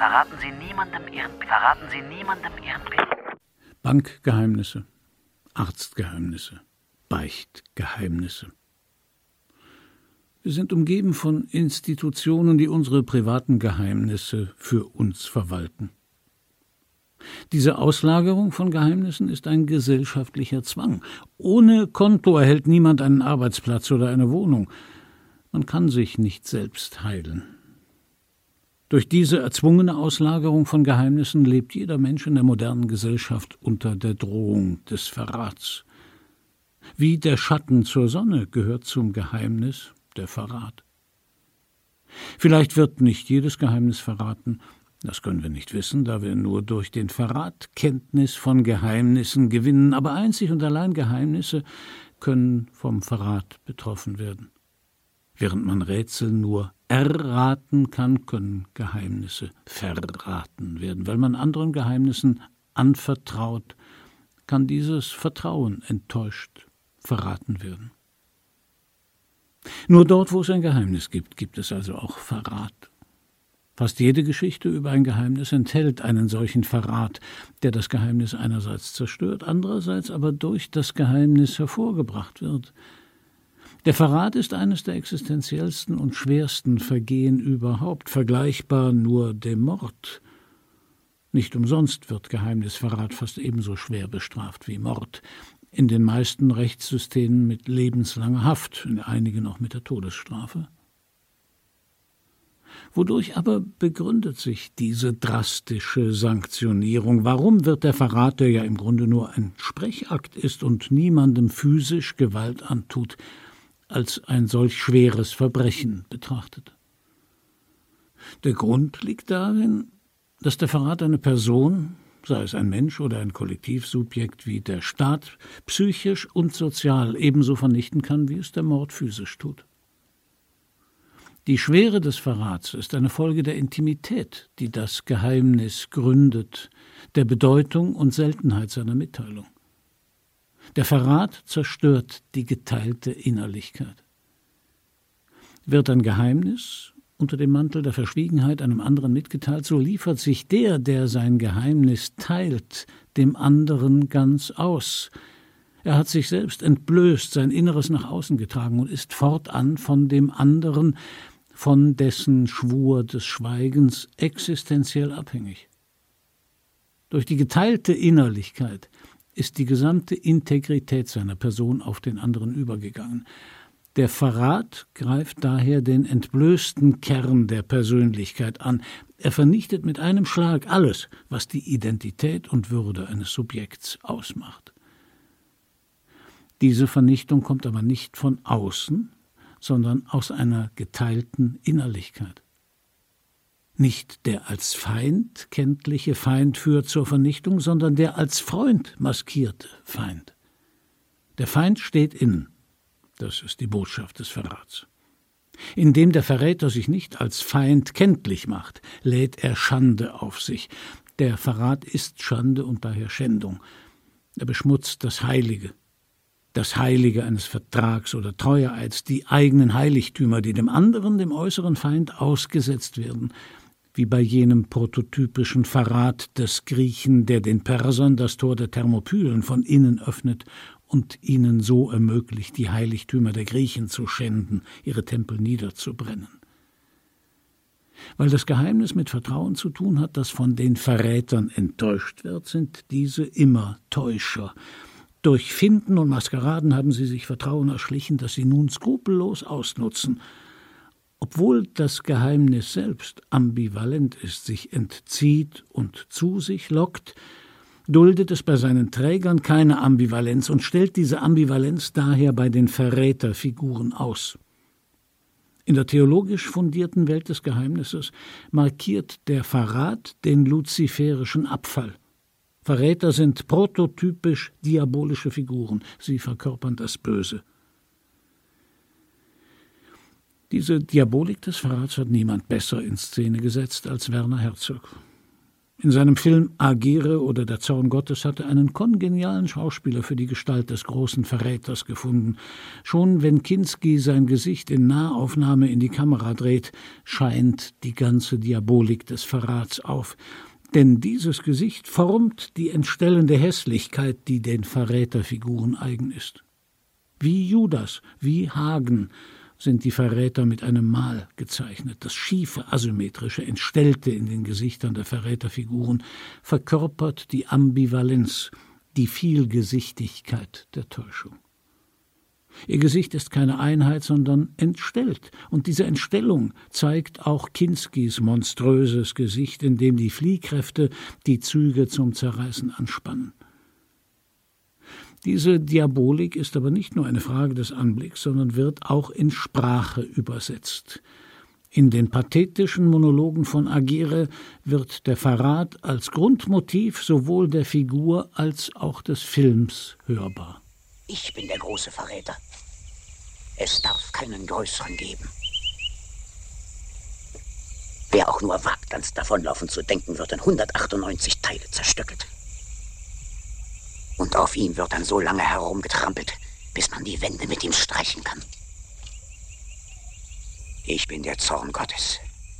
Ihren PIN-Code. Bankgeheimnisse, Arztgeheimnisse, Beichtgeheimnisse. Wir sind umgeben von Institutionen, die unsere privaten Geheimnisse für uns verwalten. Diese Auslagerung von Geheimnissen ist ein gesellschaftlicher Zwang. Ohne Konto erhält niemand einen Arbeitsplatz oder eine Wohnung. Man kann sich nicht selbst heilen. Durch diese erzwungene Auslagerung von Geheimnissen lebt jeder Mensch in der modernen Gesellschaft unter der Drohung des Verrats. Wie der Schatten zur Sonne gehört zum Geheimnis der Verrat. Vielleicht wird nicht jedes Geheimnis verraten, das können wir nicht wissen, da wir nur durch den Verrat Kenntnis von Geheimnissen gewinnen, aber einzig und allein Geheimnisse können vom Verrat betroffen werden. Während man Rätsel nur erraten kann, können Geheimnisse verraten werden. Weil man anderen Geheimnissen anvertraut, kann dieses Vertrauen enttäuscht verraten werden. Nur dort, wo es ein Geheimnis gibt, gibt es also auch Verrat. Fast jede Geschichte über ein Geheimnis enthält einen solchen Verrat, der das Geheimnis einerseits zerstört, andererseits aber durch das Geheimnis hervorgebracht wird. Der Verrat ist eines der existenziellsten und schwersten Vergehen überhaupt, vergleichbar nur dem Mord. Nicht umsonst wird Geheimnisverrat fast ebenso schwer bestraft wie Mord. In den meisten Rechtssystemen mit lebenslanger Haft, in einigen auch mit der Todesstrafe. Wodurch aber begründet sich diese drastische Sanktionierung? Warum wird der Verrat, der ja im Grunde nur ein Sprechakt ist und niemandem physisch Gewalt antut, als ein solch schweres Verbrechen betrachtet? Der Grund liegt darin, dass der Verrat eine Person, sei es ein Mensch oder ein Kollektivsubjekt wie der Staat, psychisch und sozial ebenso vernichten kann, wie es der Mord physisch tut. Die Schwere des Verrats ist eine Folge der Intimität, die das Geheimnis gründet, der Bedeutung und Seltenheit seiner Mitteilung. Der Verrat zerstört die geteilte Innerlichkeit. Wird ein Geheimnis unter dem Mantel der Verschwiegenheit einem anderen mitgeteilt, so liefert sich der, der sein Geheimnis teilt, dem anderen ganz aus. Er hat sich selbst entblößt, sein Inneres nach außen getragen und ist fortan von dem anderen, von dessen Schwur des Schweigens existenziell abhängig. Durch die geteilte Innerlichkeit ist die gesamte Integrität seiner Person auf den anderen übergegangen. Der Verrat greift daher den entblößten Kern der Persönlichkeit an. Er vernichtet mit einem Schlag alles, was die Identität und Würde eines Subjekts ausmacht. Diese Vernichtung kommt aber nicht von außen, sondern aus einer geteilten Innerlichkeit. Nicht der als Feind kenntliche Feind führt zur Vernichtung, sondern der als Freund maskierte Feind. Der Feind steht innen. Das ist die Botschaft des Verrats. Indem der Verräter sich nicht als Feind kenntlich macht, lädt er Schande auf sich. Der Verrat ist Schande und daher Schändung. Er beschmutzt das Heilige eines Vertrags oder Treueeids, die eigenen Heiligtümer, die dem anderen, dem äußeren Feind ausgesetzt werden, wie bei jenem prototypischen Verrat des Griechen, der den Persern das Tor der Thermopylen von innen öffnet und ihnen so ermöglicht, die Heiligtümer der Griechen zu schänden, ihre Tempel niederzubrennen. Weil das Geheimnis mit Vertrauen zu tun hat, das von den Verrätern enttäuscht wird, sind diese immer Täuscher. Durch Finden und Maskeraden haben sie sich Vertrauen erschlichen, das sie nun skrupellos ausnutzen. Obwohl das Geheimnis selbst ambivalent ist, sich entzieht und zu sich lockt, duldet es bei seinen Trägern keine Ambivalenz und stellt diese Ambivalenz daher bei den Verräterfiguren aus. In der theologisch fundierten Welt des Geheimnisses markiert der Verrat den luziferischen Abfall. Verräter sind prototypisch diabolische Figuren, sie verkörpern das Böse. Diese Diabolik des Verrats hat niemand besser in Szene gesetzt als Werner Herzog. In seinem Film Agere oder Der Zorn Gottes hat er einen kongenialen Schauspieler für die Gestalt des großen Verräters gefunden. Schon wenn Kinski sein Gesicht in Nahaufnahme in die Kamera dreht, scheint die ganze Diabolik des Verrats auf. Denn dieses Gesicht formt die entstellende Hässlichkeit, die den Verräterfiguren eigen ist. Wie Judas, wie Hagen sind die Verräter mit einem Mal gezeichnet. Das schiefe, asymmetrische, entstellte in den Gesichtern der Verräterfiguren verkörpert die Ambivalenz, die Vielgesichtigkeit der Täuschung. Ihr Gesicht ist keine Einheit, sondern entstellt. Und diese Entstellung zeigt auch Kinskis monströses Gesicht, in dem die Fliehkräfte die Züge zum Zerreißen anspannen. Diese Diabolik ist aber nicht nur eine Frage des Anblicks, sondern wird auch in Sprache übersetzt. In den pathetischen Monologen von Agere wird der Verrat als Grundmotiv sowohl der Figur als auch des Films hörbar. Ich bin der große Verräter. Es darf keinen größeren geben. Wer auch nur wagt, ans Davonlaufen zu denken, wird in 198 Teile zerstückelt. Und auf ihm wird dann so lange herumgetrampelt, bis man die Wände mit ihm streichen kann. Ich bin der Zorn Gottes.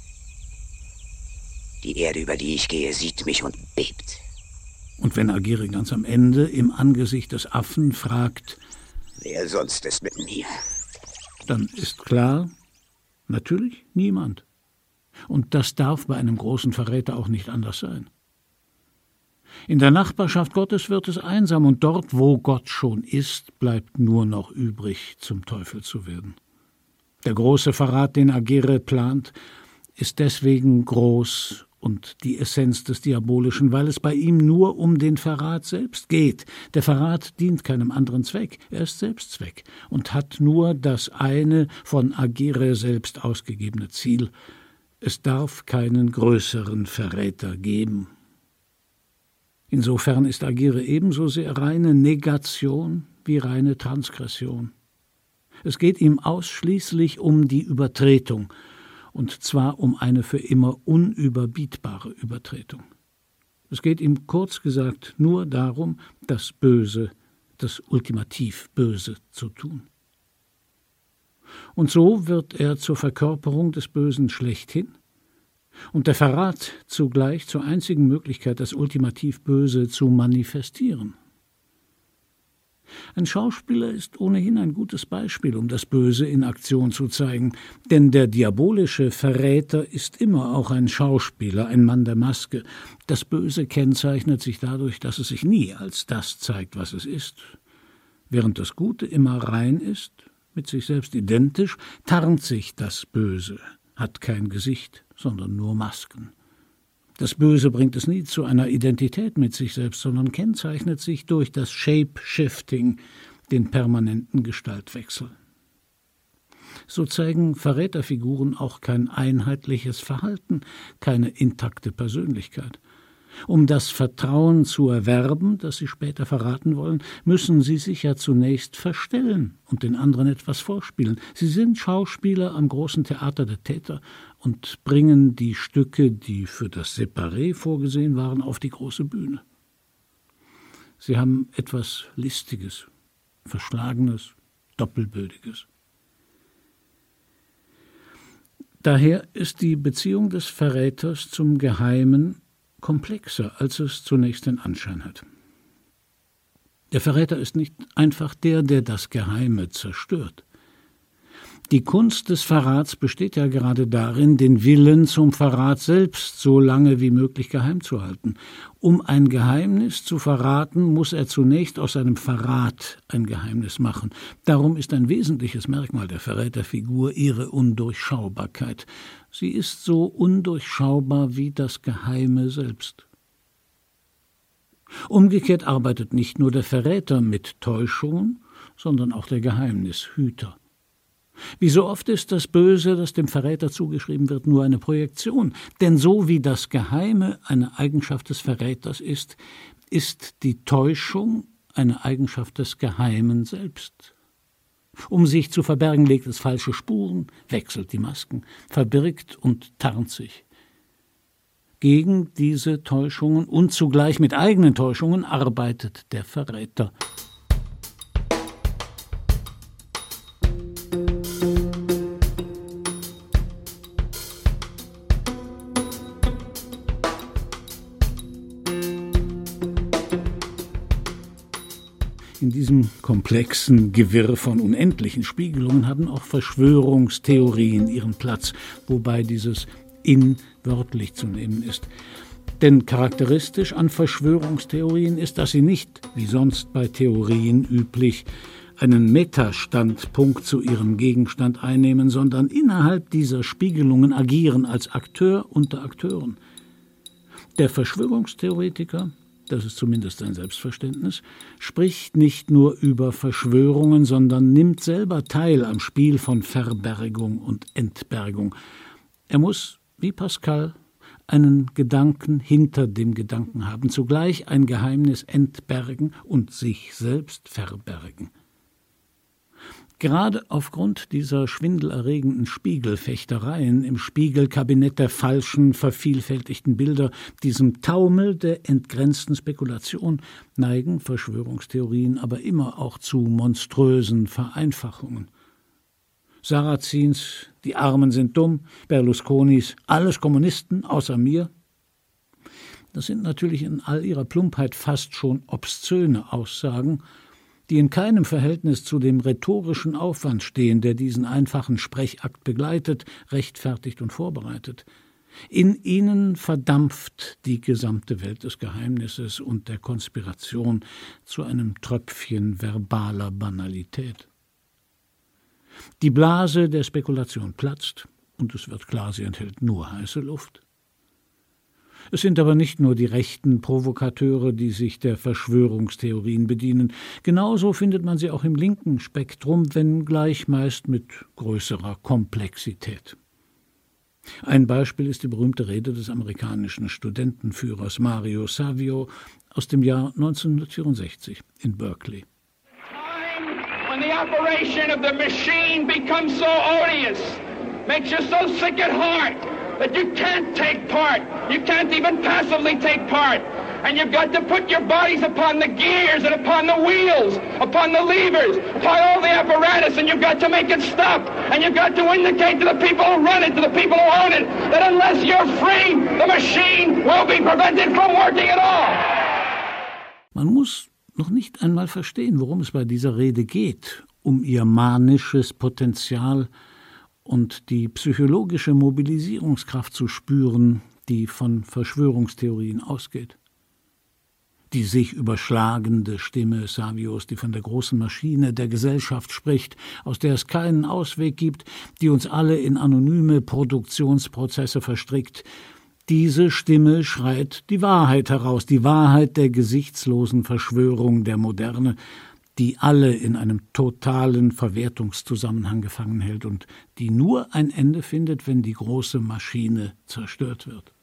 Die Erde, über die ich gehe, sieht mich und bebt. Und wenn Agere ganz am Ende im Angesicht des Affen fragt, wer sonst ist mit mir? Dann ist klar, natürlich niemand. Und das darf bei einem großen Verräter auch nicht anders sein. In der Nachbarschaft Gottes wird es einsam, und dort, wo Gott schon ist, bleibt nur noch übrig, zum Teufel zu werden. Der große Verrat, den Agere plant, ist deswegen groß und die Essenz des Diabolischen, weil es bei ihm nur um den Verrat selbst geht. Der Verrat dient keinem anderen Zweck, er ist Selbstzweck und hat nur das eine von Agere selbst ausgegebene Ziel: Es darf keinen größeren Verräter geben. Insofern ist Agere ebenso sehr reine Negation wie reine Transgression. Es geht ihm ausschließlich um die Übertretung, und zwar um eine für immer unüberbietbare Übertretung. Es geht ihm kurz gesagt nur darum, das Böse, das ultimativ Böse zu tun. Und so wird er zur Verkörperung des Bösen schlechthin und der Verrat zugleich zur einzigen Möglichkeit, das ultimativ Böse zu manifestieren. Ein Schauspieler ist ohnehin ein gutes Beispiel, um das Böse in Aktion zu zeigen, denn der diabolische Verräter ist immer auch ein Schauspieler, ein Mann der Maske. Das Böse kennzeichnet sich dadurch, dass es sich nie als das zeigt, was es ist. Während das Gute immer rein ist, mit sich selbst identisch, tarnt sich das Böse, hat kein Gesicht, sondern nur Masken. Das Böse bringt es nie zu einer Identität mit sich selbst, sondern kennzeichnet sich durch das Shape-Shifting, den permanenten Gestaltwechsel. So zeigen Verräterfiguren auch kein einheitliches Verhalten, keine intakte Persönlichkeit. Um das Vertrauen zu erwerben, das sie später verraten wollen, müssen sie sich ja zunächst verstellen und den anderen etwas vorspielen. Sie sind Schauspieler am großen Theater der Täter und bringen die Stücke, die für das Separé vorgesehen waren, auf die große Bühne. Sie haben etwas Listiges, Verschlagenes, Doppelbödiges. Daher ist die Beziehung des Verräters zum Geheimen komplexer, als es zunächst den Anschein hat. Der Verräter ist nicht einfach der das Geheime zerstört. Die Kunst des Verrats besteht ja gerade darin, den Willen zum Verrat selbst so lange wie möglich geheim zu halten. Um ein Geheimnis zu verraten, muss er zunächst aus seinem Verrat ein Geheimnis machen. Darum ist ein wesentliches Merkmal der Verräterfigur ihre Undurchschaubarkeit. Sie ist so undurchschaubar wie das Geheime selbst. Umgekehrt arbeitet nicht nur der Verräter mit Täuschungen, sondern auch der Geheimnishüter. Wie so oft ist das Böse, das dem Verräter zugeschrieben wird, nur eine Projektion. Denn so wie das Geheime eine Eigenschaft des Verräters ist, ist die Täuschung eine Eigenschaft des Geheimen selbst. Um sich zu verbergen, legt es falsche Spuren, wechselt die Masken, verbirgt und tarnt sich. Gegen diese Täuschungen und zugleich mit eigenen Täuschungen arbeitet der Verräter. In diesem komplexen Gewirr von unendlichen Spiegelungen haben auch Verschwörungstheorien ihren Platz, wobei dieses in wörtlich zu nehmen ist. Denn charakteristisch an Verschwörungstheorien ist, dass sie nicht, wie sonst bei Theorien üblich, einen Metastandpunkt zu ihrem Gegenstand einnehmen, sondern innerhalb dieser Spiegelungen agieren als Akteur unter Akteuren. Der Verschwörungstheoretiker, das ist zumindest sein Selbstverständnis, spricht nicht nur über Verschwörungen, sondern nimmt selber teil am Spiel von Verbergung und Entbergung. Er muss, wie Pascal, einen Gedanken hinter dem Gedanken haben, zugleich ein Geheimnis entbergen und sich selbst verbergen. Gerade aufgrund dieser schwindelerregenden Spiegelfechtereien im Spiegelkabinett der falschen, vervielfältigten Bilder, diesem Taumel der entgrenzten Spekulation, neigen Verschwörungstheorien aber immer auch zu monströsen Vereinfachungen. Sarrazins, die Armen sind dumm, Berlusconis, alles Kommunisten außer mir. Das sind natürlich in all ihrer Plumpheit fast schon obszöne Aussagen, die in keinem Verhältnis zu dem rhetorischen Aufwand stehen, der diesen einfachen Sprechakt begleitet, rechtfertigt und vorbereitet. In ihnen verdampft die gesamte Welt des Geheimnisses und der Konspiration zu einem Tröpfchen verbaler Banalität. Die Blase der Spekulation platzt, und es wird klar, sie enthält nur heiße Luft. Es sind aber nicht nur die rechten Provokateure, die sich der Verschwörungstheorien bedienen. Genauso findet man sie auch im linken Spektrum, wenngleich meist mit größerer Komplexität. Ein Beispiel ist die berühmte Rede des amerikanischen Studentenführers Mario Savio aus dem Jahr 1964 in Berkeley. When the operation of the machine becomes so odious, makes you so sick at heart that you can't take part. You can't even passively take part. And you've got to put your bodies upon the gears and upon the wheels, upon the levers, upon all the apparatus, and you've got to make it stop. And you've got to indicate to the people who run it, to the people who own it, that unless you're free, the machine will be prevented from working at all. Man muss noch nicht einmal verstehen, worum es bei dieser Rede geht, um ihr manisches Potenzial und die psychologische Mobilisierungskraft zu spüren, die von Verschwörungstheorien ausgeht. Die sich überschlagende Stimme Savios, die von der großen Maschine der Gesellschaft spricht, aus der es keinen Ausweg gibt, die uns alle in anonyme Produktionsprozesse verstrickt. Diese Stimme schreit die Wahrheit heraus, die Wahrheit der gesichtslosen Verschwörung der Moderne, die alle in einem totalen Verwertungszusammenhang gefangen hält und die nur ein Ende findet, wenn die große Maschine zerstört wird.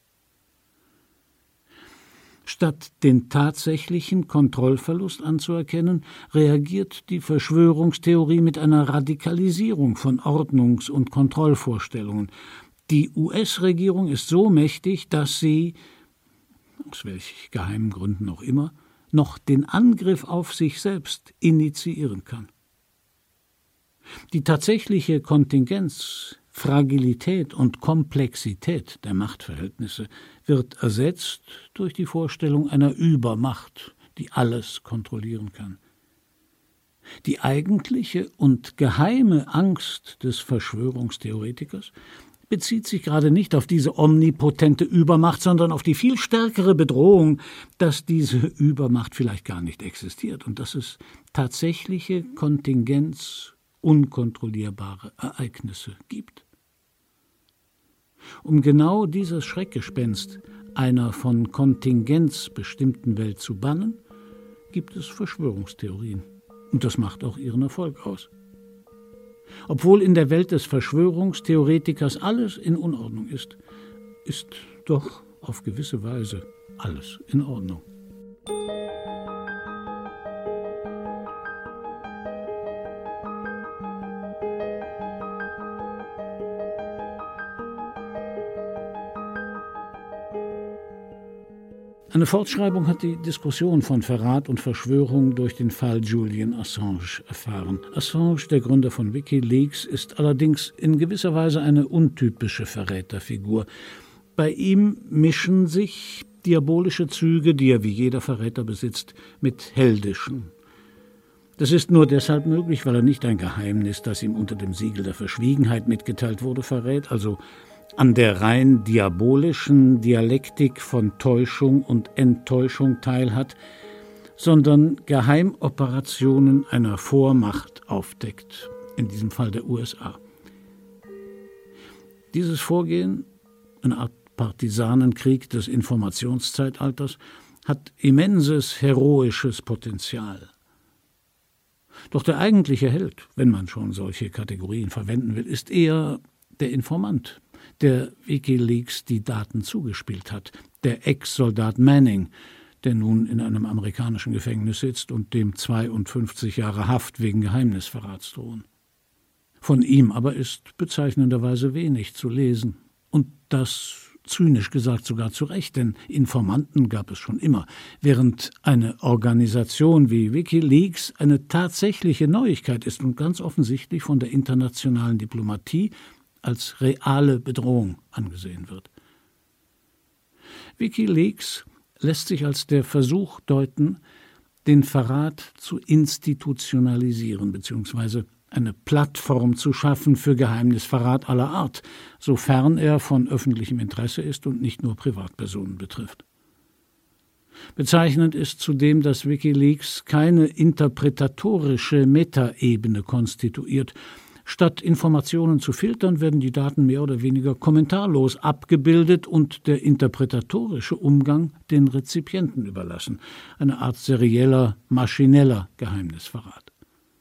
Statt den tatsächlichen Kontrollverlust anzuerkennen, reagiert die Verschwörungstheorie mit einer Radikalisierung von Ordnungs- und Kontrollvorstellungen. Die US-Regierung ist so mächtig, dass sie, aus welchen geheimen Gründen auch immer, noch den Angriff auf sich selbst initiieren kann. Die tatsächliche Kontingenz, Fragilität und Komplexität der Machtverhältnisse wird ersetzt durch die Vorstellung einer Übermacht, die alles kontrollieren kann. Die eigentliche und geheime Angst des Verschwörungstheoretikers bezieht sich gerade nicht auf diese omnipotente Übermacht, sondern auf die viel stärkere Bedrohung, dass diese Übermacht vielleicht gar nicht existiert und dass es tatsächliche Kontingenz unkontrollierbare Ereignisse gibt. Um genau dieses Schreckgespenst einer von Kontingenz bestimmten Welt zu bannen, gibt es Verschwörungstheorien. Und das macht auch ihren Erfolg aus. Obwohl in der Welt des Verschwörungstheoretikers alles in Unordnung ist doch auf gewisse Weise alles in Ordnung. Eine Fortschreibung hat die Diskussion von Verrat und Verschwörung durch den Fall Julian Assange erfahren. Assange, der Gründer von WikiLeaks, ist allerdings in gewisser Weise eine untypische Verräterfigur. Bei ihm mischen sich diabolische Züge, die er wie jeder Verräter besitzt, mit heldischen. Das ist nur deshalb möglich, weil er nicht ein Geheimnis, das ihm unter dem Siegel der Verschwiegenheit mitgeteilt wurde, verrät, also an der rein diabolischen Dialektik von Täuschung und Enttäuschung teilhat, sondern Geheimoperationen einer Vormacht aufdeckt, in diesem Fall der USA. Dieses Vorgehen, eine Art Partisanenkrieg des Informationszeitalters, hat immenses heroisches Potenzial. Doch der eigentliche Held, wenn man schon solche Kategorien verwenden will, ist eher der Informant, der WikiLeaks die Daten zugespielt hat, der Ex-Soldat Manning, der nun in einem amerikanischen Gefängnis sitzt und dem 52 Jahre Haft wegen Geheimnisverrats drohen. Von ihm aber ist bezeichnenderweise wenig zu lesen. Und das, zynisch gesagt, sogar zu Recht, denn Informanten gab es schon immer. Während eine Organisation wie WikiLeaks eine tatsächliche Neuigkeit ist und ganz offensichtlich von der internationalen Diplomatie als reale Bedrohung angesehen wird. WikiLeaks lässt sich als der Versuch deuten, den Verrat zu institutionalisieren bzw. eine Plattform zu schaffen für Geheimnisverrat aller Art, sofern er von öffentlichem Interesse ist und nicht nur Privatpersonen betrifft. Bezeichnend ist zudem, dass WikiLeaks keine interpretatorische Metaebene konstituiert. Statt Informationen zu filtern, werden die Daten mehr oder weniger kommentarlos abgebildet und der interpretatorische Umgang den Rezipienten überlassen. Eine Art serieller, maschineller Geheimnisverrat.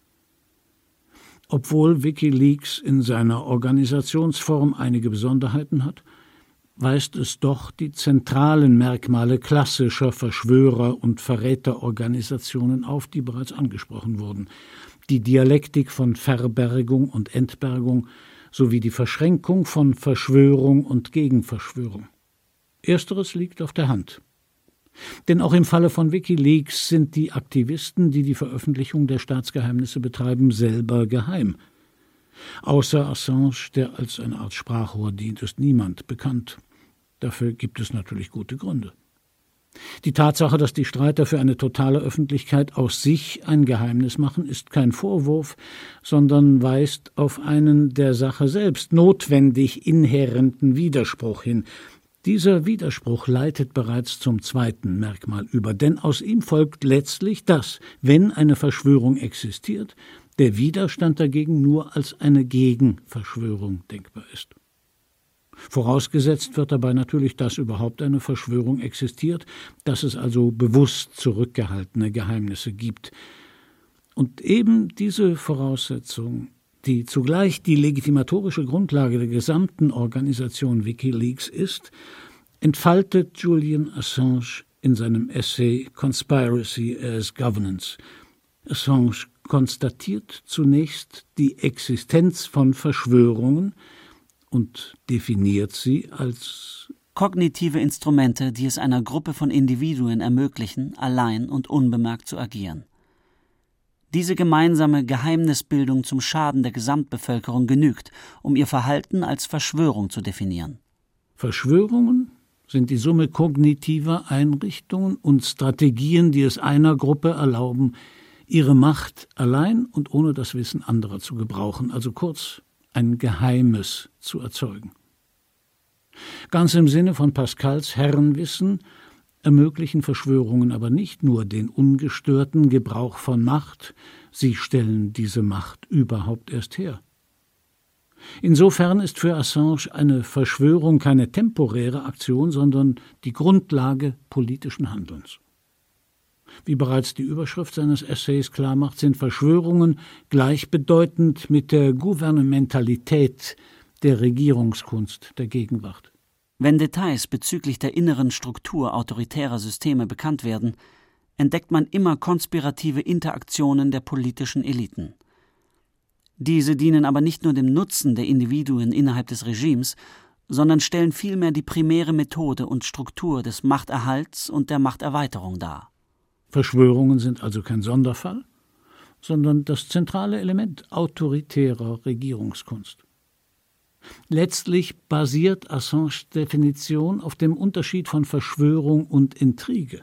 Obwohl WikiLeaks in seiner Organisationsform einige Besonderheiten hat, weist es doch die zentralen Merkmale klassischer Verschwörer- und Verräterorganisationen auf, die bereits angesprochen wurden. Die Dialektik von Verbergung und Entbergung sowie die Verschränkung von Verschwörung und Gegenverschwörung. Ersteres liegt auf der Hand. Denn auch im Falle von WikiLeaks sind die Aktivisten, die die Veröffentlichung der Staatsgeheimnisse betreiben, selber geheim. Außer Assange, der als eine Art Sprachrohr dient, ist niemand bekannt. Dafür gibt es natürlich gute Gründe. Die Tatsache, dass die Streiter für eine totale Öffentlichkeit aus sich ein Geheimnis machen, ist kein Vorwurf, sondern weist auf einen der Sache selbst notwendig inhärenten Widerspruch hin. Dieser Widerspruch leitet bereits zum zweiten Merkmal über, denn aus ihm folgt letztlich, dass, wenn eine Verschwörung existiert, der Widerstand dagegen nur als eine Gegenverschwörung denkbar ist. Vorausgesetzt wird dabei natürlich, dass überhaupt eine Verschwörung existiert, dass es also bewusst zurückgehaltene Geheimnisse gibt. Und eben diese Voraussetzung, die zugleich die legitimatorische Grundlage der gesamten Organisation WikiLeaks ist, entfaltet Julian Assange in seinem Essay Conspiracy as Governance. Assange konstatiert zunächst die Existenz von Verschwörungen und definiert sie als kognitive Instrumente, die es einer Gruppe von Individuen ermöglichen, allein und unbemerkt zu agieren. Diese gemeinsame Geheimnisbildung zum Schaden der Gesamtbevölkerung genügt, um ihr Verhalten als Verschwörung zu definieren. Verschwörungen sind die Summe kognitiver Einrichtungen und Strategien, die es einer Gruppe erlauben, ihre Macht allein und ohne das Wissen anderer zu gebrauchen, also kurz ein Geheimes zu erzeugen. Ganz im Sinne von Pascals Herrenwissen ermöglichen Verschwörungen aber nicht nur den ungestörten Gebrauch von Macht, sie stellen diese Macht überhaupt erst her. Insofern ist für Assange eine Verschwörung keine temporäre Aktion, sondern die Grundlage politischen Handelns. Wie bereits die Überschrift seines Essays klarmacht, sind Verschwörungen gleichbedeutend mit der Gouvernementalität, der Regierungskunst der Gegenwart. Wenn Details bezüglich der inneren Struktur autoritärer Systeme bekannt werden, entdeckt man immer konspirative Interaktionen der politischen Eliten. Diese dienen aber nicht nur dem Nutzen der Individuen innerhalb des Regimes, sondern stellen vielmehr die primäre Methode und Struktur des Machterhalts und der Machterweiterung dar. Verschwörungen sind also kein Sonderfall, sondern das zentrale Element autoritärer Regierungskunst. Letztlich basiert Assanges Definition auf dem Unterschied von Verschwörung und Intrige.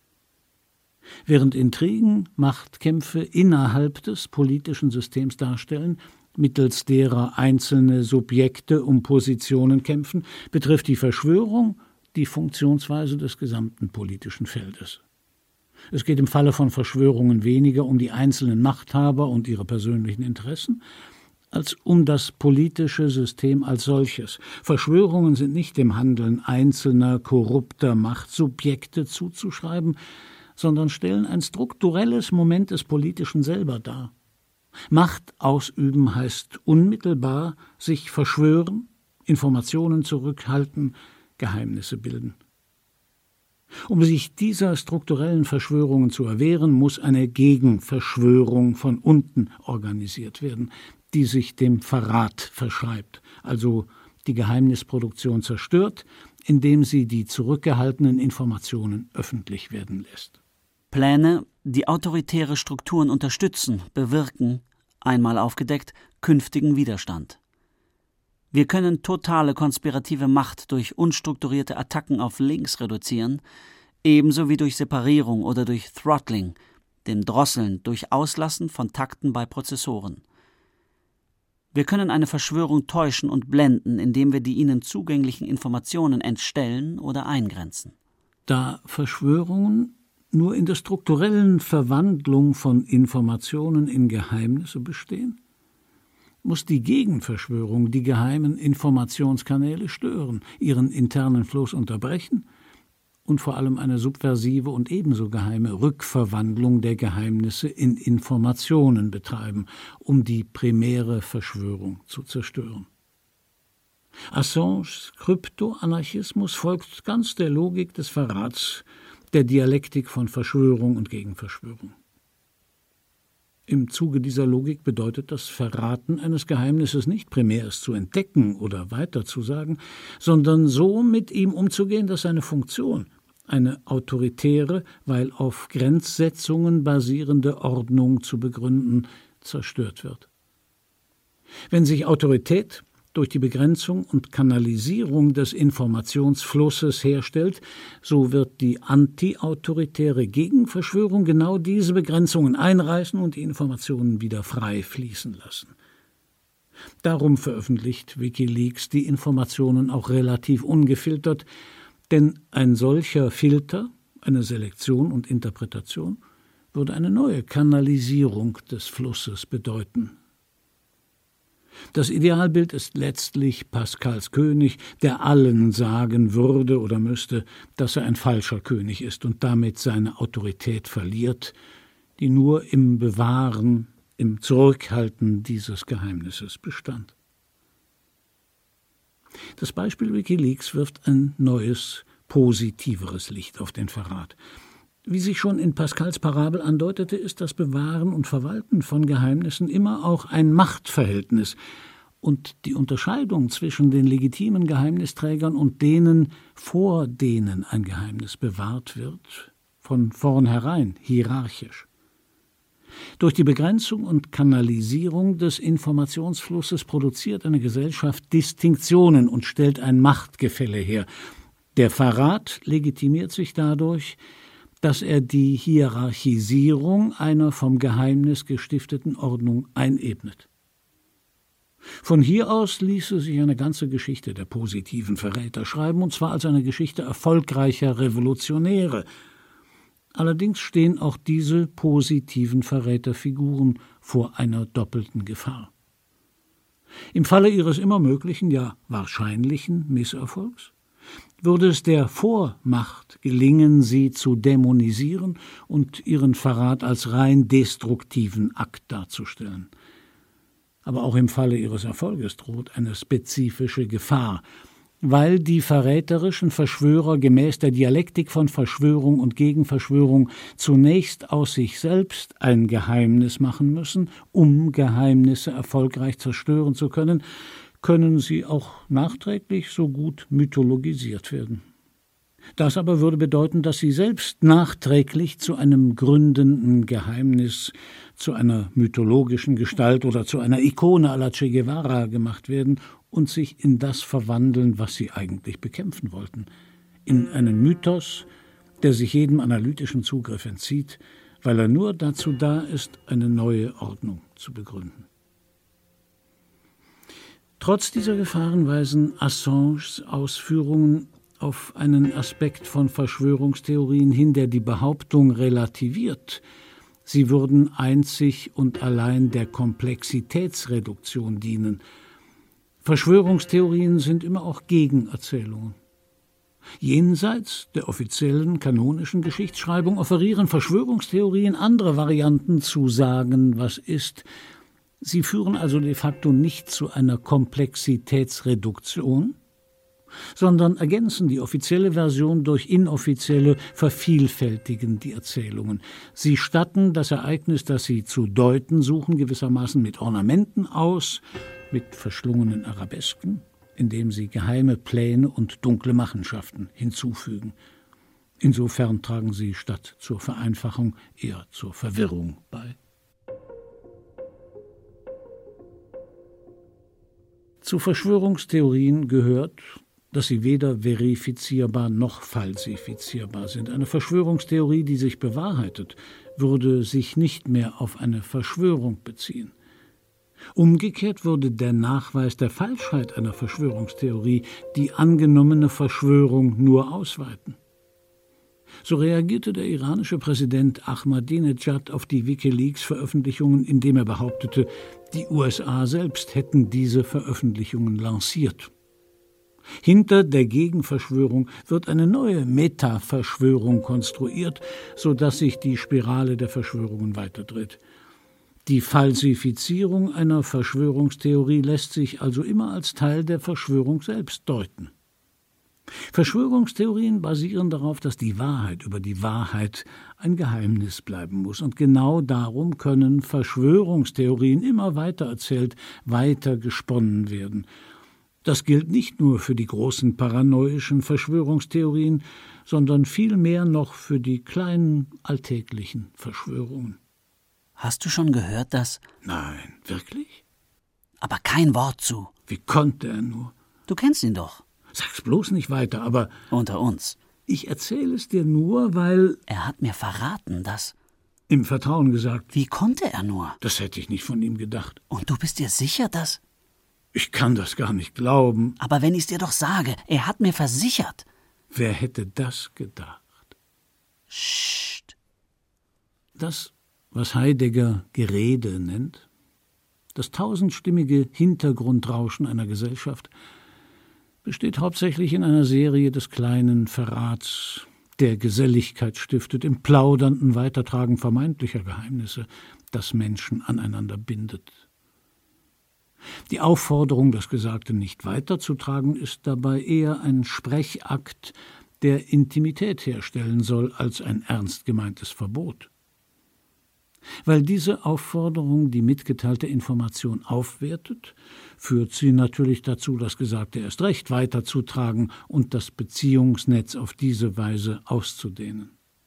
Während Intrigen Machtkämpfe innerhalb des politischen Systems darstellen, mittels derer einzelne Subjekte um Positionen kämpfen, betrifft die Verschwörung die Funktionsweise des gesamten politischen Feldes. Es geht im Falle von Verschwörungen weniger um die einzelnen Machthaber und ihre persönlichen Interessen, als um das politische System als solches. Verschwörungen sind nicht dem Handeln einzelner korrupter Machtsubjekte zuzuschreiben, sondern stellen ein strukturelles Moment des Politischen selber dar. Macht ausüben heißt unmittelbar sich verschwören, Informationen zurückhalten, Geheimnisse bilden. Um sich dieser strukturellen Verschwörungen zu erwehren, muss eine Gegenverschwörung von unten organisiert werden, die sich dem Verrat verschreibt, also die Geheimnisproduktion zerstört, indem sie die zurückgehaltenen Informationen öffentlich werden lässt. Pläne, die autoritäre Strukturen unterstützen, bewirken, einmal aufgedeckt, künftigen Widerstand. Wir können totale konspirative Macht durch unstrukturierte Attacken auf Links reduzieren, ebenso wie durch Separierung oder durch Throttling, dem Drosseln durch Auslassen von Takten bei Prozessoren. Wir können eine Verschwörung täuschen und blenden, indem wir die ihnen zugänglichen Informationen entstellen oder eingrenzen. Da Verschwörungen nur in der strukturellen Verwandlung von Informationen in Geheimnisse bestehen, muss die Gegenverschwörung die geheimen Informationskanäle stören, ihren internen Fluss unterbrechen und vor allem eine subversive und ebenso geheime Rückverwandlung der Geheimnisse in Informationen betreiben, um die primäre Verschwörung zu zerstören. Assanges Kryptoanarchismus folgt ganz der Logik des Verrats, der Dialektik von Verschwörung und Gegenverschwörung. Im Zuge dieser Logik bedeutet das Verraten eines Geheimnisses nicht primär es zu entdecken oder weiterzusagen, sondern so mit ihm umzugehen, dass seine Funktion, eine autoritäre, weil auf Grenzsetzungen basierende Ordnung zu begründen, zerstört wird. Wenn sich Autorität durch die Begrenzung und Kanalisierung des Informationsflusses herstellt, so wird die antiautoritäre Gegenverschwörung genau diese Begrenzungen einreißen und die Informationen wieder frei fließen lassen. Darum veröffentlicht WikiLeaks die Informationen auch relativ ungefiltert, denn ein solcher Filter, eine Selektion und Interpretation, würde eine neue Kanalisierung des Flusses bedeuten. Das Idealbild ist letztlich Pascals König, der allen sagen würde oder müsste, dass er ein falscher König ist und damit seine Autorität verliert, die nur im Bewahren, im Zurückhalten dieses Geheimnisses bestand. Das Beispiel WikiLeaks wirft ein neues, positiveres Licht auf den Verrat. Wie sich schon in Pascals Parabel andeutete, ist das Bewahren und Verwalten von Geheimnissen immer auch ein Machtverhältnis. Und die Unterscheidung zwischen den legitimen Geheimnisträgern und denen, vor denen ein Geheimnis bewahrt wird, von vornherein hierarchisch. Durch die Begrenzung und Kanalisierung des Informationsflusses produziert eine Gesellschaft Distinktionen und stellt ein Machtgefälle her. Der Verrat legitimiert sich dadurch, dass er die Hierarchisierung einer vom Geheimnis gestifteten Ordnung einebnet. Von hier aus ließe sich eine ganze Geschichte der positiven Verräter schreiben, und zwar als eine Geschichte erfolgreicher Revolutionäre. Allerdings stehen auch diese positiven Verräterfiguren vor einer doppelten Gefahr. Im Falle ihres immer möglichen, ja wahrscheinlichen Misserfolgs würde es der Vormacht gelingen, sie zu dämonisieren und ihren Verrat als rein destruktiven Akt darzustellen. Aber auch im Falle ihres Erfolges droht eine spezifische Gefahr, weil die verräterischen Verschwörer gemäß der Dialektik von Verschwörung und Gegenverschwörung zunächst aus sich selbst ein Geheimnis machen müssen, um Geheimnisse erfolgreich zerstören zu können, können sie auch nachträglich so gut mythologisiert werden. Das aber würde bedeuten, dass sie selbst nachträglich zu einem gründenden Geheimnis, zu einer mythologischen Gestalt oder zu einer Ikone à la Che Guevara gemacht werden und sich in das verwandeln, was sie eigentlich bekämpfen wollten. In einen Mythos, der sich jedem analytischen Zugriff entzieht, weil er nur dazu da ist, eine neue Ordnung zu begründen. Trotz dieser Gefahren weisen Assanges Ausführungen auf einen Aspekt von Verschwörungstheorien hin, der die Behauptung relativiert, sie würden einzig und allein der Komplexitätsreduktion dienen. Verschwörungstheorien sind immer auch Gegenerzählungen. Jenseits der offiziellen kanonischen Geschichtsschreibung offerieren Verschwörungstheorien andere Varianten zu sagen, was ist. Sie führen also de facto nicht zu einer Komplexitätsreduktion, sondern ergänzen die offizielle Version durch inoffizielle, vervielfältigen die Erzählungen. Sie statten das Ereignis, das sie zu deuten suchen, gewissermaßen mit Ornamenten aus, mit verschlungenen Arabesken, indem sie geheime Pläne und dunkle Machenschaften hinzufügen. Insofern tragen sie statt zur Vereinfachung eher zur Verwirrung bei. Zu Verschwörungstheorien gehört, dass sie weder verifizierbar noch falsifizierbar sind. Eine Verschwörungstheorie, die sich bewahrheitet, würde sich nicht mehr auf eine Verschwörung beziehen. Umgekehrt würde der Nachweis der Falschheit einer Verschwörungstheorie die angenommene Verschwörung nur ausweiten. So reagierte der iranische Präsident Ahmadinejad auf die WikiLeaks-Veröffentlichungen, indem er behauptete, die USA selbst hätten diese Veröffentlichungen lanciert. Hinter der Gegenverschwörung wird eine neue Meta-Verschwörung konstruiert, sodass sich die Spirale der Verschwörungen weiterdreht. Die Falsifizierung einer Verschwörungstheorie lässt sich also immer als Teil der Verschwörung selbst deuten. Verschwörungstheorien basieren darauf, dass die Wahrheit über die Wahrheit ein Geheimnis bleiben muss. Und genau darum können Verschwörungstheorien immer weiter erzählt, weiter gesponnen werden. Das gilt nicht nur für die großen paranoischen Verschwörungstheorien, sondern vielmehr noch für die kleinen alltäglichen Verschwörungen. Hast du schon gehört, dass... Nein, wirklich? Aber kein Wort zu. Wie konnte er nur? Du kennst ihn doch. Sag's bloß nicht weiter, aber... Unter uns. Ich erzähle es dir nur, weil... Er hat mir verraten, dass... Im Vertrauen gesagt. Wie konnte er nur? Das hätte ich nicht von ihm gedacht. Und du bist dir sicher, dass... Ich kann das gar nicht glauben. Aber wenn ich's dir doch sage, er hat mir versichert. Wer hätte das gedacht? Psst. Das, was Heidegger Gerede nennt, das tausendstimmige Hintergrundrauschen einer Gesellschaft, besteht hauptsächlich in einer Serie des kleinen Verrats, der Geselligkeit stiftet, im plaudernden Weitertragen vermeintlicher Geheimnisse, das Menschen aneinander bindet. Die Aufforderung, das Gesagte nicht weiterzutragen, ist dabei eher ein Sprechakt, der Intimität herstellen soll, als ein ernst gemeintes Verbot. Weil diese Aufforderung die mitgeteilte Information aufwertet, führt sie natürlich dazu, das Gesagte erst recht weiterzutragen und das Beziehungsnetz auf diese Weise auszudehnen.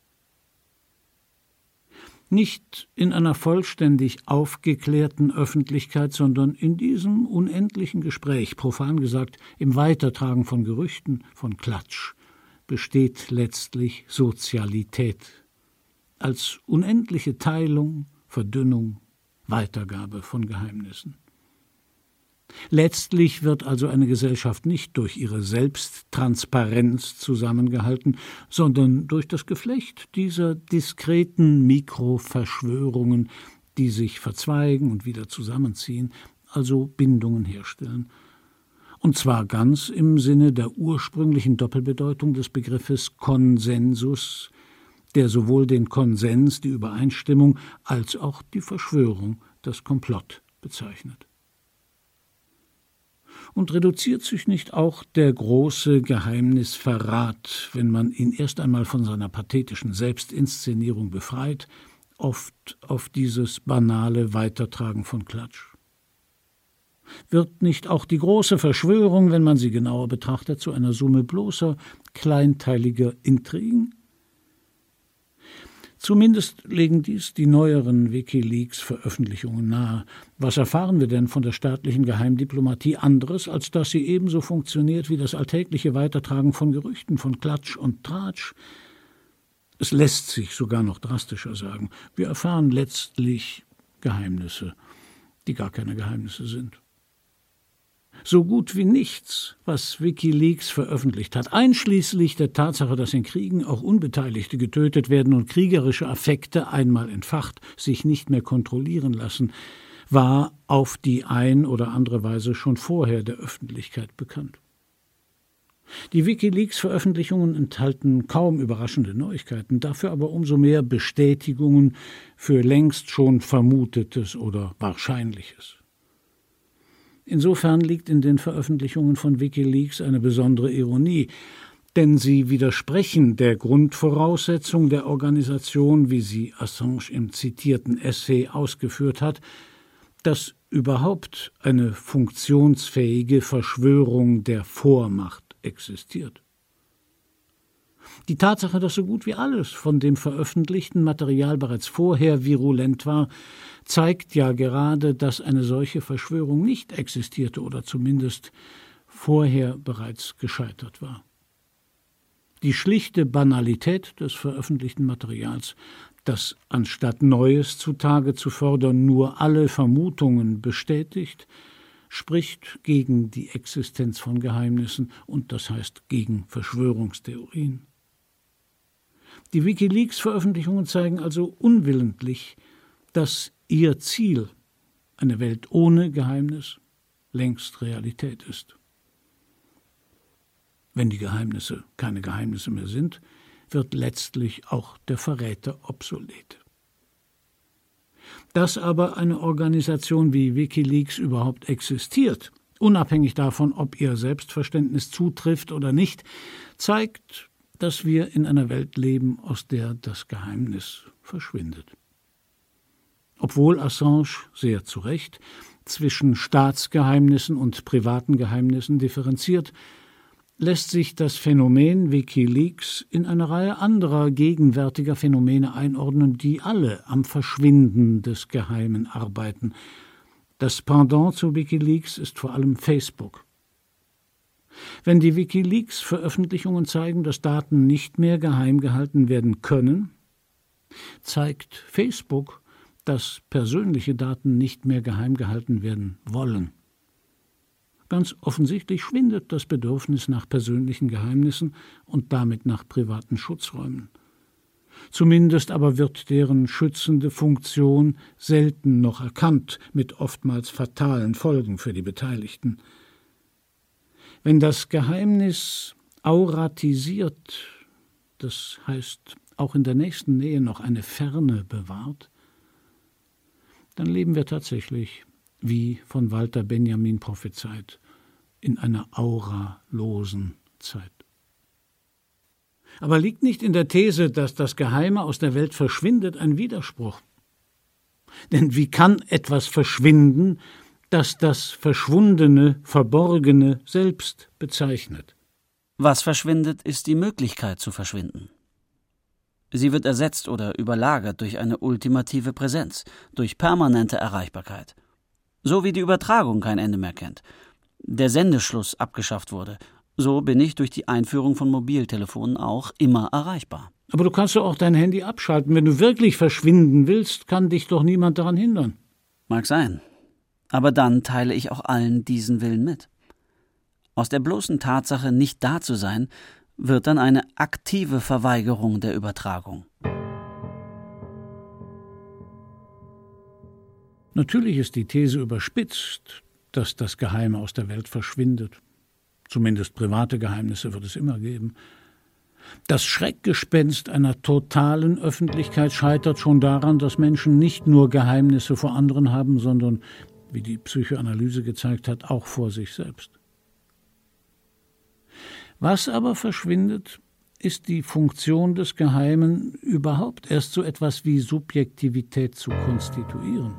Nicht in einer vollständig aufgeklärten Öffentlichkeit, sondern in diesem unendlichen Gespräch, profan gesagt, im Weitertragen von Gerüchten, von Klatsch, besteht letztlich Sozialität als unendliche Teilung, Verdünnung, Weitergabe von Geheimnissen. Letztlich wird also eine Gesellschaft nicht durch ihre Selbsttransparenz zusammengehalten, sondern durch das Geflecht dieser diskreten Mikroverschwörungen, die sich verzweigen und wieder zusammenziehen, also Bindungen herstellen. Und zwar ganz im Sinne der ursprünglichen Doppelbedeutung des Begriffes Konsensus, der sowohl den Konsens, die Übereinstimmung, als auch die Verschwörung, das Komplott bezeichnet. Und reduziert sich nicht auch der große Geheimnisverrat, wenn man ihn erst einmal von seiner pathetischen Selbstinszenierung befreit, oft auf dieses banale Weitertragen von Klatsch? Wird nicht auch die große Verschwörung, wenn man sie genauer betrachtet, zu einer Summe bloßer, kleinteiliger Intrigen? Zumindest legen dies die neueren WikiLeaks-Veröffentlichungen nahe. Was erfahren wir denn von der staatlichen Geheimdiplomatie anderes, als dass sie ebenso funktioniert wie das alltägliche Weitertragen von Gerüchten, von Klatsch und Tratsch? Es lässt sich sogar noch drastischer sagen. Wir erfahren letztlich Geheimnisse, die gar keine Geheimnisse sind. So gut wie nichts, was WikiLeaks veröffentlicht hat, einschließlich der Tatsache, dass in Kriegen auch Unbeteiligte getötet werden und kriegerische Affekte, einmal entfacht, sich nicht mehr kontrollieren lassen, war auf die ein oder andere Weise schon vorher der Öffentlichkeit bekannt. Die WikiLeaks-Veröffentlichungen enthalten kaum überraschende Neuigkeiten, dafür aber umso mehr Bestätigungen für längst schon Vermutetes oder Wahrscheinliches. Insofern liegt in den Veröffentlichungen von WikiLeaks eine besondere Ironie, denn sie widersprechen der Grundvoraussetzung der Organisation, wie sie Assange im zitierten Essay ausgeführt hat, dass überhaupt eine funktionsfähige Verschwörung der Vormacht existiert. Die Tatsache, dass so gut wie alles von dem veröffentlichten Material bereits vorher virulent war, zeigt ja gerade, dass eine solche Verschwörung nicht existierte oder zumindest vorher bereits gescheitert war. Die schlichte Banalität des veröffentlichten Materials, das anstatt Neues zutage zu fördern nur alle Vermutungen bestätigt, spricht gegen die Existenz von Geheimnissen und das heißt gegen Verschwörungstheorien. Die WikiLeaks-Veröffentlichungen zeigen also unwillentlich, dass ihr Ziel, eine Welt ohne Geheimnis, längst Realität ist. Wenn die Geheimnisse keine Geheimnisse mehr sind, wird letztlich auch der Verräter obsolet. Dass aber eine Organisation wie WikiLeaks überhaupt existiert, unabhängig davon, ob ihr Selbstverständnis zutrifft oder nicht, zeigt, dass wir in einer Welt leben, aus der das Geheimnis verschwindet. Obwohl Assange sehr zu Recht zwischen Staatsgeheimnissen und privaten Geheimnissen differenziert, lässt sich das Phänomen WikiLeaks in eine Reihe anderer gegenwärtiger Phänomene einordnen, die alle am Verschwinden des Geheimen arbeiten. Das Pendant zu WikiLeaks ist vor allem Facebook. Wenn die WikiLeaks-Veröffentlichungen zeigen, dass Daten nicht mehr geheim gehalten werden können, zeigt Facebook, dass persönliche Daten nicht mehr geheim gehalten werden wollen. Ganz offensichtlich schwindet das Bedürfnis nach persönlichen Geheimnissen und damit nach privaten Schutzräumen. Zumindest aber wird deren schützende Funktion selten noch erkannt, mit oftmals fatalen Folgen für die Beteiligten. Wenn das Geheimnis auratisiert, das heißt auch in der nächsten Nähe noch eine Ferne bewahrt, dann leben wir tatsächlich, wie von Walter Benjamin prophezeit, in einer auralosen Zeit. Aber liegt nicht in der These, dass das Geheime aus der Welt verschwindet, ein Widerspruch? Denn wie kann etwas verschwinden, das das Verschwundene, Verborgene selbst bezeichnet? Was verschwindet, ist die Möglichkeit zu verschwinden. Sie wird ersetzt oder überlagert durch eine ultimative Präsenz, durch permanente Erreichbarkeit. So wie die Übertragung kein Ende mehr kennt, der Sendeschluss abgeschafft wurde, so bin ich durch die Einführung von Mobiltelefonen auch immer erreichbar. Aber du kannst doch auch dein Handy abschalten. Wenn du wirklich verschwinden willst, kann dich doch niemand daran hindern. Mag sein. Aber dann teile ich auch allen diesen Willen mit. Aus der bloßen Tatsache, nicht da zu sein, wird dann eine aktive Verweigerung der Übertragung. Natürlich ist die These überspitzt, dass das Geheime aus der Welt verschwindet. Zumindest private Geheimnisse wird es immer geben. Das Schreckgespenst einer totalen Öffentlichkeit scheitert schon daran, dass Menschen nicht nur Geheimnisse vor anderen haben, sondern, wie die Psychoanalyse gezeigt hat, auch vor sich selbst. Was aber verschwindet, ist die Funktion des Geheimen, überhaupt erst so etwas wie Subjektivität zu konstituieren.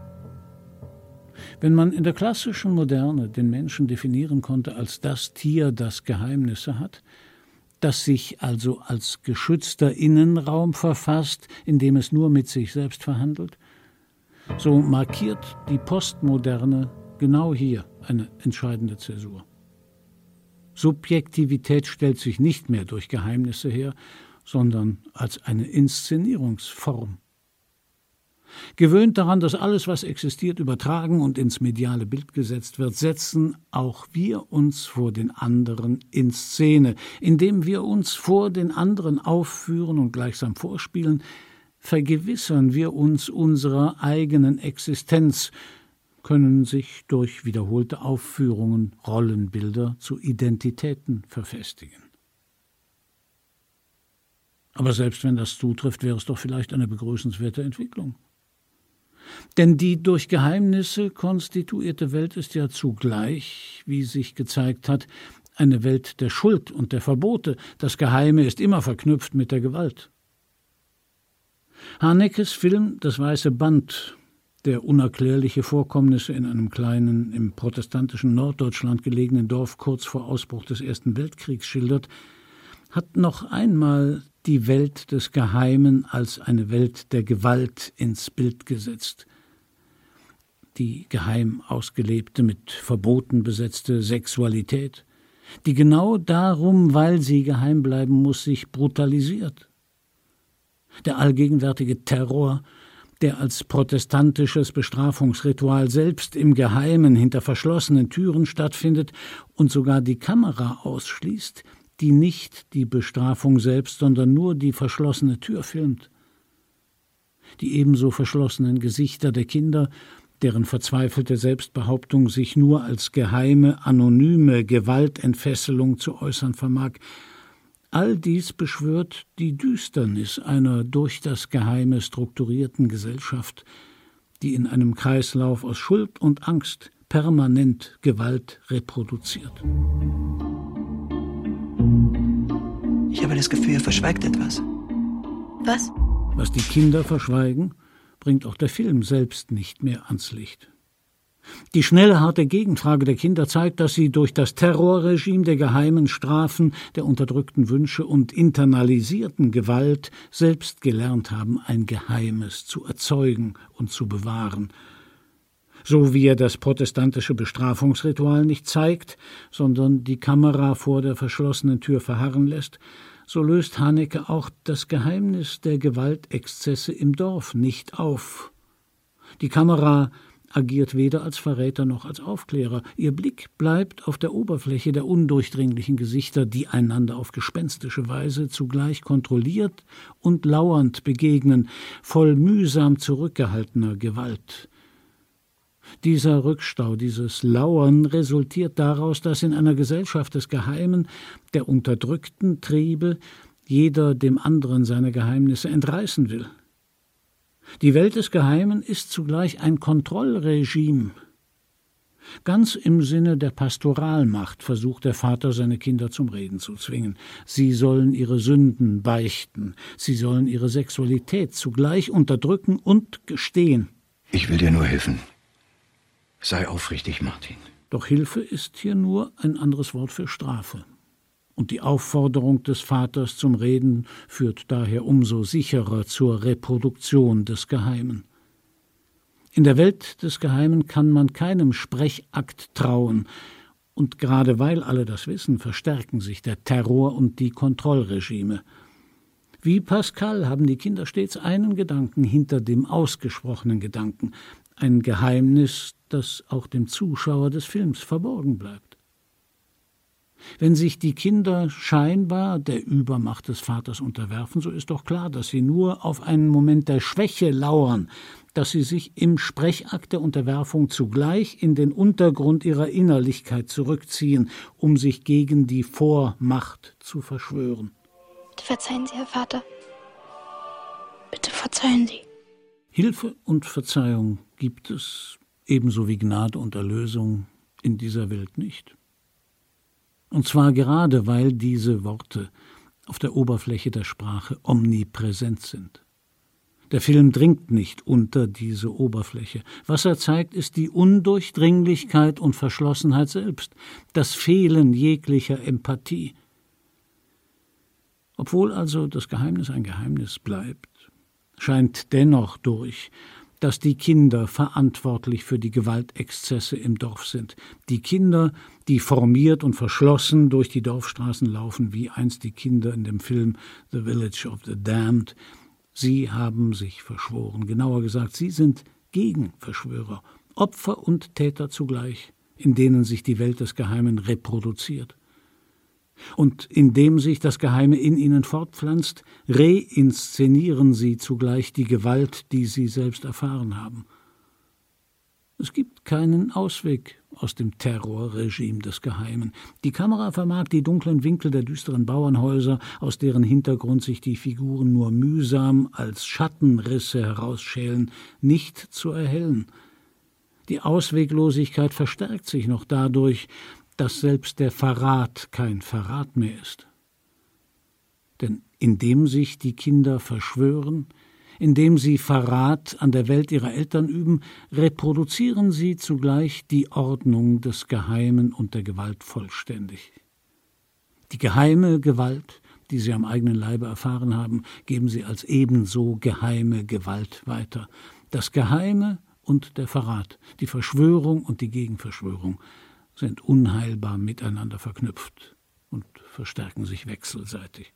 Wenn man in der klassischen Moderne den Menschen definieren konnte als das Tier, das Geheimnisse hat, das sich also als geschützter Innenraum verfasst, in dem es nur mit sich selbst verhandelt, so markiert die Postmoderne genau hier eine entscheidende Zäsur. Subjektivität stellt sich nicht mehr durch Geheimnisse her, sondern als eine Inszenierungsform. Gewöhnt daran, dass alles, was existiert, übertragen und ins mediale Bild gesetzt wird, setzen auch wir uns vor den anderen in Szene. Indem wir uns vor den anderen aufführen und gleichsam vorspielen, vergewissern wir uns unserer eigenen Existenz, können sich durch wiederholte Aufführungen Rollenbilder zu Identitäten verfestigen. Aber selbst wenn das zutrifft, wäre es doch vielleicht eine begrüßenswerte Entwicklung. Denn die durch Geheimnisse konstituierte Welt ist ja zugleich, wie sich gezeigt hat, eine Welt der Schuld und der Verbote. Das Geheime ist immer verknüpft mit der Gewalt. Hanekes Film »Das weiße Band«, der unerklärliche Vorkommnisse in einem kleinen, im protestantischen Norddeutschland gelegenen Dorf kurz vor Ausbruch des Ersten Weltkriegs schildert, hat noch einmal die Welt des Geheimen als eine Welt der Gewalt ins Bild gesetzt. Die geheim ausgelebte, mit Verboten besetzte Sexualität, die genau darum, weil sie geheim bleiben muss, sich brutalisiert. Der allgegenwärtige Terror, der als protestantisches Bestrafungsritual selbst im Geheimen hinter verschlossenen Türen stattfindet und sogar die Kamera ausschließt, die nicht die Bestrafung selbst, sondern nur die verschlossene Tür filmt. Die ebenso verschlossenen Gesichter der Kinder, deren verzweifelte Selbstbehauptung sich nur als geheime, anonyme Gewaltentfesselung zu äußern vermag, all dies beschwört die Düsternis einer durch das Geheime strukturierten Gesellschaft, die in einem Kreislauf aus Schuld und Angst permanent Gewalt reproduziert. Ich habe das Gefühl, er verschweigt etwas. Was? Was die Kinder verschweigen, bringt auch der Film selbst nicht mehr ans Licht. Die schnelle, harte Gegenfrage der Kinder zeigt, dass sie durch das Terrorregime der geheimen Strafen, der unterdrückten Wünsche und internalisierten Gewalt selbst gelernt haben, ein Geheimes zu erzeugen und zu bewahren. So wie er das protestantische Bestrafungsritual nicht zeigt, sondern die Kamera vor der verschlossenen Tür verharren lässt, so löst Haneke auch das Geheimnis der Gewaltexzesse im Dorf nicht auf. Die Kamera agiert weder als Verräter noch als Aufklärer. Ihr Blick bleibt auf der Oberfläche der undurchdringlichen Gesichter, die einander auf gespenstische Weise zugleich kontrolliert und lauernd begegnen, voll mühsam zurückgehaltener Gewalt. Dieser Rückstau, dieses Lauern resultiert daraus, dass in einer Gesellschaft des Geheimen, der unterdrückten Triebe, jeder dem anderen seine Geheimnisse entreißen will. Die Welt des Geheimen ist zugleich ein Kontrollregime. Ganz im Sinne der Pastoralmacht versucht der Vater, seine Kinder zum Reden zu zwingen. Sie sollen ihre Sünden beichten, sie sollen ihre Sexualität zugleich unterdrücken und gestehen. Ich will dir nur helfen. Sei aufrichtig, Martin. Doch Hilfe ist hier nur ein anderes Wort für Strafe. Und die Aufforderung des Vaters zum Reden führt daher umso sicherer zur Reproduktion des Geheimen. In der Welt des Geheimen kann man keinem Sprechakt trauen, und gerade weil alle das wissen, verstärken sich der Terror und die Kontrollregime. Wie Pascal haben die Kinder stets einen Gedanken hinter dem ausgesprochenen Gedanken, ein Geheimnis, das auch dem Zuschauer des Films verborgen bleibt. Wenn sich die Kinder scheinbar der Übermacht des Vaters unterwerfen, so ist doch klar, dass sie nur auf einen Moment der Schwäche lauern, dass sie sich im Sprechakt der Unterwerfung zugleich in den Untergrund ihrer Innerlichkeit zurückziehen, um sich gegen die Vormacht zu verschwören. Bitte verzeihen Sie, Herr Vater. Bitte verzeihen Sie. Hilfe und Verzeihung gibt es, ebenso wie Gnade und Erlösung, in dieser Welt nicht. Und zwar gerade, weil diese Worte auf der Oberfläche der Sprache omnipräsent sind. Der Film dringt nicht unter diese Oberfläche. Was er zeigt, ist die Undurchdringlichkeit und Verschlossenheit selbst, das Fehlen jeglicher Empathie. Obwohl also das Geheimnis ein Geheimnis bleibt, scheint dennoch durch, dass die Kinder verantwortlich für die Gewaltexzesse im Dorf sind. Die Kinder, die formiert und verschlossen durch die Dorfstraßen laufen, wie einst die Kinder in dem Film The Village of the Damned. Sie haben sich verschworen. Genauer gesagt, sie sind Gegenverschwörer, Opfer und Täter zugleich, in denen sich die Welt des Geheimen reproduziert. Und indem sich das Geheime in ihnen fortpflanzt, reinszenieren sie zugleich die Gewalt, die sie selbst erfahren haben. Es gibt keinen Ausweg aus dem Terrorregime des Geheimen. Die Kamera vermag die dunklen Winkel der düsteren Bauernhäuser, aus deren Hintergrund sich die Figuren nur mühsam als Schattenrisse herausschälen, nicht zu erhellen. Die Ausweglosigkeit verstärkt sich noch dadurch, dass selbst der Verrat kein Verrat mehr ist. Denn indem sich die Kinder verschwören, indem sie Verrat an der Welt ihrer Eltern üben, reproduzieren sie zugleich die Ordnung des Geheimen und der Gewalt vollständig. Die geheime Gewalt, die sie am eigenen Leibe erfahren haben, geben sie als ebenso geheime Gewalt weiter. Das Geheime und der Verrat, die Verschwörung und die Gegenverschwörung sind unheilbar miteinander verknüpft und verstärken sich wechselseitig.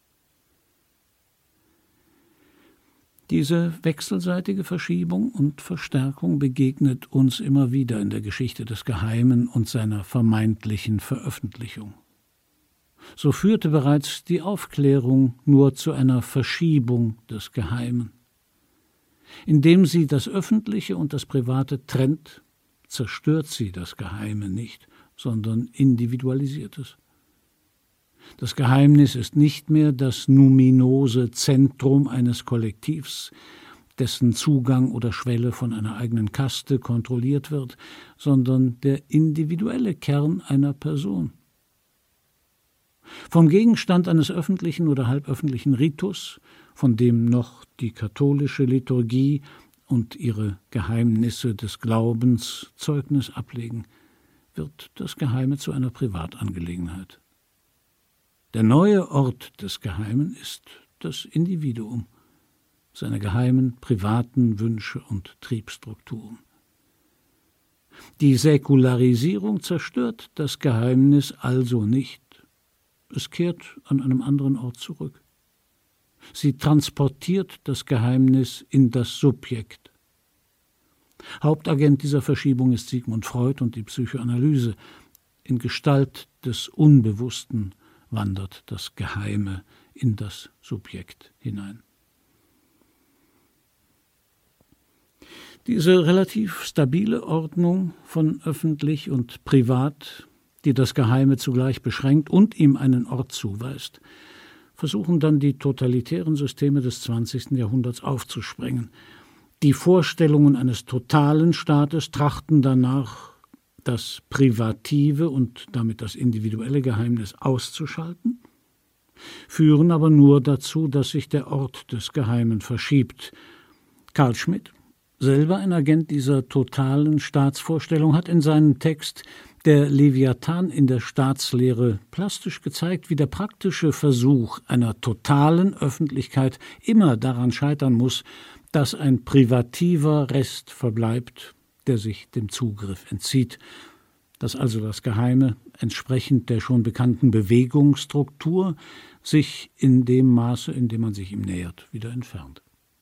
Diese wechselseitige Verschiebung und Verstärkung begegnet uns immer wieder in der Geschichte des Geheimen und seiner vermeintlichen Veröffentlichung. So führte bereits die Aufklärung nur zu einer Verschiebung des Geheimen. Indem sie das Öffentliche und das Private trennt, zerstört sie das Geheime nicht, sondern individualisiert es. Das Geheimnis ist nicht mehr das numinose Zentrum eines Kollektivs, dessen Zugang oder Schwelle von einer eigenen Kaste kontrolliert wird, sondern der individuelle Kern einer Person. Vom Gegenstand eines öffentlichen oder halböffentlichen Ritus, von dem noch die katholische Liturgie und ihre Geheimnisse des Glaubens Zeugnis ablegen, wird das Geheime zu einer Privatangelegenheit. Der neue Ort des Geheimen ist das Individuum, seine geheimen, privaten Wünsche und Triebstrukturen. Die Säkularisierung zerstört das Geheimnis also nicht. Es kehrt an einem anderen Ort zurück. Sie transportiert das Geheimnis in das Subjekt. Hauptagent dieser Verschiebung ist Sigmund Freud und die Psychoanalyse. In Gestalt des Unbewussten wandert das Geheime in das Subjekt hinein. Diese relativ stabile Ordnung von öffentlich und privat, die das Geheime zugleich beschränkt und ihm einen Ort zuweist, versuchen dann die totalitären Systeme des 20. Jahrhunderts aufzusprengen. Die Vorstellungen eines totalen Staates trachten danach, das privative und damit das individuelle Geheimnis auszuschalten, führen aber nur dazu, dass sich der Ort des Geheimen verschiebt. Carl Schmitt, selber ein Agent dieser totalen Staatsvorstellung, hat in seinem Text »Der Leviathan in der Staatslehre« plastisch gezeigt, wie der praktische Versuch einer totalen Öffentlichkeit immer daran scheitern muss, dass ein privativer Rest verbleibt, der sich dem Zugriff entzieht, dass also das Geheime entsprechend der schon bekannten Bewegungsstruktur sich in dem Maße, in dem man sich ihm nähert, wieder entfernt.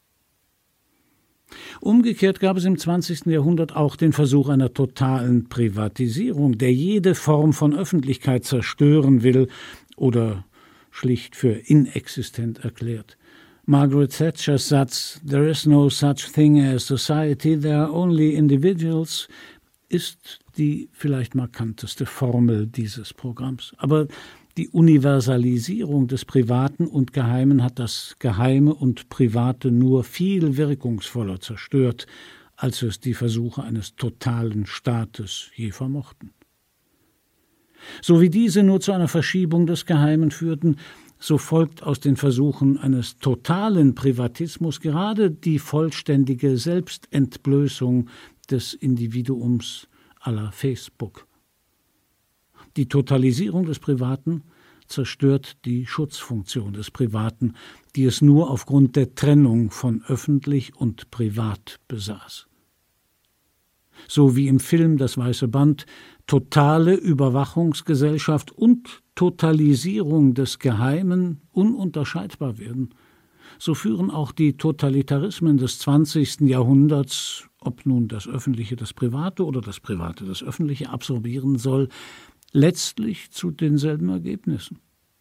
Umgekehrt gab es im 20. Jahrhundert auch den Versuch einer totalen Privatisierung, der jede Form von Öffentlichkeit zerstören will oder schlicht für inexistent erklärt. Margaret Thatchers Satz "There is no such thing as society, there are only individuals" ist die vielleicht markanteste Formel dieses Programms. Aber die Universalisierung des Privaten und Geheimen hat das Geheime und Private nur viel wirkungsvoller zerstört, als es die Versuche eines totalen Staates je vermochten. So wie diese nur zu einer Verschiebung des Geheimen führten, so folgt aus den Versuchen eines totalen Privatismus gerade die vollständige Selbstentblößung des Individuums à la Facebook. Die Totalisierung des Privaten zerstört die Schutzfunktion des Privaten, die es nur aufgrund der Trennung von öffentlich und privat besaß. So wie im Film Das Weiße Band totale Überwachungsgesellschaft und Totalisierung des Geheimen ununterscheidbar werden, so führen auch die Totalitarismen des 20. Jahrhunderts, ob nun das Öffentliche das Private oder das Private das Öffentliche absorbieren soll, letztlich zu denselben Ergebnissen.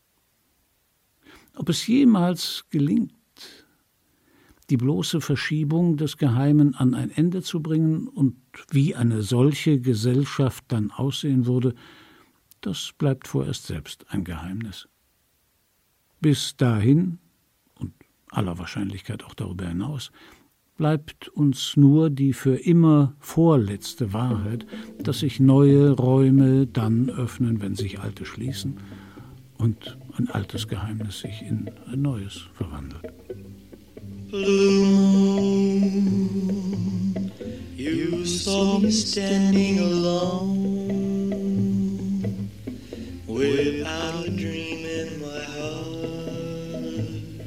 Ob es jemals gelingt, die bloße Verschiebung des Geheimen an ein Ende zu bringen und wie eine solche Gesellschaft dann aussehen würde, das bleibt vorerst selbst ein Geheimnis. Bis dahin, und aller Wahrscheinlichkeit auch darüber hinaus, bleibt uns nur die für immer vorletzte Wahrheit, dass sich neue Räume dann öffnen, wenn sich alte schließen und ein altes Geheimnis sich in ein neues verwandelt. Blue moon, you saw me standing alone, without a dream in my heart,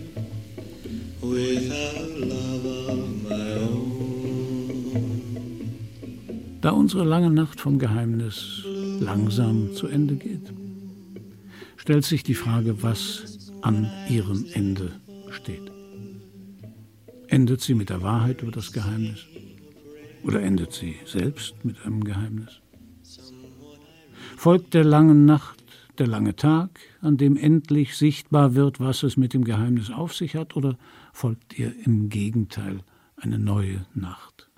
without love of my own. Da unsere lange Nacht vom Geheimnis langsam zu Ende geht, stellt sich die Frage, was an ihrem Ende steht. Endet sie mit der Wahrheit über das Geheimnis? Oder endet sie selbst mit einem Geheimnis? Folgt der langen Nacht der lange Tag, an dem endlich sichtbar wird, was es mit dem Geheimnis auf sich hat, oder folgt ihr im Gegenteil eine neue Nacht?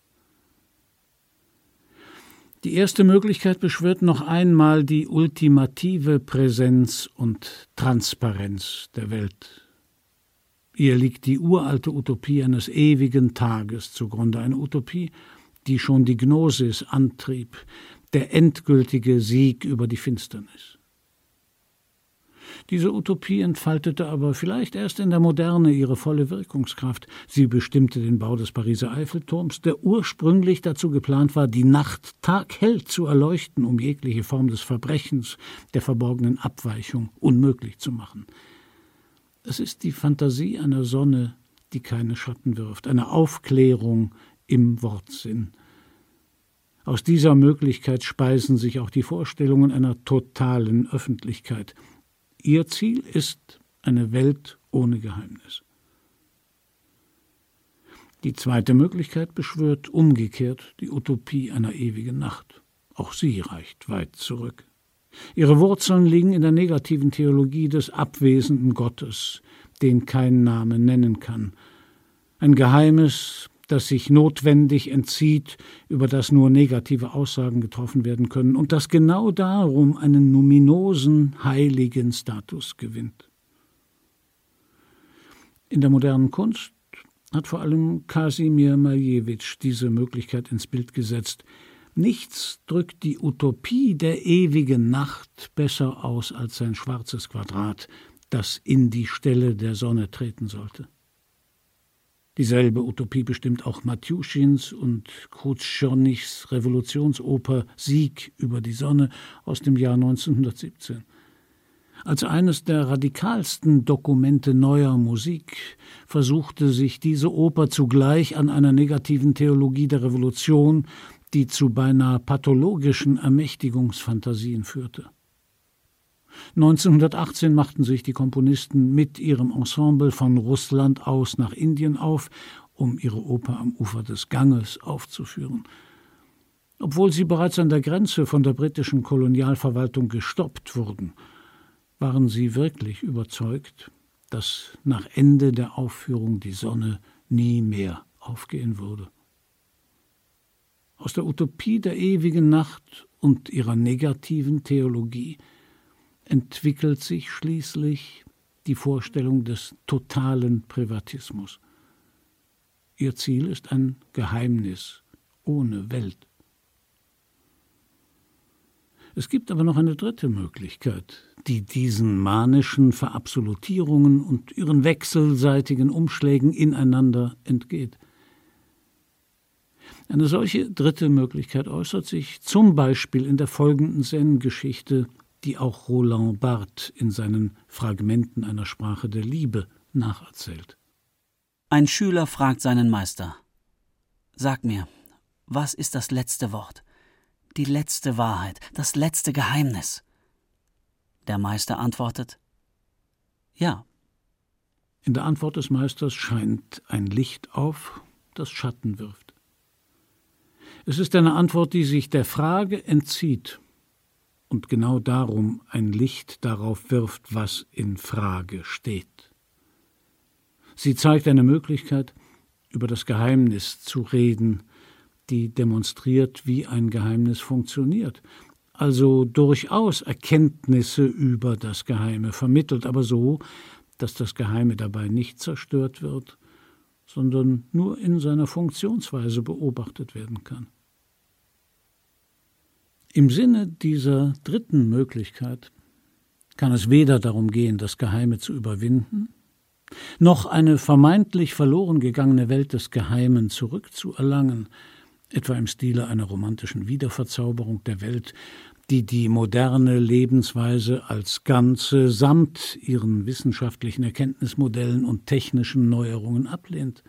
Die erste Möglichkeit beschwört noch einmal die ultimative Präsenz und Transparenz der Welt. Ihr liegt die uralte Utopie eines ewigen Tages zugrunde, eine Utopie, die schon die Gnosis antrieb, der endgültige Sieg über die Finsternis. Diese Utopie entfaltete aber vielleicht erst in der Moderne ihre volle Wirkungskraft. Sie bestimmte den Bau des Pariser Eiffelturms, der ursprünglich dazu geplant war, die Nacht taghell zu erleuchten, um jegliche Form des Verbrechens, der verborgenen Abweichung unmöglich zu machen. Es ist die Fantasie einer Sonne, die keine Schatten wirft, eine Aufklärung im Wortsinn. Aus dieser Möglichkeit speisen sich auch die Vorstellungen einer totalen Öffentlichkeit. Ihr Ziel ist eine Welt ohne Geheimnis. Die zweite Möglichkeit beschwört umgekehrt die Utopie einer ewigen Nacht. Auch sie reicht weit zurück. Ihre Wurzeln liegen in der negativen Theologie des abwesenden Gottes, den kein Name nennen kann. Ein Geheimes, das sich notwendig entzieht, über das nur negative Aussagen getroffen werden können und das genau darum einen numinosen, heiligen Status gewinnt. In der modernen Kunst hat vor allem Kasimir Malevich diese Möglichkeit ins Bild gesetzt. Nichts drückt die Utopie der ewigen Nacht besser aus als sein schwarzes Quadrat, das in die Stelle der Sonne treten sollte. Dieselbe Utopie bestimmt auch Matjuschins und Krutschonichs Revolutionsoper Sieg über die Sonne aus dem Jahr 1917. Als eines der radikalsten Dokumente neuer Musik versuchte sich diese Oper zugleich an einer negativen Theologie der Revolution, die zu beinahe pathologischen Ermächtigungsfantasien führte. 1918 machten sich die Komponisten mit ihrem Ensemble von Russland aus nach Indien auf, um ihre Oper am Ufer des Ganges aufzuführen. Obwohl sie bereits an der Grenze von der britischen Kolonialverwaltung gestoppt wurden, waren sie wirklich überzeugt, dass nach Ende der Aufführung die Sonne nie mehr aufgehen würde. Aus der Utopie der ewigen Nacht und ihrer negativen Theologie entwickelt sich schließlich die Vorstellung des totalen Privatismus. Ihr Ziel ist ein Geheimnis ohne Welt. Es gibt aber noch eine dritte Möglichkeit, die diesen manischen Verabsolutierungen und ihren wechselseitigen Umschlägen ineinander entgeht. Eine solche dritte Möglichkeit äußert sich zum Beispiel in der folgenden Zen-Geschichte, die auch Roland Barthes in seinen Fragmenten einer Sprache der Liebe nacherzählt. Ein Schüler fragt seinen Meister: Sag mir, was ist das letzte Wort, die letzte Wahrheit, das letzte Geheimnis? Der Meister antwortet: Ja. In der Antwort des Meisters scheint ein Licht auf, das Schatten wirft. Es ist eine Antwort, die sich der Frage entzieht und genau darum ein Licht darauf wirft, was in Frage steht. Sie zeigt eine Möglichkeit, über das Geheimnis zu reden, die demonstriert, wie ein Geheimnis funktioniert, also durchaus Erkenntnisse über das Geheime vermittelt, aber so, dass das Geheime dabei nicht zerstört wird, sondern nur in seiner Funktionsweise beobachtet werden kann. Im Sinne dieser dritten Möglichkeit kann es weder darum gehen, das Geheime zu überwinden, noch eine vermeintlich verloren gegangene Welt des Geheimen zurückzuerlangen, etwa im Stile einer romantischen Wiederverzauberung der Welt, die die moderne Lebensweise als Ganze samt ihren wissenschaftlichen Erkenntnismodellen und technischen Neuerungen ablehnt.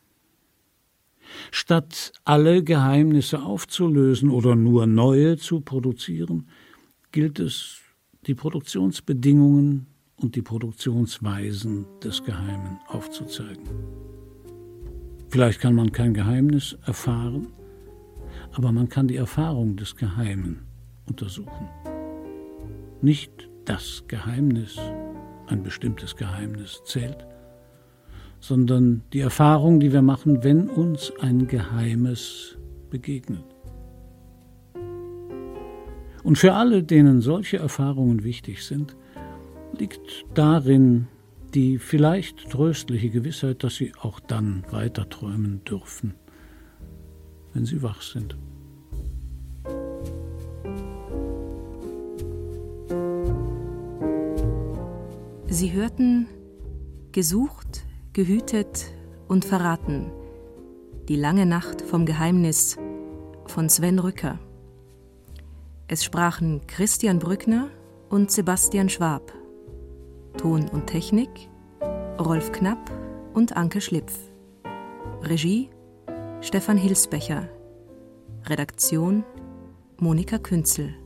Statt alle Geheimnisse aufzulösen oder nur neue zu produzieren, gilt es, die Produktionsbedingungen und die Produktionsweisen des Geheimen aufzuzeigen. Vielleicht kann man kein Geheimnis erfahren, aber man kann die Erfahrung des Geheimen untersuchen. Nicht das Geheimnis, ein bestimmtes Geheimnis zählt, sondern die Erfahrung, die wir machen, wenn uns ein Geheimes begegnet. Und für alle, denen solche Erfahrungen wichtig sind, liegt darin die vielleicht tröstliche Gewissheit, dass sie auch dann weiter träumen dürfen, wenn sie wach sind. Sie hörten Gesucht, gehütet und verraten. Die lange Nacht vom Geheimnis von Sven Rücker. Es sprachen Christian Brückner und Sebastian Schwab. Ton und Technik Rolf Knapp und Anke Schlipf. Regie Stefan Hilsbecher. Redaktion Monika Künzel.